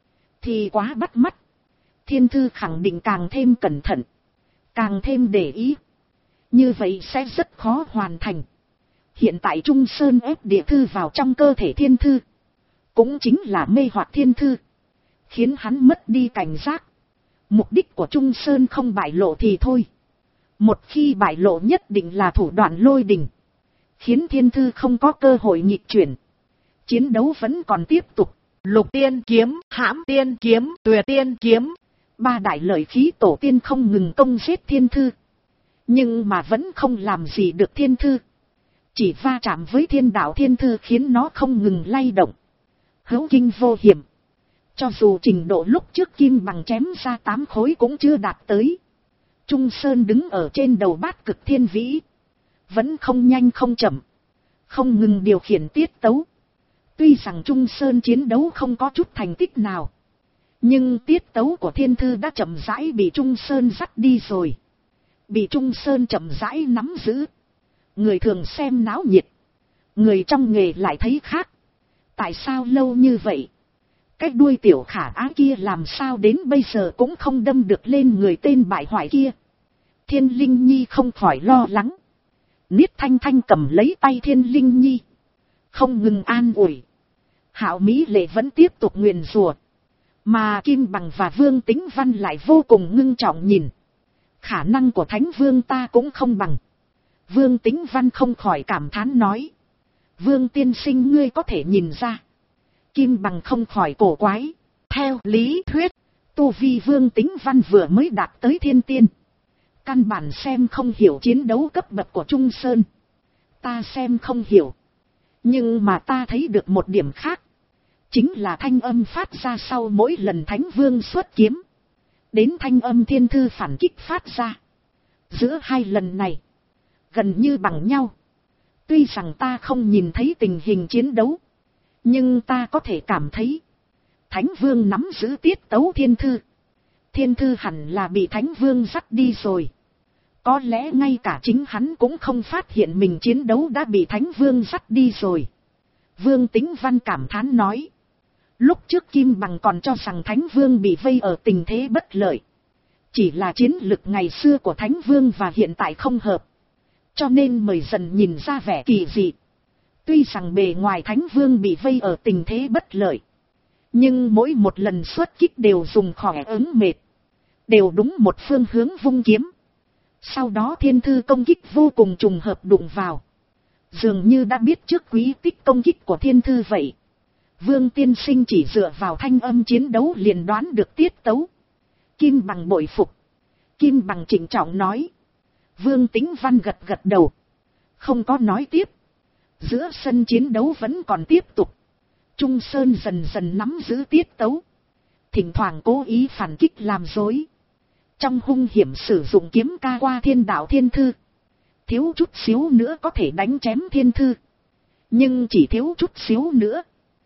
thì quá bắt mắt. Thiên thư khẳng định càng thêm cẩn thận, càng thêm để ý. Như vậy sẽ rất khó hoàn thành. Hiện tại Trung Sơn ép địa thư vào trong cơ thể thiên thư, cũng chính là mê hoặc thiên thư, khiến hắn mất đi cảnh giác. Mục đích của Trung Sơn không bại lộ thì thôi. Một khi bại lộ nhất định là thủ đoạn lôi đình, khiến thiên thư không có cơ hội nghịch chuyển. Chiến đấu vẫn còn tiếp tục. Lục tiên kiếm, hãm tiên kiếm, tuyệt tiên kiếm. 3 đại lợi khí tổ tiên không ngừng công giết thiên thư. Nhưng mà vẫn không làm gì được thiên thư. Chỉ va chạm với thiên đạo thiên thư khiến nó không ngừng lay động. Hữu kinh vô hiểm. Cho dù trình độ lúc trước kim bằng chém ra 8 khối cũng chưa đạt tới. Trung Sơn đứng ở trên đầu bát cực thiên vĩ. Vẫn không nhanh không chậm. Không ngừng điều khiển tiết tấu. Tuy rằng Trung Sơn chiến đấu không có chút thành tích nào. Nhưng tiết tấu của thiên thư đã chậm rãi bị Trung Sơn dắt đi rồi. Bị Trung Sơn chậm rãi nắm giữ. Người thường xem náo nhiệt. Người trong nghề lại thấy khác. Tại sao lâu như vậy? Cái đuôi tiểu khả ái kia làm sao đến bây giờ cũng không đâm được lên người tên bại hoại kia. Thiên Linh Nhi không khỏi lo lắng. Niết Thanh Thanh cầm lấy tay Thiên Linh Nhi, không ngừng an ủi. Hạo Mỹ Lệ vẫn tiếp tục nguyền rủa, mà Kim Bằng và Vương Tính Văn lại vô cùng ngưng trọng nhìn. Khả năng của Thánh Vương ta cũng không bằng. Vương Tính Văn không khỏi cảm thán nói. Vương tiên sinh ngươi có thể nhìn ra. Kim Bằng không khỏi cổ quái. Theo lý thuyết, tu vi Vương Tính Văn vừa mới đạt tới thiên tiên. Căn bản xem không hiểu chiến đấu cấp bậc của Trung Sơn. Ta xem không hiểu. Nhưng mà ta thấy được một điểm khác. Chính là thanh âm phát ra sau mỗi lần Thánh Vương xuất kiếm. Đến thanh âm thiên thư phản kích phát ra. Giữa hai lần này, gần như bằng nhau. Tuy rằng ta không nhìn thấy tình hình chiến đấu, nhưng ta có thể cảm thấy. Thánh Vương nắm giữ tiết tấu thiên thư. Thiên thư hẳn là bị Thánh Vương dắt đi rồi. Có lẽ ngay cả chính hắn cũng không phát hiện mình chiến đấu đã bị Thánh Vương dắt đi rồi. Vương Tính Văn cảm thán nói. Lúc trước Kim Bằng còn cho rằng Thánh Vương bị vây ở tình thế bất lợi. Chỉ là chiến lực ngày xưa của Thánh Vương và hiện tại không hợp. Cho nên mời dần nhìn ra vẻ kỳ dị. Tuy rằng bề ngoài Thánh Vương bị vây ở tình thế bất lợi, nhưng mỗi một lần xuất kích đều dùng khỏe ứng mệt. Đều đúng một phương hướng vung kiếm. Sau đó thiên thư công kích vô cùng trùng hợp đụng vào. Dường như đã biết trước quý tích công kích của thiên thư vậy. Vương tiên sinh chỉ dựa vào thanh âm chiến đấu liền đoán được tiết tấu. Kim Bằng bội phục. Kim Bằng trịnh trọng nói. Vương Tính Văn gật gật đầu. Không có nói tiếp. Giữa sân chiến đấu vẫn còn tiếp tục. Trung Sơn dần dần nắm giữ tiết tấu. Thỉnh thoảng cố ý phản kích làm dối. Trong hung hiểm sử dụng kiếm ca qua thiên đạo thiên thư. Thiếu chút xíu nữa có thể đánh chém thiên thư. Nhưng chỉ thiếu chút xíu nữa.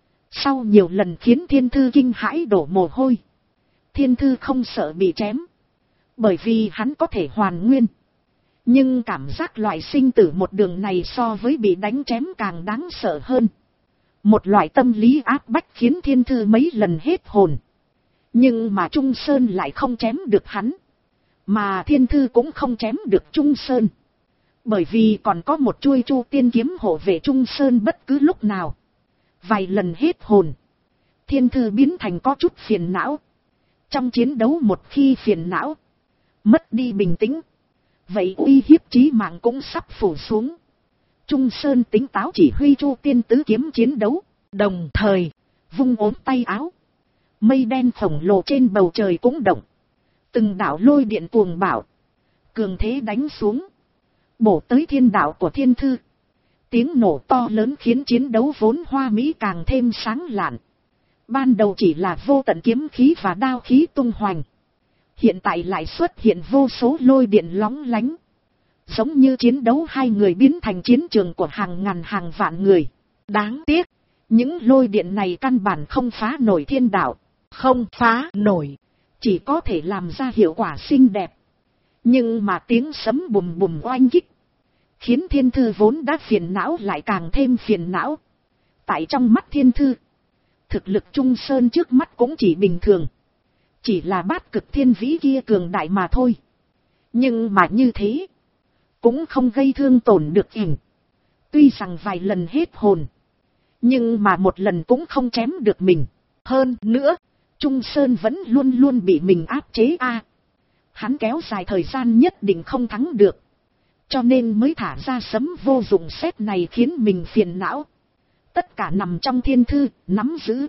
Sau nhiều lần khiến thiên thư kinh hãi đổ mồ hôi. Thiên thư không sợ bị chém. Bởi vì hắn có thể hoàn nguyên. Nhưng cảm giác loại sinh tử một đường này so với bị đánh chém càng đáng sợ hơn. Một loại tâm lý áp bách khiến thiên thư mấy lần hết hồn. Nhưng mà Trung Sơn lại không chém được hắn. Mà thiên thư cũng không chém được Trung Sơn. Bởi vì còn có một chuôi Chu Tiên kiếm hộ vệ Trung Sơn bất cứ lúc nào. Vài lần hết hồn, thiên thư biến thành có chút phiền não. Trong chiến đấu một khi phiền não, mất đi bình tĩnh, vậy uy hiếp chí mạng cũng sắp phủ xuống. Trung Sơn tính táo chỉ huy Chu Tiên tứ kiếm chiến đấu, đồng thời vung ốm tay áo. Mây đen khổng lồ trên bầu trời cũng động. Từng đạo lôi điện cuồng bạo, cường thế đánh xuống, bổ tới thiên đạo của thiên thư. Tiếng nổ to lớn khiến chiến đấu vốn hoa mỹ càng thêm sáng lạn. Ban đầu chỉ là vô tận kiếm khí và đao khí tung hoành. Hiện tại lại xuất hiện vô số lôi điện lóng lánh. Giống như chiến đấu hai người biến thành chiến trường của hàng ngàn hàng vạn người. Đáng tiếc, những lôi điện này căn bản không phá nổi thiên đạo. Không phá nổi, chỉ có thể làm ra hiệu quả xinh đẹp. Nhưng mà tiếng sấm bùm bùm oanh kích, khiến thiên thư vốn đã phiền não lại càng thêm phiền não. Tại trong mắt thiên thư, thực lực Trung Sơn trước mắt cũng chỉ bình thường. Chỉ là bát cực thiên vĩ kia cường đại mà thôi. Nhưng mà như thế, cũng không gây thương tổn được ỉn. Tuy rằng vài lần hết hồn, nhưng mà một lần cũng không chém được mình. Hơn nữa, Trung Sơn vẫn luôn luôn bị mình áp chế Hắn kéo dài thời gian nhất định không thắng được. Cho nên mới thả ra sấm vô dụng sét này khiến mình phiền não. Tất cả nằm trong thiên thư, nắm giữ.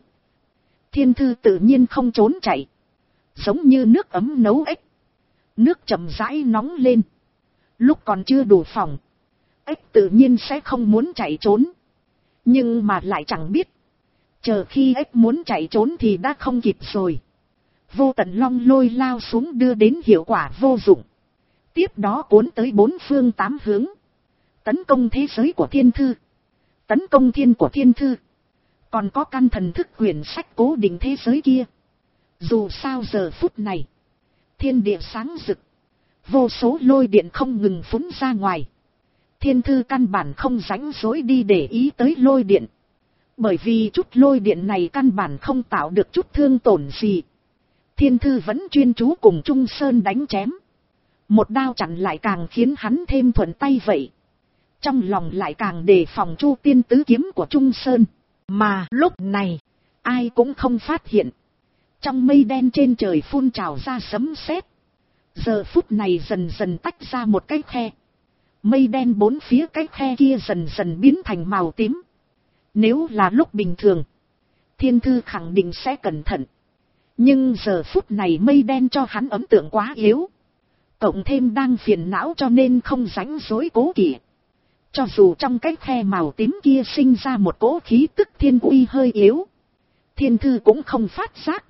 Thiên thư tự nhiên không trốn chạy. Giống như nước ấm nấu ếch. Nước chậm rãi nóng lên. Lúc còn chưa đủ phòng, ếch tự nhiên sẽ không muốn chạy trốn. Nhưng mà lại chẳng biết, chờ khi ếch muốn chạy trốn thì đã không kịp rồi. Vô tận long lôi lao xuống đưa đến hiệu quả vô dụng. Tiếp đó cuốn tới bốn phương tám hướng. Tấn công thế giới của thiên thư. Tấn công thiên của thiên thư. Còn có căn thần thức quyển sách cố định thế giới kia. Dù sao giờ phút này, thiên địa sáng rực. Vô số lôi điện không ngừng phúng ra ngoài. Thiên thư căn bản không rảnh rỗi đi để ý tới lôi điện. Bởi vì chút lôi điện này căn bản không tạo được chút thương tổn gì. Thiên thư vẫn chuyên chú cùng Trung Sơn đánh chém. Một đao chặn lại càng khiến hắn thêm thuận tay vậy. Trong lòng lại càng đề phòng Chu Tiên tứ kiếm của Trung Sơn. Mà lúc này, ai cũng không phát hiện. Trong mây đen trên trời phun trào ra sấm sét. Giờ phút này dần dần tách ra một cái khe. Mây đen bốn phía cái khe kia dần dần biến thành màu tím. Nếu là lúc bình thường, thiên thư khẳng định sẽ cẩn thận. Nhưng giờ phút này mây đen cho hắn ấn tượng quá yếu. Cộng thêm đang phiền não cho nên không rảnh rỗi cố kỵ. Cho dù trong cái khe màu tím kia sinh ra một cỗ khí tức thiên uy hơi yếu, thiên thư cũng không phát giác.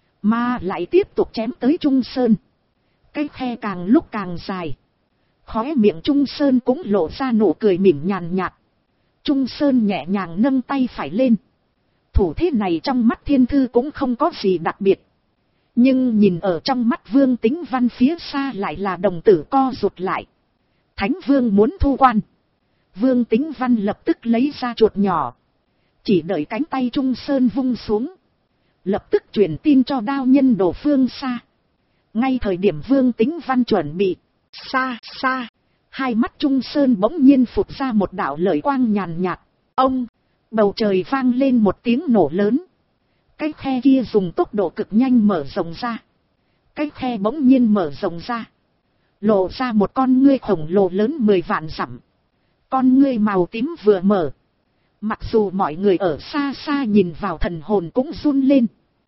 Mà lại tiếp tục chém tới Trung Sơn. Cái khe càng lúc càng dài. Khóe miệng Trung Sơn cũng lộ ra nụ cười mỉm nhàn nhạt. Trung Sơn nhẹ nhàng nâng tay phải lên. Thủ thế này trong mắt thiên thư cũng không có gì đặc biệt. Nhưng nhìn ở trong mắt Vương Tính Văn phía xa lại là đồng tử co rụt lại. Thánh Vương muốn thu quan. Vương Tính Văn lập tức lấy ra chuột nhỏ. Chỉ đợi cánh tay Trung Sơn vung xuống. Lập tức truyền tin cho đao nhân đồ phương xa. Ngay thời điểm Vương Tính Văn chuẩn bị, xa xa, hai mắt Trung Sơn bỗng nhiên phụt ra một đạo lợi quang nhàn nhạt. Ông, bầu trời vang lên một tiếng nổ lớn. Cái khe kia dùng tốc độ cực nhanh mở rộng ra. Cái khe bỗng nhiên mở rộng ra. Lộ ra một con ngươi khổng lồ lớn 10 vạn dặm. Con ngươi màu tím vừa mở. Mặc dù mọi người ở xa xa nhìn vào thần hồn cũng run lên.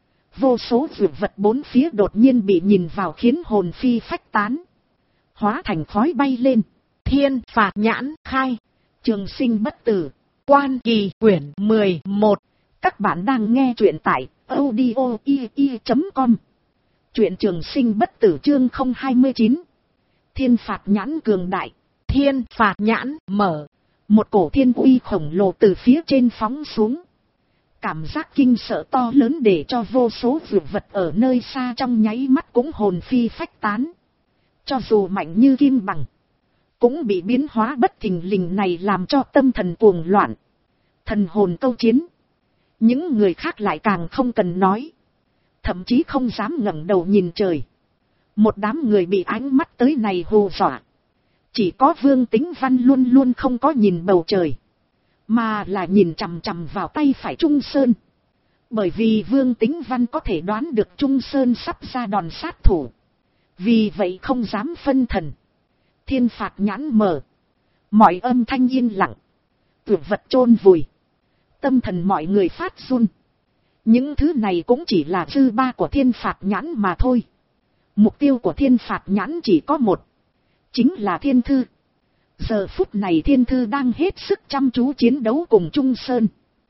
Vô số dược vật bốn phía đột nhiên bị nhìn vào khiến hồn phi phách tán. Hóa thành khói bay lên. Thiên phạt nhãn khai. Trường sinh bất tử. Quan kỳ quyển 11. Các bạn đang nghe truyện tại audio.com. Truyện trường sinh bất tử chương 029. Thiên phạt nhãn cường đại. Thiên phạt nhãn mở. Một cổ thiên uy khổng lồ từ phía trên phóng xuống. Cảm giác kinh sợ to lớn để cho vô số dược vật ở nơi xa trong nháy mắt cũng hồn phi phách tán. Cho dù mạnh như kim bằng, cũng bị biến hóa bất thình lình này làm cho tâm thần cuồng loạn. Thần hồn câu chiến. Những người khác lại càng không cần nói. Thậm chí không dám ngẩng đầu nhìn trời. Một đám người bị ánh mắt tới này hù dọa. Chỉ có Vương Tính Văn luôn luôn không có nhìn bầu trời, mà là nhìn chằm chằm vào tay phải Trung Sơn. Bởi vì Vương Tính Văn có thể đoán được Trung Sơn sắp ra đòn sát thủ, vì vậy không dám phân thần. Thiên phạt nhãn mở, mọi âm thanh yên lặng, tuyệt vật chôn vùi, tâm thần mọi người phát run. Những thứ này cũng chỉ là dư ba của thiên phạt nhãn mà thôi. Mục tiêu của thiên phạt nhãn chỉ có một, chính là Thiên Thư. Giờ phút này Thiên Thư đang hết sức chăm chú chiến đấu cùng Trung Sơn.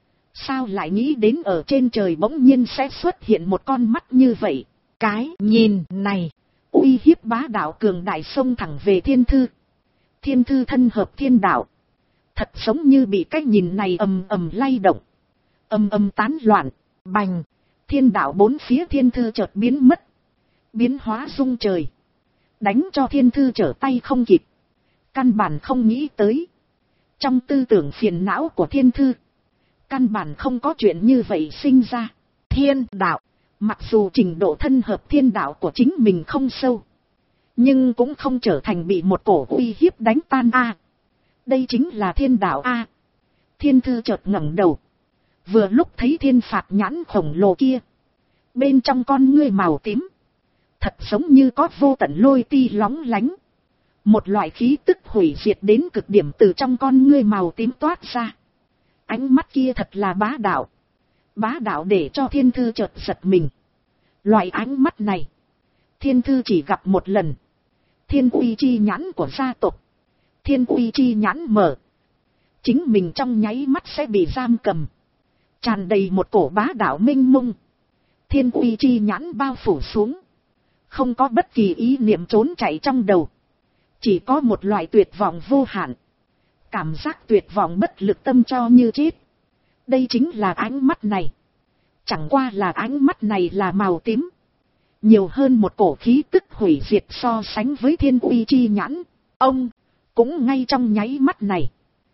Sao lại nghĩ đến ở trên trời bỗng nhiên sẽ xuất hiện một con mắt như vậy? Cái nhìn này uy hiếp bá đạo cường đại xông thẳng về Thiên Thư. Thiên Thư thân hợp thiên đạo, thật giống như bị cái nhìn này ầm ầm lay động, ầm ầm tán loạn. bành, Thiên đạo bốn phía Thiên Thư chợt biến mất, biến hóa rung trời, đánh cho Thiên Thư trở tay không kịp. Căn bản không nghĩ tới, trong tư tưởng phiền não của Thiên Thư, căn bản không có chuyện như vậy sinh ra. thiên đạo, Mặc dù trình độ thân hợp thiên đạo của chính mình không sâu, nhưng cũng không trở thành bị một cổ uy hiếp đánh tan a. Đây chính là thiên đạo a. Thiên Thư chợt ngẩng đầu, vừa lúc thấy thiên phạt nhãn khổng lồ kia, bên trong con ngươi màu tím, thật giống như có vô tận lôi ti lóng lánh. Một loại khí tức hủy diệt đến cực điểm từ trong con ngươi màu tím toát ra. Ánh mắt kia thật là bá đạo. Bá đạo để cho Thiên Thư chợt giật mình. Loại ánh mắt này, Thiên Thư chỉ gặp một lần. Thiên uy chi nhãn của gia tộc. Thiên uy chi nhãn mở, chính mình trong nháy mắt sẽ bị giam cầm. Tràn đầy một cổ bá đạo mênh mông. Thiên uy chi nhãn bao phủ xuống, không có bất kỳ ý niệm trốn chạy trong đầu. Chỉ có một loại tuyệt vọng vô hạn. Cảm giác tuyệt vọng bất lực tâm cho như chết. Đây chính là ánh mắt này. Chẳng qua là ánh mắt này là màu tím, nhiều hơn một cổ khí tức hủy diệt so sánh với thiên uy chi nhãn. Ông, cũng ngay trong nháy mắt này,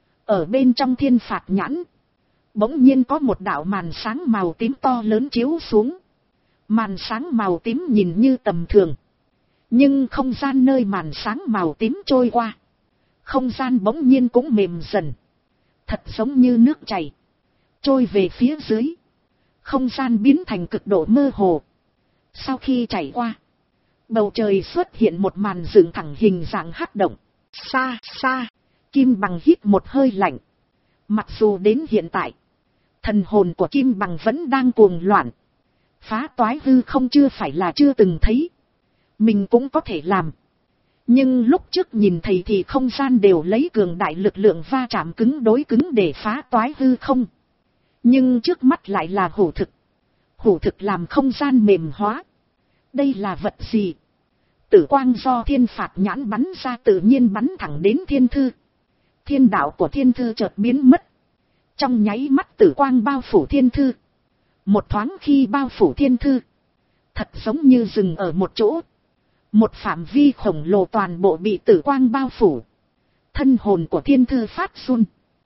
ở bên trong thiên phạt nhãn, bỗng nhiên có một đạo màn sáng màu tím to lớn chiếu xuống. Màn sáng màu tím nhìn như tầm thường, nhưng không gian nơi màn sáng màu tím trôi qua, không gian bỗng nhiên cũng mềm dần, thật giống như nước chảy, trôi về phía dưới. Không gian biến thành cực độ mơ hồ. Sau khi chảy qua, bầu trời xuất hiện một màn dựng thẳng hình dạng hắc động. xa xa, Kim Bằng hít một hơi lạnh. Mặc dù đến hiện tại, thần hồn của Kim Bằng vẫn đang cuồng loạn. Phá toái hư không chưa phải là chưa từng thấy, mình cũng có thể làm. Nhưng lúc trước nhìn thấy thì không gian đều lấy cường đại lực lượng va chạm cứng đối cứng để phá toái hư không. Nhưng trước mắt lại là hủ thực. Hủ thực làm không gian mềm hóa. Đây là vật gì? Tử quang do thiên phạt nhãn bắn ra tự nhiên bắn thẳng đến Thiên Thư. Thiên đạo của Thiên Thư chợt biến mất. Trong nháy mắt tử quang bao phủ Thiên Thư. Một thoáng khi bao phủ Thiên Thư, thật giống như dừng ở một chỗ. Một phạm vi khổng lồ toàn bộ bị tử quang bao phủ. Thân hồn của Thiên Thư phát run.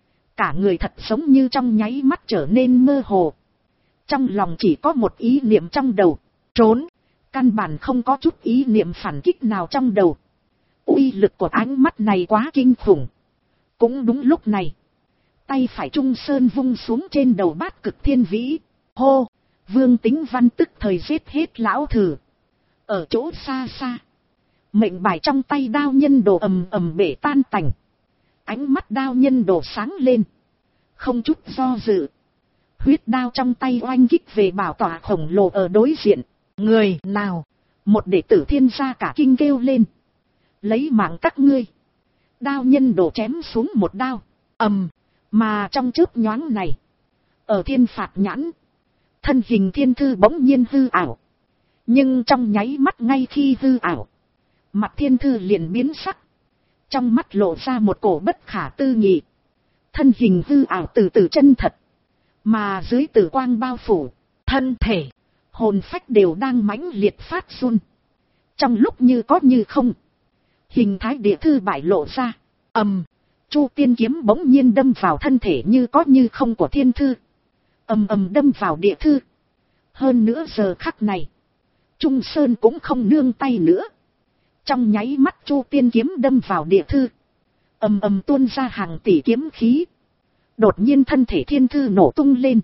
Cả người thật giống như trong nháy mắt trở nên mơ hồ. Trong lòng chỉ có một ý niệm trong đầu, trốn. Căn bản không có chút ý niệm phản kích nào trong đầu. Uy lực của ánh mắt này quá kinh khủng. Cũng đúng lúc này, tay phải Trung Sơn vung xuống trên đầu Bát Cực Thiên Vĩ. Hô, Vương Tính Văn tức thời giết hết lão thử. Ở chỗ xa xa, mệnh bài trong tay đao nhân đồ ầm ầm bể tan tành. Ánh mắt đao nhân đồ sáng lên, không chút do dự, huyết đao trong tay oanh kích về bảo tọa khổng lồ ở đối diện. người nào? Một đệ tử Thiên gia cả kinh kêu lên. Lấy mạng các ngươi. Đao nhân đồ chém xuống một đao, mà trong chớp nhoáng này, ở thiên phạt nhãn, thân hình Thiên Thư bỗng nhiên hư ảo. Nhưng trong nháy mắt ngay khi hư ảo, mặt Thiên Thư liền biến sắc. Trong mắt lộ ra một cổ bất khả tư nghị. Thân hình hư ảo từ từ chân thật, mà dưới tử quang bao phủ, thân thể, hồn phách đều đang mãnh liệt phát run. Trong lúc như có như không, hình thái địa thư bại lộ ra. Chu tiên kiếm bỗng nhiên đâm vào thân thể như có như không của Thiên Thư. Đâm vào địa thư. Hơn nữa giờ khắc này, Trung Sơn cũng không nương tay nữa. Trong nháy mắt Chu Tiên kiếm đâm vào địa thư. Ầm ầm tuôn ra hàng tỷ kiếm khí. Đột nhiên thân thể thiên thư nổ tung lên.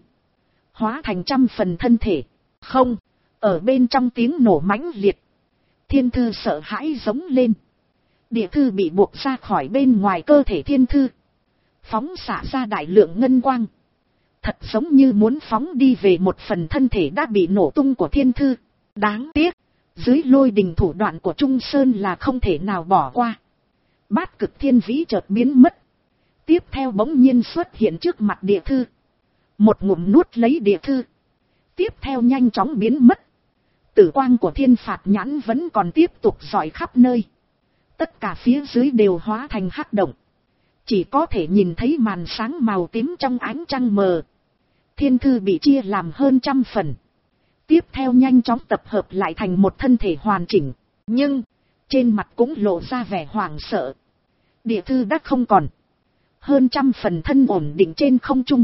Hóa thành trăm phần thân thể. Không, ở bên trong tiếng nổ mãnh liệt. Thiên thư sợ hãi giống lên. Địa thư bị buộc ra khỏi bên ngoài cơ thể thiên thư. Phóng xạ ra đại lượng ngân quang. Thật giống như muốn phóng đi về một phần thân thể đã bị nổ tung của thiên thư. Đáng tiếc, dưới lôi đình thủ đoạn của Trung Sơn là không thể nào bỏ qua. Bát cực thiên vĩ chợt biến mất. Tiếp theo bỗng nhiên xuất hiện trước mặt địa thư. Một ngụm nuốt lấy địa thư. Tiếp theo nhanh chóng biến mất. Tử quang của thiên phạt nhãn vẫn còn tiếp tục rọi khắp nơi. Tất cả phía dưới đều hóa thành hắc động. Chỉ có thể nhìn thấy màn sáng màu tím trong ánh trăng mờ. Thiên thư bị chia làm hơn trăm phần. Tiếp theo nhanh chóng tập hợp lại thành một thân thể hoàn chỉnh. Nhưng, trên mặt cũng lộ ra vẻ hoảng sợ. Địa thư đã không còn. Hơn trăm phần thân ổn định trên không trung.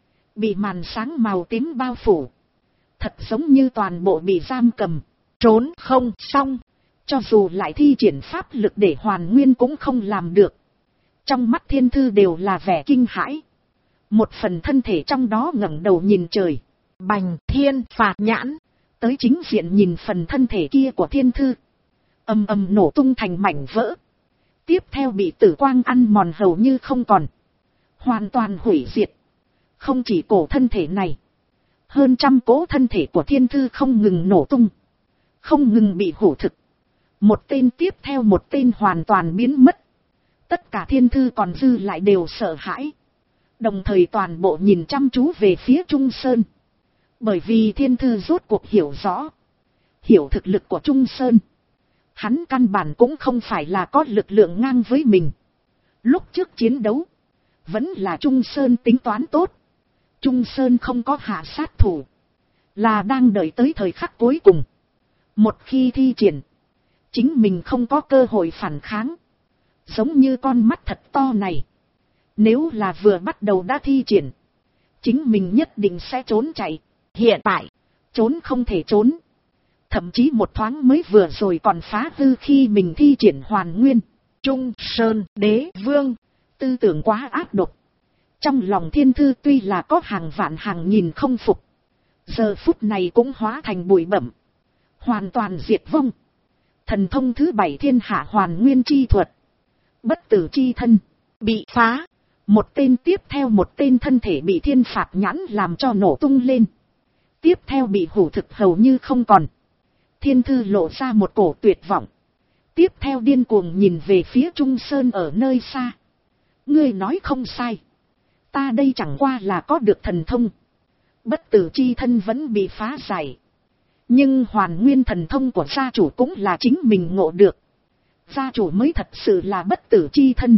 Bị màn sáng màu tím bao phủ. Thật giống như toàn bộ bị giam cầm. Trốn không xong. Cho dù lại thi triển pháp lực để hoàn nguyên cũng không làm được. Trong mắt thiên thư đều là vẻ kinh hãi. Một phần thân thể trong đó ngẩng đầu nhìn trời. Bành thiên phạt nhãn. Tới chính diện nhìn phần thân thể kia của thiên thư. Ầm ầm nổ tung thành mảnh vỡ. Tiếp theo bị tử quang ăn mòn hầu như không còn. Hoàn toàn hủy diệt. Không chỉ cổ thân thể này. Hơn trăm cỗ thân thể của thiên thư không ngừng nổ tung. Không ngừng bị hủ thực. Một tên tiếp theo một tên hoàn toàn biến mất. Tất cả thiên thư còn dư lại đều sợ hãi. Đồng thời toàn bộ nhìn chăm chú về phía Trung Sơn. Bởi vì thiên thư rốt cuộc hiểu rõ. Hiểu thực lực của Trung Sơn. Hắn căn bản cũng không phải là có lực lượng ngang với mình. Lúc trước chiến đấu. Vẫn là Trung Sơn tính toán tốt. Trung Sơn không có hạ sát thủ. Là đang đợi tới thời khắc cuối cùng. Một khi thi triển. Chính mình không có cơ hội phản kháng. Giống như con mắt thật to này. Nếu là vừa bắt đầu đã thi triển. Chính mình nhất định sẽ trốn chạy. Hiện tại. Trốn không thể trốn. Thậm chí một thoáng mới vừa rồi còn phá hư khi mình thi triển hoàn nguyên. Trung Sơn Đế Vương. Tư tưởng quá ác độc. Trong lòng thiên thư tuy là có hàng vạn hàng nghìn không phục. Giờ phút này cũng hóa thành bụi bẩm. Hoàn toàn diệt vong. Thần thông thứ 7 thiên hạ hoàn nguyên chi thuật. Bất tử chi thân. Bị phá. Một tên tiếp theo một tên thân thể bị thiên phạt nhãn làm cho nổ tung lên. Tiếp theo bị hủ thực hầu như không còn. Thiên thư lộ ra một cổ tuyệt vọng. Tiếp theo điên cuồng nhìn về phía Trung Sơn ở nơi xa. Ngươi nói không sai. Ta đây chẳng qua là có được thần thông. Bất tử chi thân vẫn bị phá giải. Nhưng hoàn nguyên thần thông của gia chủ cũng là chính mình ngộ được. Gia chủ mới thật sự là bất tử chi thân.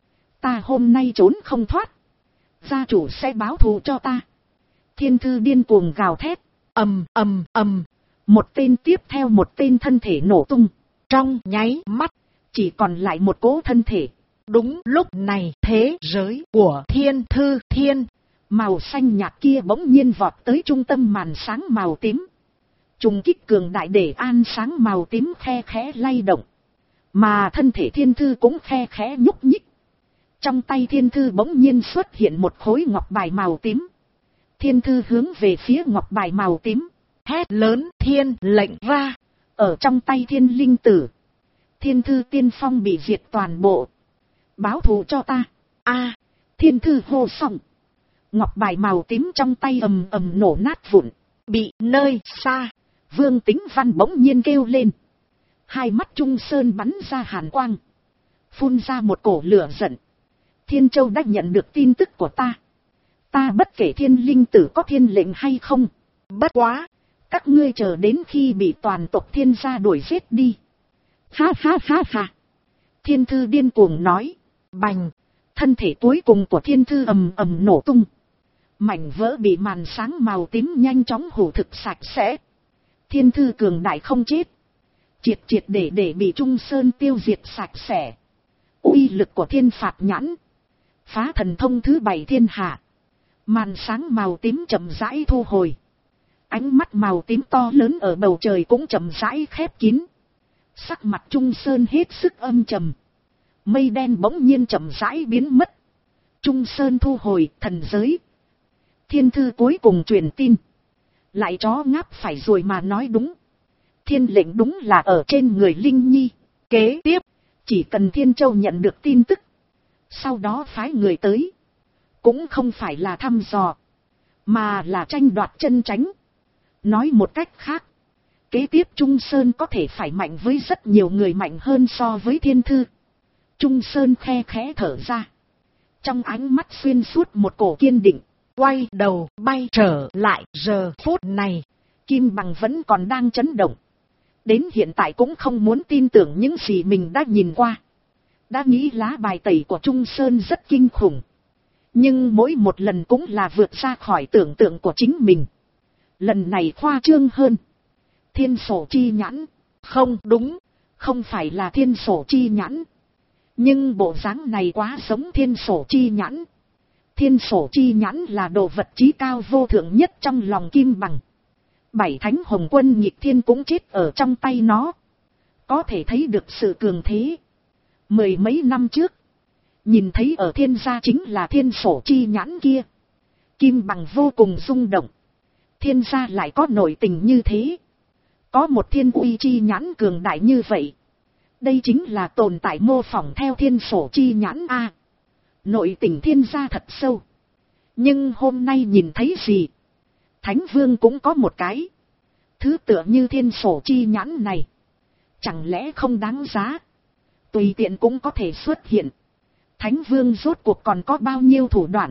Ta hôm nay trốn không thoát. Gia chủ sẽ báo thù cho ta. Thiên thư điên cuồng gào thét. Ầm ầm ầm. Một tên tiếp theo một tên thân thể nổ tung. Trong nháy mắt. Chỉ còn lại một cỗ thân thể. Đúng lúc này thế giới của thiên thư thiên. Màu xanh nhạt kia bỗng nhiên vọt tới trung tâm màn sáng màu tím. Trùng kích cường đại để an sáng màu tím khe khẽ lay động. Mà thân thể thiên thư cũng khe khẽ nhúc nhích. Trong tay thiên thư bỗng nhiên xuất hiện một khối ngọc bài màu tím. Thiên thư hướng về phía ngọc bài màu tím. Hét lớn thiên lệnh ra. Ở trong tay thiên linh tử. Thiên thư tiên phong bị diệt toàn bộ. Báo thù cho ta. A, thiên thư hô xong. Ngọc bài màu tím trong tay ầm ầm nổ nát vụn. Bị nơi xa. Vương Tính Văn bỗng nhiên kêu lên. Hai mắt Trung Sơn bắn ra hàn quang. Phun ra một cổ lửa giận. Thiên Châu đã nhận được tin tức của ta. Ta bất kể thiên linh tử có thiên lệnh hay không. Bất quá. Các ngươi chờ đến khi bị toàn tộc thiên gia đuổi giết đi. Ha ha ha ha. Thiên thư điên cuồng nói. Bành. Thân thể cuối cùng của thiên thư ầm ầm nổ tung. Mảnh vỡ bị màn sáng màu tím nhanh chóng hủ thực sạch sẽ. Thiên thư cường đại không chết. Triệt triệt để bị Trung Sơn tiêu diệt sạch sẽ. Uy lực của thiên phạt nhãn. Phá thần thông thứ 7 thiên hạ. Màn sáng màu tím chậm rãi thu hồi. Ánh mắt màu tím to lớn ở bầu trời cũng chậm rãi khép kín. Sắc mặt Trung Sơn hết sức âm trầm. Mây đen bỗng nhiên chậm rãi biến mất. Trung Sơn thu hồi thần giới. Thiên thư cuối cùng truyền tin. Lại chó ngáp phải rồi mà nói đúng. Thiên lệnh đúng là ở trên người Linh Nhi. Kế tiếp, chỉ cần Thiên Châu nhận được tin tức. Sau đó phái người tới. Cũng không phải là thăm dò. Mà là tranh đoạt chân tránh. Nói một cách khác. Kế tiếp Trung Sơn có thể phải mạnh với rất nhiều người mạnh hơn so với Thiên Thư. Trung Sơn khe khẽ thở ra. Trong ánh mắt xuyên suốt một cổ kiên định. Quay đầu bay trở lại giờ phút này. Kim Bằng vẫn còn đang chấn động. Đến hiện tại cũng không muốn tin tưởng những gì mình đã nhìn qua. Đã nghĩ lá bài tẩy của Trung Sơn rất kinh khủng. Nhưng mỗi một lần cũng là vượt ra khỏi tưởng tượng của chính mình. Lần này khoa trương hơn. Thiên sổ chi nhãn. Không đúng. Không phải là thiên sổ chi nhãn. Nhưng bộ dáng này quá giống thiên sổ chi nhãn. Thiên sổ chi nhãn là đồ vật chí cao vô thượng nhất trong lòng Kim Bằng. 7 thánh hồng quân nhịp thiên cũng chết ở trong tay nó. Có thể thấy được sự cường thế. Mười mấy năm trước. Nhìn thấy ở thiên gia chính là thiên sổ chi nhãn kia. Kim Bằng vô cùng rung động. Thiên gia lại có nội tình như thế. Có một thiên uy chi nhãn cường đại như vậy. Đây chính là tồn tại mô phỏng theo thiên sổ chi nhãn A. Nội tình thiên gia thật sâu. Nhưng hôm nay nhìn thấy gì? Thánh vương cũng có một cái. Thứ tựa như thiên sổ chi nhãn này. Chẳng lẽ không đáng giá? Tùy tiện cũng có thể xuất hiện. Thánh vương rốt cuộc còn có bao nhiêu thủ đoạn?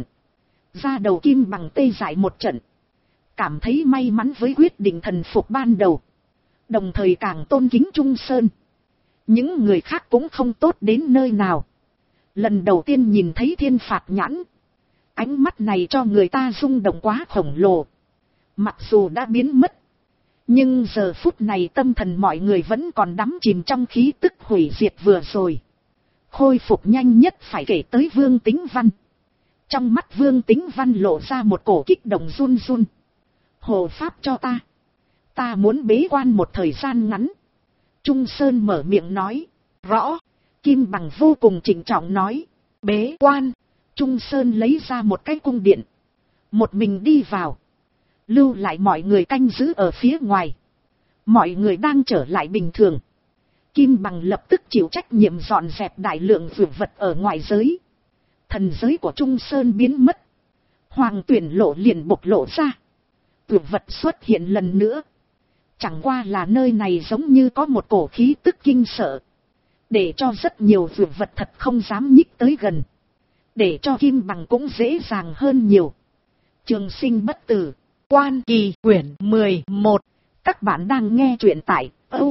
Ra đầu Kim Bằng tê dại một trận. Cảm thấy may mắn với quyết định thần phục ban đầu. Đồng thời càng tôn kính Trung Sơn. Những người khác cũng không tốt đến nơi nào. Lần đầu tiên nhìn thấy thiên phạt nhãn. Ánh mắt này cho người ta rung động quá khổng lồ. Mặc dù đã biến mất. Nhưng giờ phút này tâm thần mọi người vẫn còn đắm chìm trong khí tức hủy diệt vừa rồi. Khôi phục nhanh nhất phải kể tới Vương Tính Văn. Trong mắt Vương Tính Văn lộ ra một cổ kích động run run. Hộ pháp cho ta. Ta muốn bế quan một thời gian ngắn. Trung Sơn mở miệng nói. Rõ. Kim Bằng vô cùng trịnh trọng nói. Bế quan. Trung Sơn lấy ra một cái cung điện. Một mình đi vào. Lưu lại mọi người canh giữ ở phía ngoài. Mọi người đang trở lại bình thường. Kim Bằng lập tức chịu trách nhiệm dọn dẹp đại lượng dược vật ở ngoài giới. Thần giới của Trung Sơn biến mất. Hoàng Tuyển Lộ liền bộc lộ ra. Dược vật xuất hiện lần nữa. Chẳng qua là nơi này giống như có một cổ khí tức kinh sợ. Để cho rất nhiều dược vật thật không dám nhích tới gần. Để cho Kim Bằng cũng dễ dàng hơn nhiều. Trường Sinh Bất Tử. Quan Kỳ quyển 11. Các bạn đang nghe truyện tại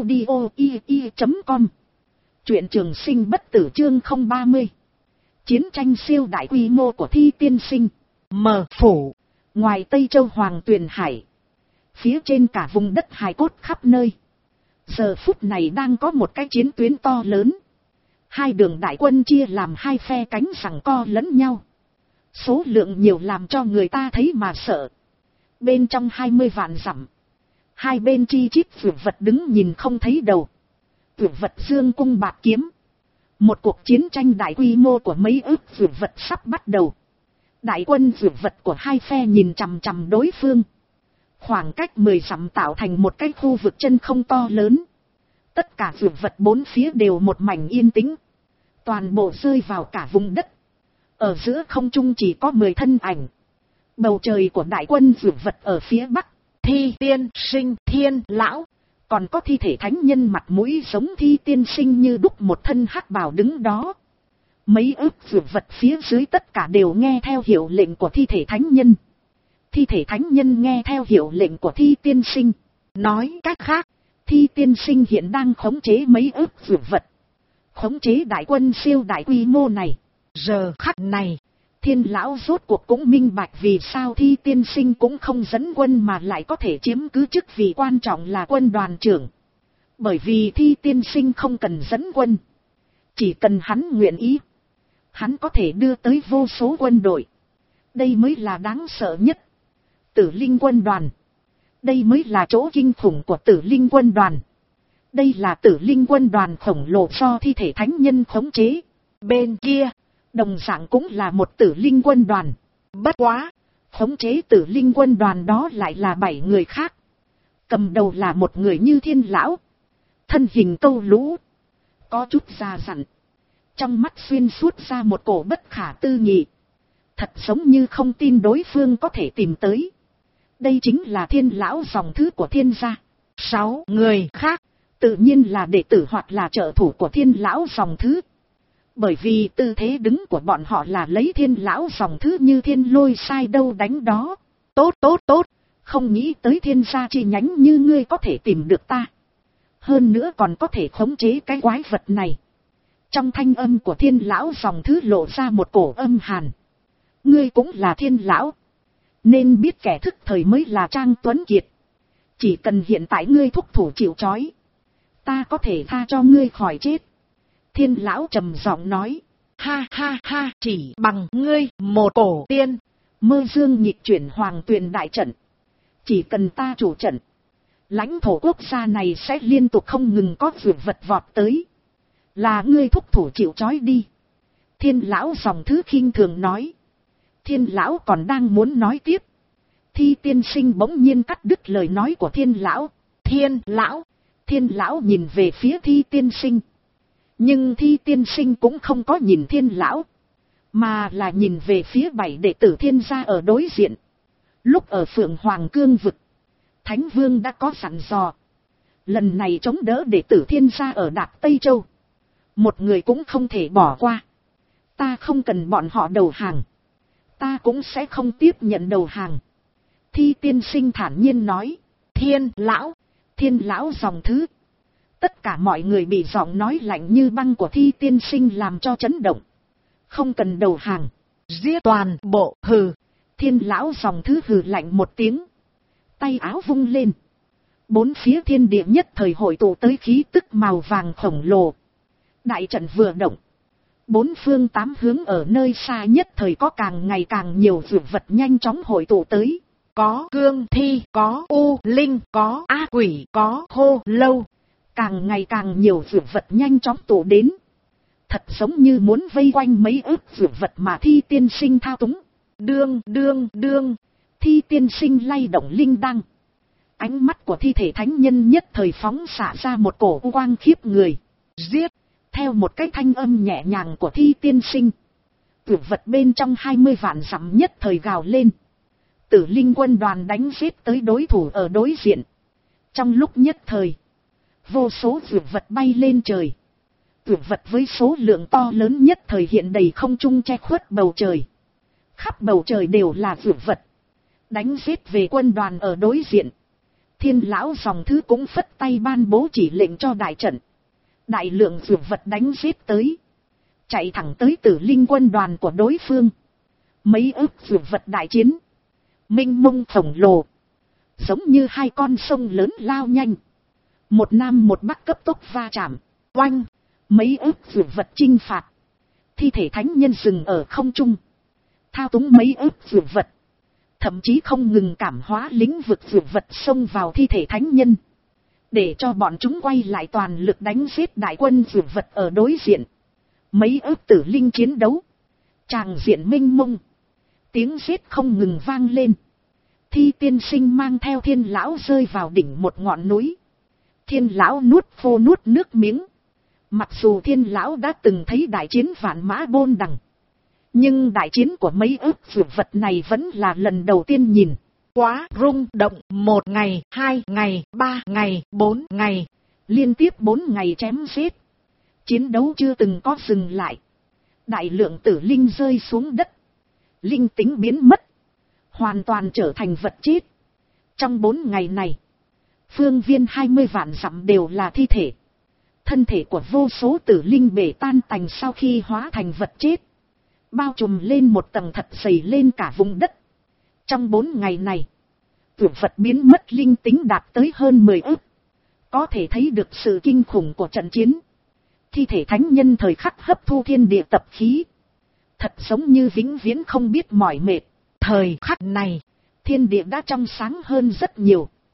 audio.com. Truyện Trường Sinh Bất Tử chương 030. Chiến tranh siêu đại quy mô của Thi Tiên Sinh. Mở phủ. Ngoài Tây Châu Hoàng Tuyền Hải. Phía trên cả vùng đất hài cốt khắp nơi. Giờ phút này đang có một cái chiến tuyến to lớn. Hai đường đại quân chia làm hai phe cánh giằng co lẫn nhau. Số lượng nhiều làm cho người ta thấy mà sợ. Bên trong 20 vạn dặm. Hai bên chi chít vượt vật đứng nhìn không thấy đầu. Vượt vật dương cung bạc kiếm. Một cuộc chiến tranh đại quy mô của mấy ức vượt vật sắp bắt đầu. Đại quân vượt vật của hai phe nhìn chằm chằm đối phương. Khoảng cách 10 dặm tạo thành một cái khu vực chân không to lớn. Tất cả vượt vật bốn phía đều một mảnh yên tĩnh. Toàn bộ rơi vào cả vùng đất. Ở giữa không trung chỉ có 10 thân ảnh. Bầu trời của đại quân vượt vật ở phía bắc. Thi Tiên Sinh Thiên Lão. Còn có thi thể thánh nhân mặt mũi giống Thi Tiên Sinh như đúc một thân hắc bào đứng đó. Mấy ức vượt vật phía dưới tất cả đều nghe theo hiệu lệnh của thi thể thánh nhân. Thi thể thánh nhân nghe theo hiệu lệnh của Thi Tiên Sinh. Nói cách khác, Thi Tiên Sinh hiện đang khống chế mấy ức vượt vật. Khống chế đại quân siêu đại quy mô này. Giờ khắc này, Thiên Lão rốt cuộc cũng minh bạch vì sao Thi Tiên Sinh cũng không dẫn quân mà lại có thể chiếm cứ chức vị quan trọng là quân đoàn trưởng. Bởi vì Thi Tiên Sinh không cần dẫn quân. Chỉ cần hắn nguyện ý. Hắn có thể đưa tới vô số quân đội. Đây mới là đáng sợ nhất. Tử Linh quân đoàn. Đây mới là chỗ kinh khủng của Tử Linh quân đoàn. Đây là Tử Linh quân đoàn khổng lồ do thi thể thánh nhân khống chế. Bên kia, đồng dạng cũng là một Tử Linh quân đoàn. Bất quá, khống chế Tử Linh quân đoàn đó lại là 7 người khác. Cầm đầu là một người như Thiên lão, thân hình câu lũ, có chút già dặn, trong mắt xuyên suốt ra một cổ bất khả tư nghị, thật giống như không tin đối phương có thể tìm tới. Đây chính là Thiên lão dòng thứ của Thiên gia. 6 người khác tự nhiên là đệ tử hoặc là trợ thủ của Thiên lão dòng thứ. Bởi vì tư thế đứng của bọn họ là lấy Thiên lão dòng thứ như thiên lôi sai đâu đánh đó. Tốt, không nghĩ tới Thiên gia chi nhánh như ngươi có thể tìm được ta. Hơn nữa còn có thể khống chế cái quái vật này. Trong thanh âm của Thiên lão dòng thứ lộ ra một cổ âm hàn. Ngươi cũng là Thiên lão, nên biết kẻ thức thời mới là Trang Tuấn Kiệt. Chỉ cần hiện tại ngươi thúc thủ chịu trói, ta có thể tha cho ngươi khỏi chết. Thiên lão trầm giọng nói. Ha, chỉ bằng ngươi một cổ tiên. Mơ dương nhịp chuyển hoàng tuyền đại trận. Chỉ cần ta chủ trận, lãnh thổ quốc gia này sẽ liên tục không ngừng có dược vật vọt tới. Là ngươi thúc thủ chịu trói đi. Thiên lão dòng thứ khinh thường nói. Thiên lão còn đang muốn nói tiếp, Thi tiên sinh bỗng nhiên cắt đứt lời nói của Thiên lão. Thiên lão nhìn về phía Thi tiên sinh. Nhưng Thi tiên sinh cũng không có nhìn Thiên lão, mà là nhìn về phía 7 đệ tử Thiên gia ở đối diện. Lúc ở Phượng Hoàng Cương vực, Thánh Vương đã có sẵn dò, lần này chống đỡ đệ tử Thiên gia ở Đạp Tây Châu, một người cũng không thể bỏ qua. Ta không cần bọn họ đầu hàng, ta cũng sẽ không tiếp nhận đầu hàng. Thi tiên sinh thản nhiên nói. Thiên lão dòng thứ. Tất cả mọi người bị giọng nói lạnh như băng của Thi tiên sinh làm cho chấn động. Không cần đầu hàng, giết toàn bộ. Hừ. Thiên lão dòng thứ hừ lạnh một tiếng, tay áo vung lên. 4 phía thiên địa nhất thời hội tụ tới khí tức màu vàng khổng lồ. Đại trận vừa động, 4 phương 8 hướng ở nơi xa nhất thời có càng ngày càng nhiều dược vật nhanh chóng hội tụ tới. Có cương thi, có u linh, có ác quỷ, có hô lâu. Càng ngày càng nhiều dược vật nhanh chóng tụ đến. Thật giống như muốn vây quanh mấy ức dược vật mà Thi tiên sinh thao túng. Đương. Thi tiên sinh lay động linh đăng. Ánh mắt của thi thể thánh nhân nhất thời phóng xạ ra một cổ quang khiếp người. Giết. Theo một cái thanh âm nhẹ nhàng của Thi tiên sinh, dược vật bên trong 20 vạn dặm nhất thời gào lên. Tử Linh quân đoàn đánh giết tới đối thủ ở đối diện. Trong lúc nhất thời, vô số dược vật bay lên trời. Dược vật với số lượng to lớn nhất thời hiện đầy không trung che khuất bầu trời. Khắp bầu trời đều là dược vật. Đánh giết về quân đoàn ở đối diện. Thiên lão dòng thứ cũng phất tay ban bố chỉ lệnh cho đại trận. Đại lượng dược vật đánh giết tới, chạy thẳng tới Tử Linh quân đoàn của đối phương. Mấy ức dược vật đại chiến, mênh mông khổng lồ, giống như 2 con sông lớn lao nhanh. Một nam một bắc cấp tốc va chạm, oanh, mấy ức dược vật chinh phạt. Thi thể thánh nhân dừng ở không trung, thao túng mấy ức dược vật, thậm chí không ngừng cảm hóa lĩnh vực dược vật xông vào thi thể thánh nhân, để cho bọn chúng quay lại toàn lực đánh giết đại quân dược vật ở đối diện. Mấy ức tử linh chiến đấu, tràng diện mênh mông, tiếng giết không ngừng vang lên. Thi tiên sinh mang theo Thiên lão rơi vào đỉnh một ngọn núi. Thiên lão nuốt nước miếng. Mặc dù Thiên lão đã từng thấy đại chiến vạn mã bôn đằng, nhưng đại chiến của mấy ức dược vật này vẫn là lần đầu tiên nhìn. Quá rung động. 1 ngày, 2 ngày, 3 ngày, 4 ngày. Liên tiếp 4 ngày chém giết. Chiến đấu chưa từng có dừng lại. Đại lượng tử linh rơi xuống đất. Linh tính biến mất, hoàn toàn trở thành vật chết. Trong 4 ngày này, phương viên 20 vạn dặm đều là thi thể. Thân thể của vô số tử linh bể tan tành sau khi hóa thành vật chết, bao trùm lên một tầng thật dày lên cả vùng đất. Trong 4 ngày này, dược vật biến mất linh tính đạt tới hơn 10 ức. Có thể thấy được sự kinh khủng của trận chiến. Thi thể thánh nhân thời khắc hấp thu thiên địa tập khí, thật giống như vĩnh viễn không biết mỏi mệt. Thời khắc này, thiên địa đã trong sáng hơn rất nhiều.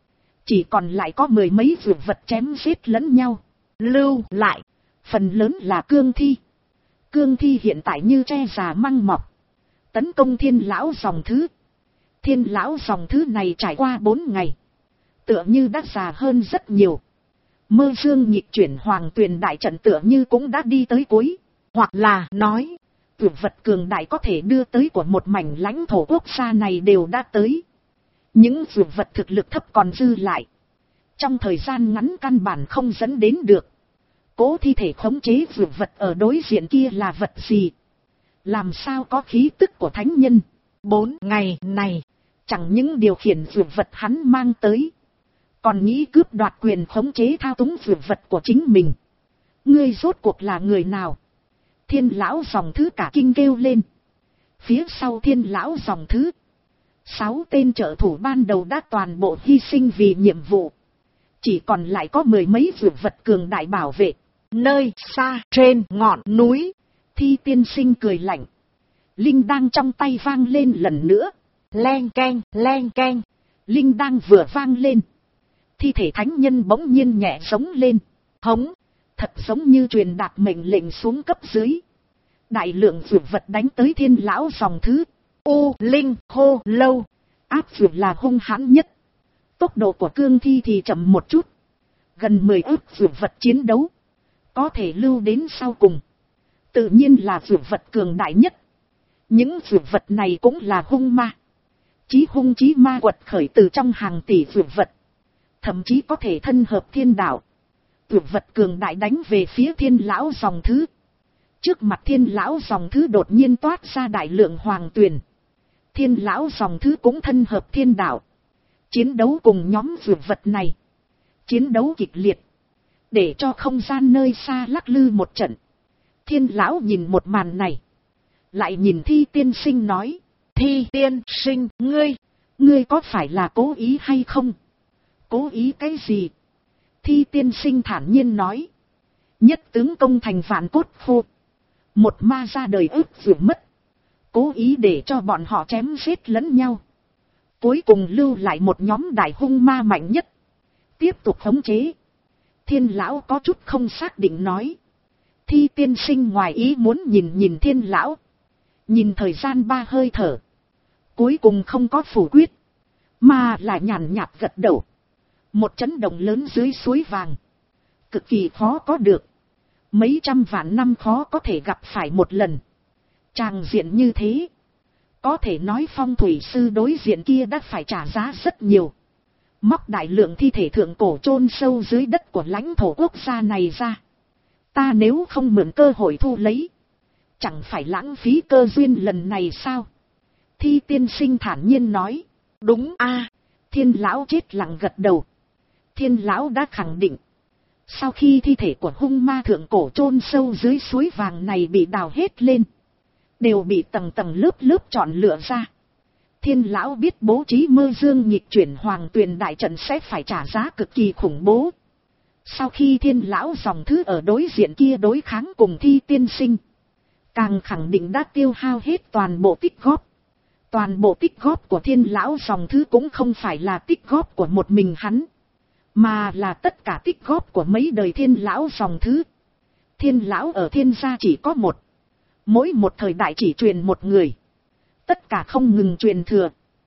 Chỉ còn lại có mười mấy dược vật chém giết lẫn nhau. Lưu lại, phần lớn là cương thi. Cương thi hiện tại như tre già măng mọc, tấn công Thiên lão dòng thứ. Thiên lão dòng thứ này trải qua 4 ngày, tựa như đã già hơn rất nhiều. Mơ dương nhịp chuyển hoàng tuyền đại trận tựa như cũng đã đi tới cuối. Hoặc là nói, dược vật cường đại có thể đưa tới của một mảnh lãnh thổ quốc gia này đều đã tới. Những dược vật thực lực thấp còn dư lại, trong thời gian ngắn căn bản không dẫn đến được. Cố thi thể khống chế dược vật ở đối diện kia là vật gì? Làm sao có khí tức của thánh nhân? 4 ngày này, chẳng những điều khiển dược vật hắn mang tới, còn nghĩ cướp đoạt quyền khống chế thao túng dược vật của chính mình. Ngươi rốt cuộc là người nào? Thiên lão dòng thứ cả kinh kêu lên. Phía sau Thiên lão dòng thứ, 6 tên trợ thủ ban đầu đã toàn bộ hy sinh vì nhiệm vụ. Chỉ còn lại có mười mấy dược vật cường đại bảo vệ. Nơi xa trên ngọn núi, Thi tiên sinh cười lạnh. Linh đang trong tay vang lên lần nữa. Leng keng, leng keng. Linh đang vừa vang lên, thi thể thánh nhân bỗng nhiên nhẹ sống lên. Hống, thật giống như truyền đạt mệnh lệnh xuống cấp dưới. Đại lượng dược vật đánh tới Thiên lão dòng thứ. U Linh hô lâu, áp dược là hung hãn nhất. Tốc độ của cương thi thì chậm một chút. Gần 10 ức dược vật chiến đấu, có thể lưu đến sau cùng, tự nhiên là dược vật cường đại nhất. Những dược vật này cũng là hung ma. Chí hung chí ma quật khởi từ trong hàng tỷ dược vật, thậm chí có thể thân hợp thiên đạo. Dược vật cường đại đánh về phía Thiên lão dòng thứ. Trước mặt Thiên lão dòng thứ đột nhiên toát ra đại lượng hoàng tuyền. Thiên lão dòng thứ cũng thân hợp thiên đạo, chiến đấu cùng nhóm dược vật này. Chiến đấu kịch liệt, để cho không gian nơi xa lắc lư một trận. Thiên lão nhìn một màn này, lại nhìn Thi tiên sinh nói. Thi tiên sinh, ngươi có phải là cố ý hay không? Cố ý cái gì? Thi tiên sinh thản nhiên nói. Nhất tướng công thành vạn cốt khô, một ma ra đời ức vừa mất. Cố ý để cho bọn họ chém giết lẫn nhau, cuối cùng lưu lại một nhóm đại hung ma mạnh nhất, tiếp tục khống chế. Thiên lão có chút không xác định nói. Thi tiên sinh ngoài ý muốn nhìn Thiên lão, nhìn thời gian 3 hơi thở, cuối cùng không có phủ quyết, mà là nhàn nhạt gật đầu. Một chấn động lớn dưới suối vàng, cực kỳ khó có được, mấy trăm vạn năm khó có thể gặp phải một lần. Tràng diện như thế, có thể nói phong thủy sư đối diện kia đã phải trả giá rất nhiều. Móc đại lượng thi thể thượng cổ chôn sâu dưới đất của lãnh thổ quốc gia này ra. Ta nếu không mượn cơ hội thu lấy, chẳng phải lãng phí cơ duyên lần này sao? Thi tiên sinh thản nhiên nói. Đúng a. Thiên lão chết lặng gật đầu. Thiên lão đã khẳng định, sau khi thi thể của hung ma thượng cổ chôn sâu dưới suối vàng này bị đào hết lên, đều bị tầng tầng lớp lớp chọn lựa ra. Thiên lão biết bố trí mơ dương nhịp chuyển hoàng tuyền đại trận sẽ phải trả giá cực kỳ khủng bố. Sau khi Thiên lão dòng thứ ở đối diện kia đối kháng cùng Thi tiên sinh, càng khẳng định đã tiêu hao hết toàn bộ tích góp. Toàn bộ tích góp của Thiên lão dòng thứ cũng không phải là tích góp của một mình hắn, mà là tất cả tích góp của mấy đời Thiên lão dòng thứ. Thiên lão ở Thiên gia chỉ có một, mỗi một thời đại chỉ truyền một người, tất cả không ngừng truyền thừa.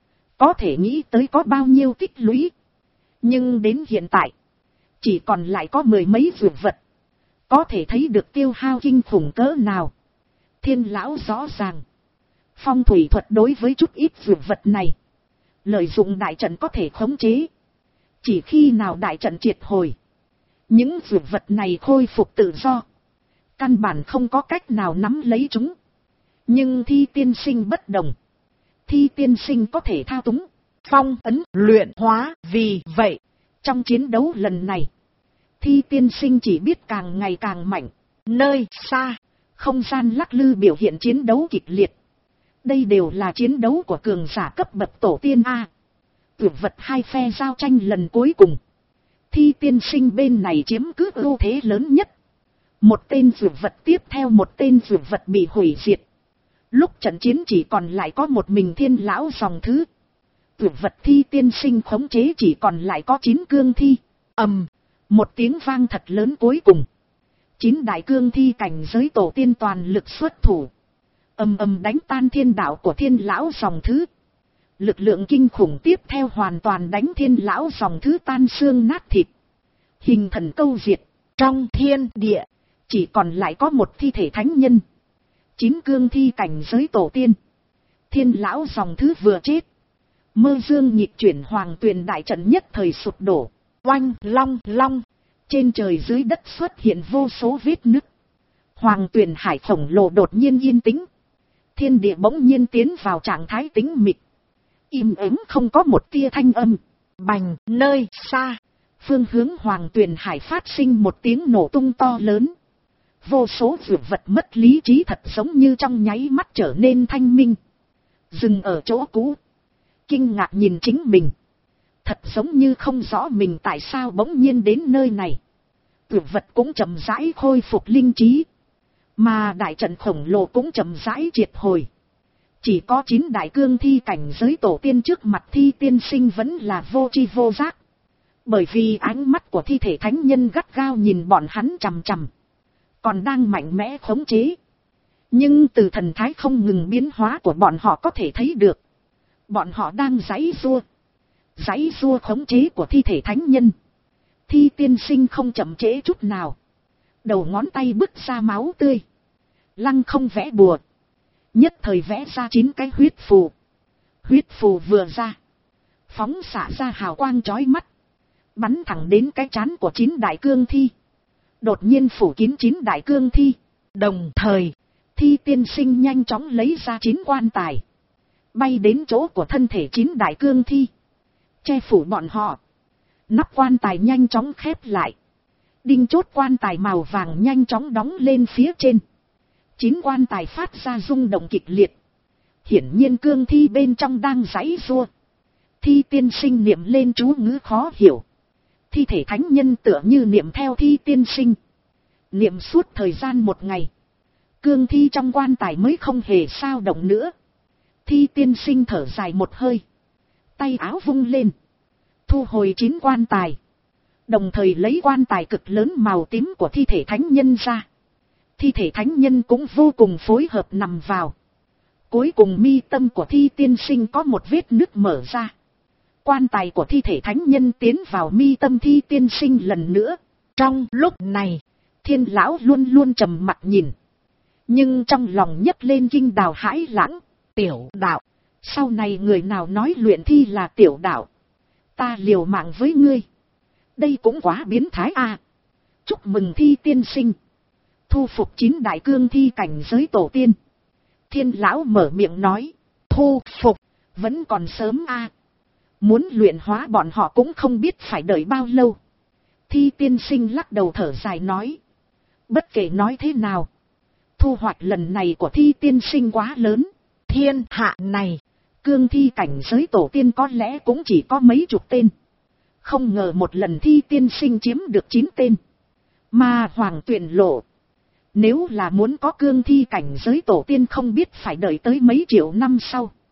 Có thể nghĩ tới có bao nhiêu tích lũy. Nhưng đến hiện tại, chỉ còn lại có mười mấy dược vật, có thể thấy được tiêu hao kinh khủng cỡ nào. Thiên lão rõ ràng, phong thủy thuật đối với chút ít dược vật này, lợi dụng đại trận có thể khống chế. Chỉ khi nào đại trận triệt hồi, những dược vật này khôi phục tự do, căn bản không có cách nào nắm lấy chúng. Nhưng Thi tiên sinh bất đồng. Thi tiên sinh có thể thao túng phong ấn luyện hóa, vì vậy trong chiến đấu lần này, Thi tiên sinh chỉ biết càng ngày càng mạnh. Nơi xa, không gian lắc lư biểu hiện chiến đấu kịch liệt. Đây đều là chiến đấu của cường giả cấp bậc tổ tiên A. Dược vật hai phe giao tranh lần cuối cùng, Thi tiên sinh bên này chiếm cứ ưu thế lớn nhất. Một tên dược vật tiếp theo một tên dược vật bị hủy diệt. Lúc trận chiến chỉ còn lại có một mình Thiên lão dòng thứ. tuyệt vật thi tiên sinh khống chế chỉ còn lại có 9 cương thi. Một tiếng vang thật lớn cuối cùng. 9 đại cương thi cảnh giới tổ tiên toàn lực xuất thủ. Đánh tan thiên đạo của thiên lão dòng thứ. Lực lượng kinh khủng tiếp theo hoàn toàn đánh thiên lão dòng thứ tan xương nát thịt. Hình thần câu diệt. Trong thiên địa, chỉ còn lại có một thi thể thánh nhân. 9 cương thi cảnh giới tổ tiên. Thiên lão dòng thứ vừa chết. Mơ dương nhịp chuyển hoàng tuyền đại trận nhất thời sụp đổ. Oanh long long. Trên trời dưới đất xuất hiện vô số vết nứt. Hoàng tuyền hải khổng lồ đột nhiên yên tĩnh. Thiên địa bỗng nhiên tiến vào trạng thái tĩnh mịch. Im ắng không có một tia thanh âm. Bành, nơi xa. Phương hướng hoàng tuyền hải phát sinh một tiếng nổ tung to lớn. Vô số vượt vật mất lý trí thật giống như trong nháy mắt trở nên thanh minh. Dừng ở chỗ cũ. Kinh ngạc nhìn chính mình. Thật giống như không rõ mình tại sao bỗng nhiên đến nơi này. Vượt vật cũng chậm rãi khôi phục linh trí. Mà đại trận khổng lồ cũng chậm rãi triệt hồi. Chỉ có 9 đại cương thi cảnh giới tổ tiên trước mặt thi tiên sinh vẫn là vô tri vô giác. Bởi vì ánh mắt của thi thể thánh nhân gắt gao nhìn bọn hắn chằm chằm. Còn đang mạnh mẽ khống chế. Nhưng từ thần thái không ngừng biến hóa của bọn họ có thể thấy được. Bọn họ đang giãy giụa khống chế của thi thể thánh nhân. Thi tiên sinh không chậm trễ chút nào. Đầu ngón tay bứt ra máu tươi. Lăng không vẽ bùa. Nhất thời vẽ ra 9 cái huyết phù. Huyết phù vừa ra. Phóng xạ ra hào quang chói mắt. Bắn thẳng đến cái trán của 9 đại cương thi. Đột nhiên phủ kín 9 đại cương thi. Đồng thời, thi tiên sinh nhanh chóng lấy ra 9 quan tài. Bay đến chỗ của thân thể 9 đại cương thi. Che phủ bọn họ. Nắp quan tài nhanh chóng khép lại. Đinh chốt quan tài màu vàng nhanh chóng đóng lên phía trên. 9 quan tài phát ra rung động kịch liệt. Hiển nhiên cương thi bên trong đang giãy giụa. Thi tiên sinh niệm lên chú ngữ khó hiểu. Thi thể thánh nhân tựa như niệm theo thi tiên sinh. Niệm suốt thời gian 1 ngày. Cương thi trong quan tài mới không hề sao động nữa. Thi tiên sinh thở dài một hơi. Tay áo vung lên. Thu hồi 9 quan tài. Đồng thời lấy quan tài cực lớn màu tím của thi thể thánh nhân ra. Thi thể thánh nhân cũng vô cùng phối hợp nằm vào. Cuối cùng mi tâm của thi tiên sinh có một vết nứt mở ra. Quan tài của thi thể thánh nhân tiến vào mi tâm thi tiên sinh lần nữa. Trong lúc này, thiên lão luôn luôn trầm mặt nhìn. Nhưng trong lòng nhấc lên kinh đào hãi lãng. Tiểu đạo, sau này người nào nói luyện thi là tiểu đạo, ta liều mạng với ngươi. Đây cũng quá biến thái à. Chúc mừng thi tiên sinh. Thu phục 9 đại cương thi cảnh giới tổ tiên. Thiên lão mở miệng nói. Thu phục, vẫn còn sớm à. Muốn luyện hóa bọn họ cũng không biết phải đợi bao lâu. Thi tiên sinh lắc đầu thở dài nói. Bất kể nói thế nào, thu hoạch lần này của thi tiên sinh quá lớn. Thiên hạ này, cương thi cảnh giới tổ tiên có lẽ cũng chỉ có mấy chục tên. Không ngờ một lần thi tiên sinh chiếm được 9 tên. Mà hoàng tuyển lộ, nếu là muốn có cương thi cảnh giới tổ tiên không biết phải đợi tới mấy triệu năm sau.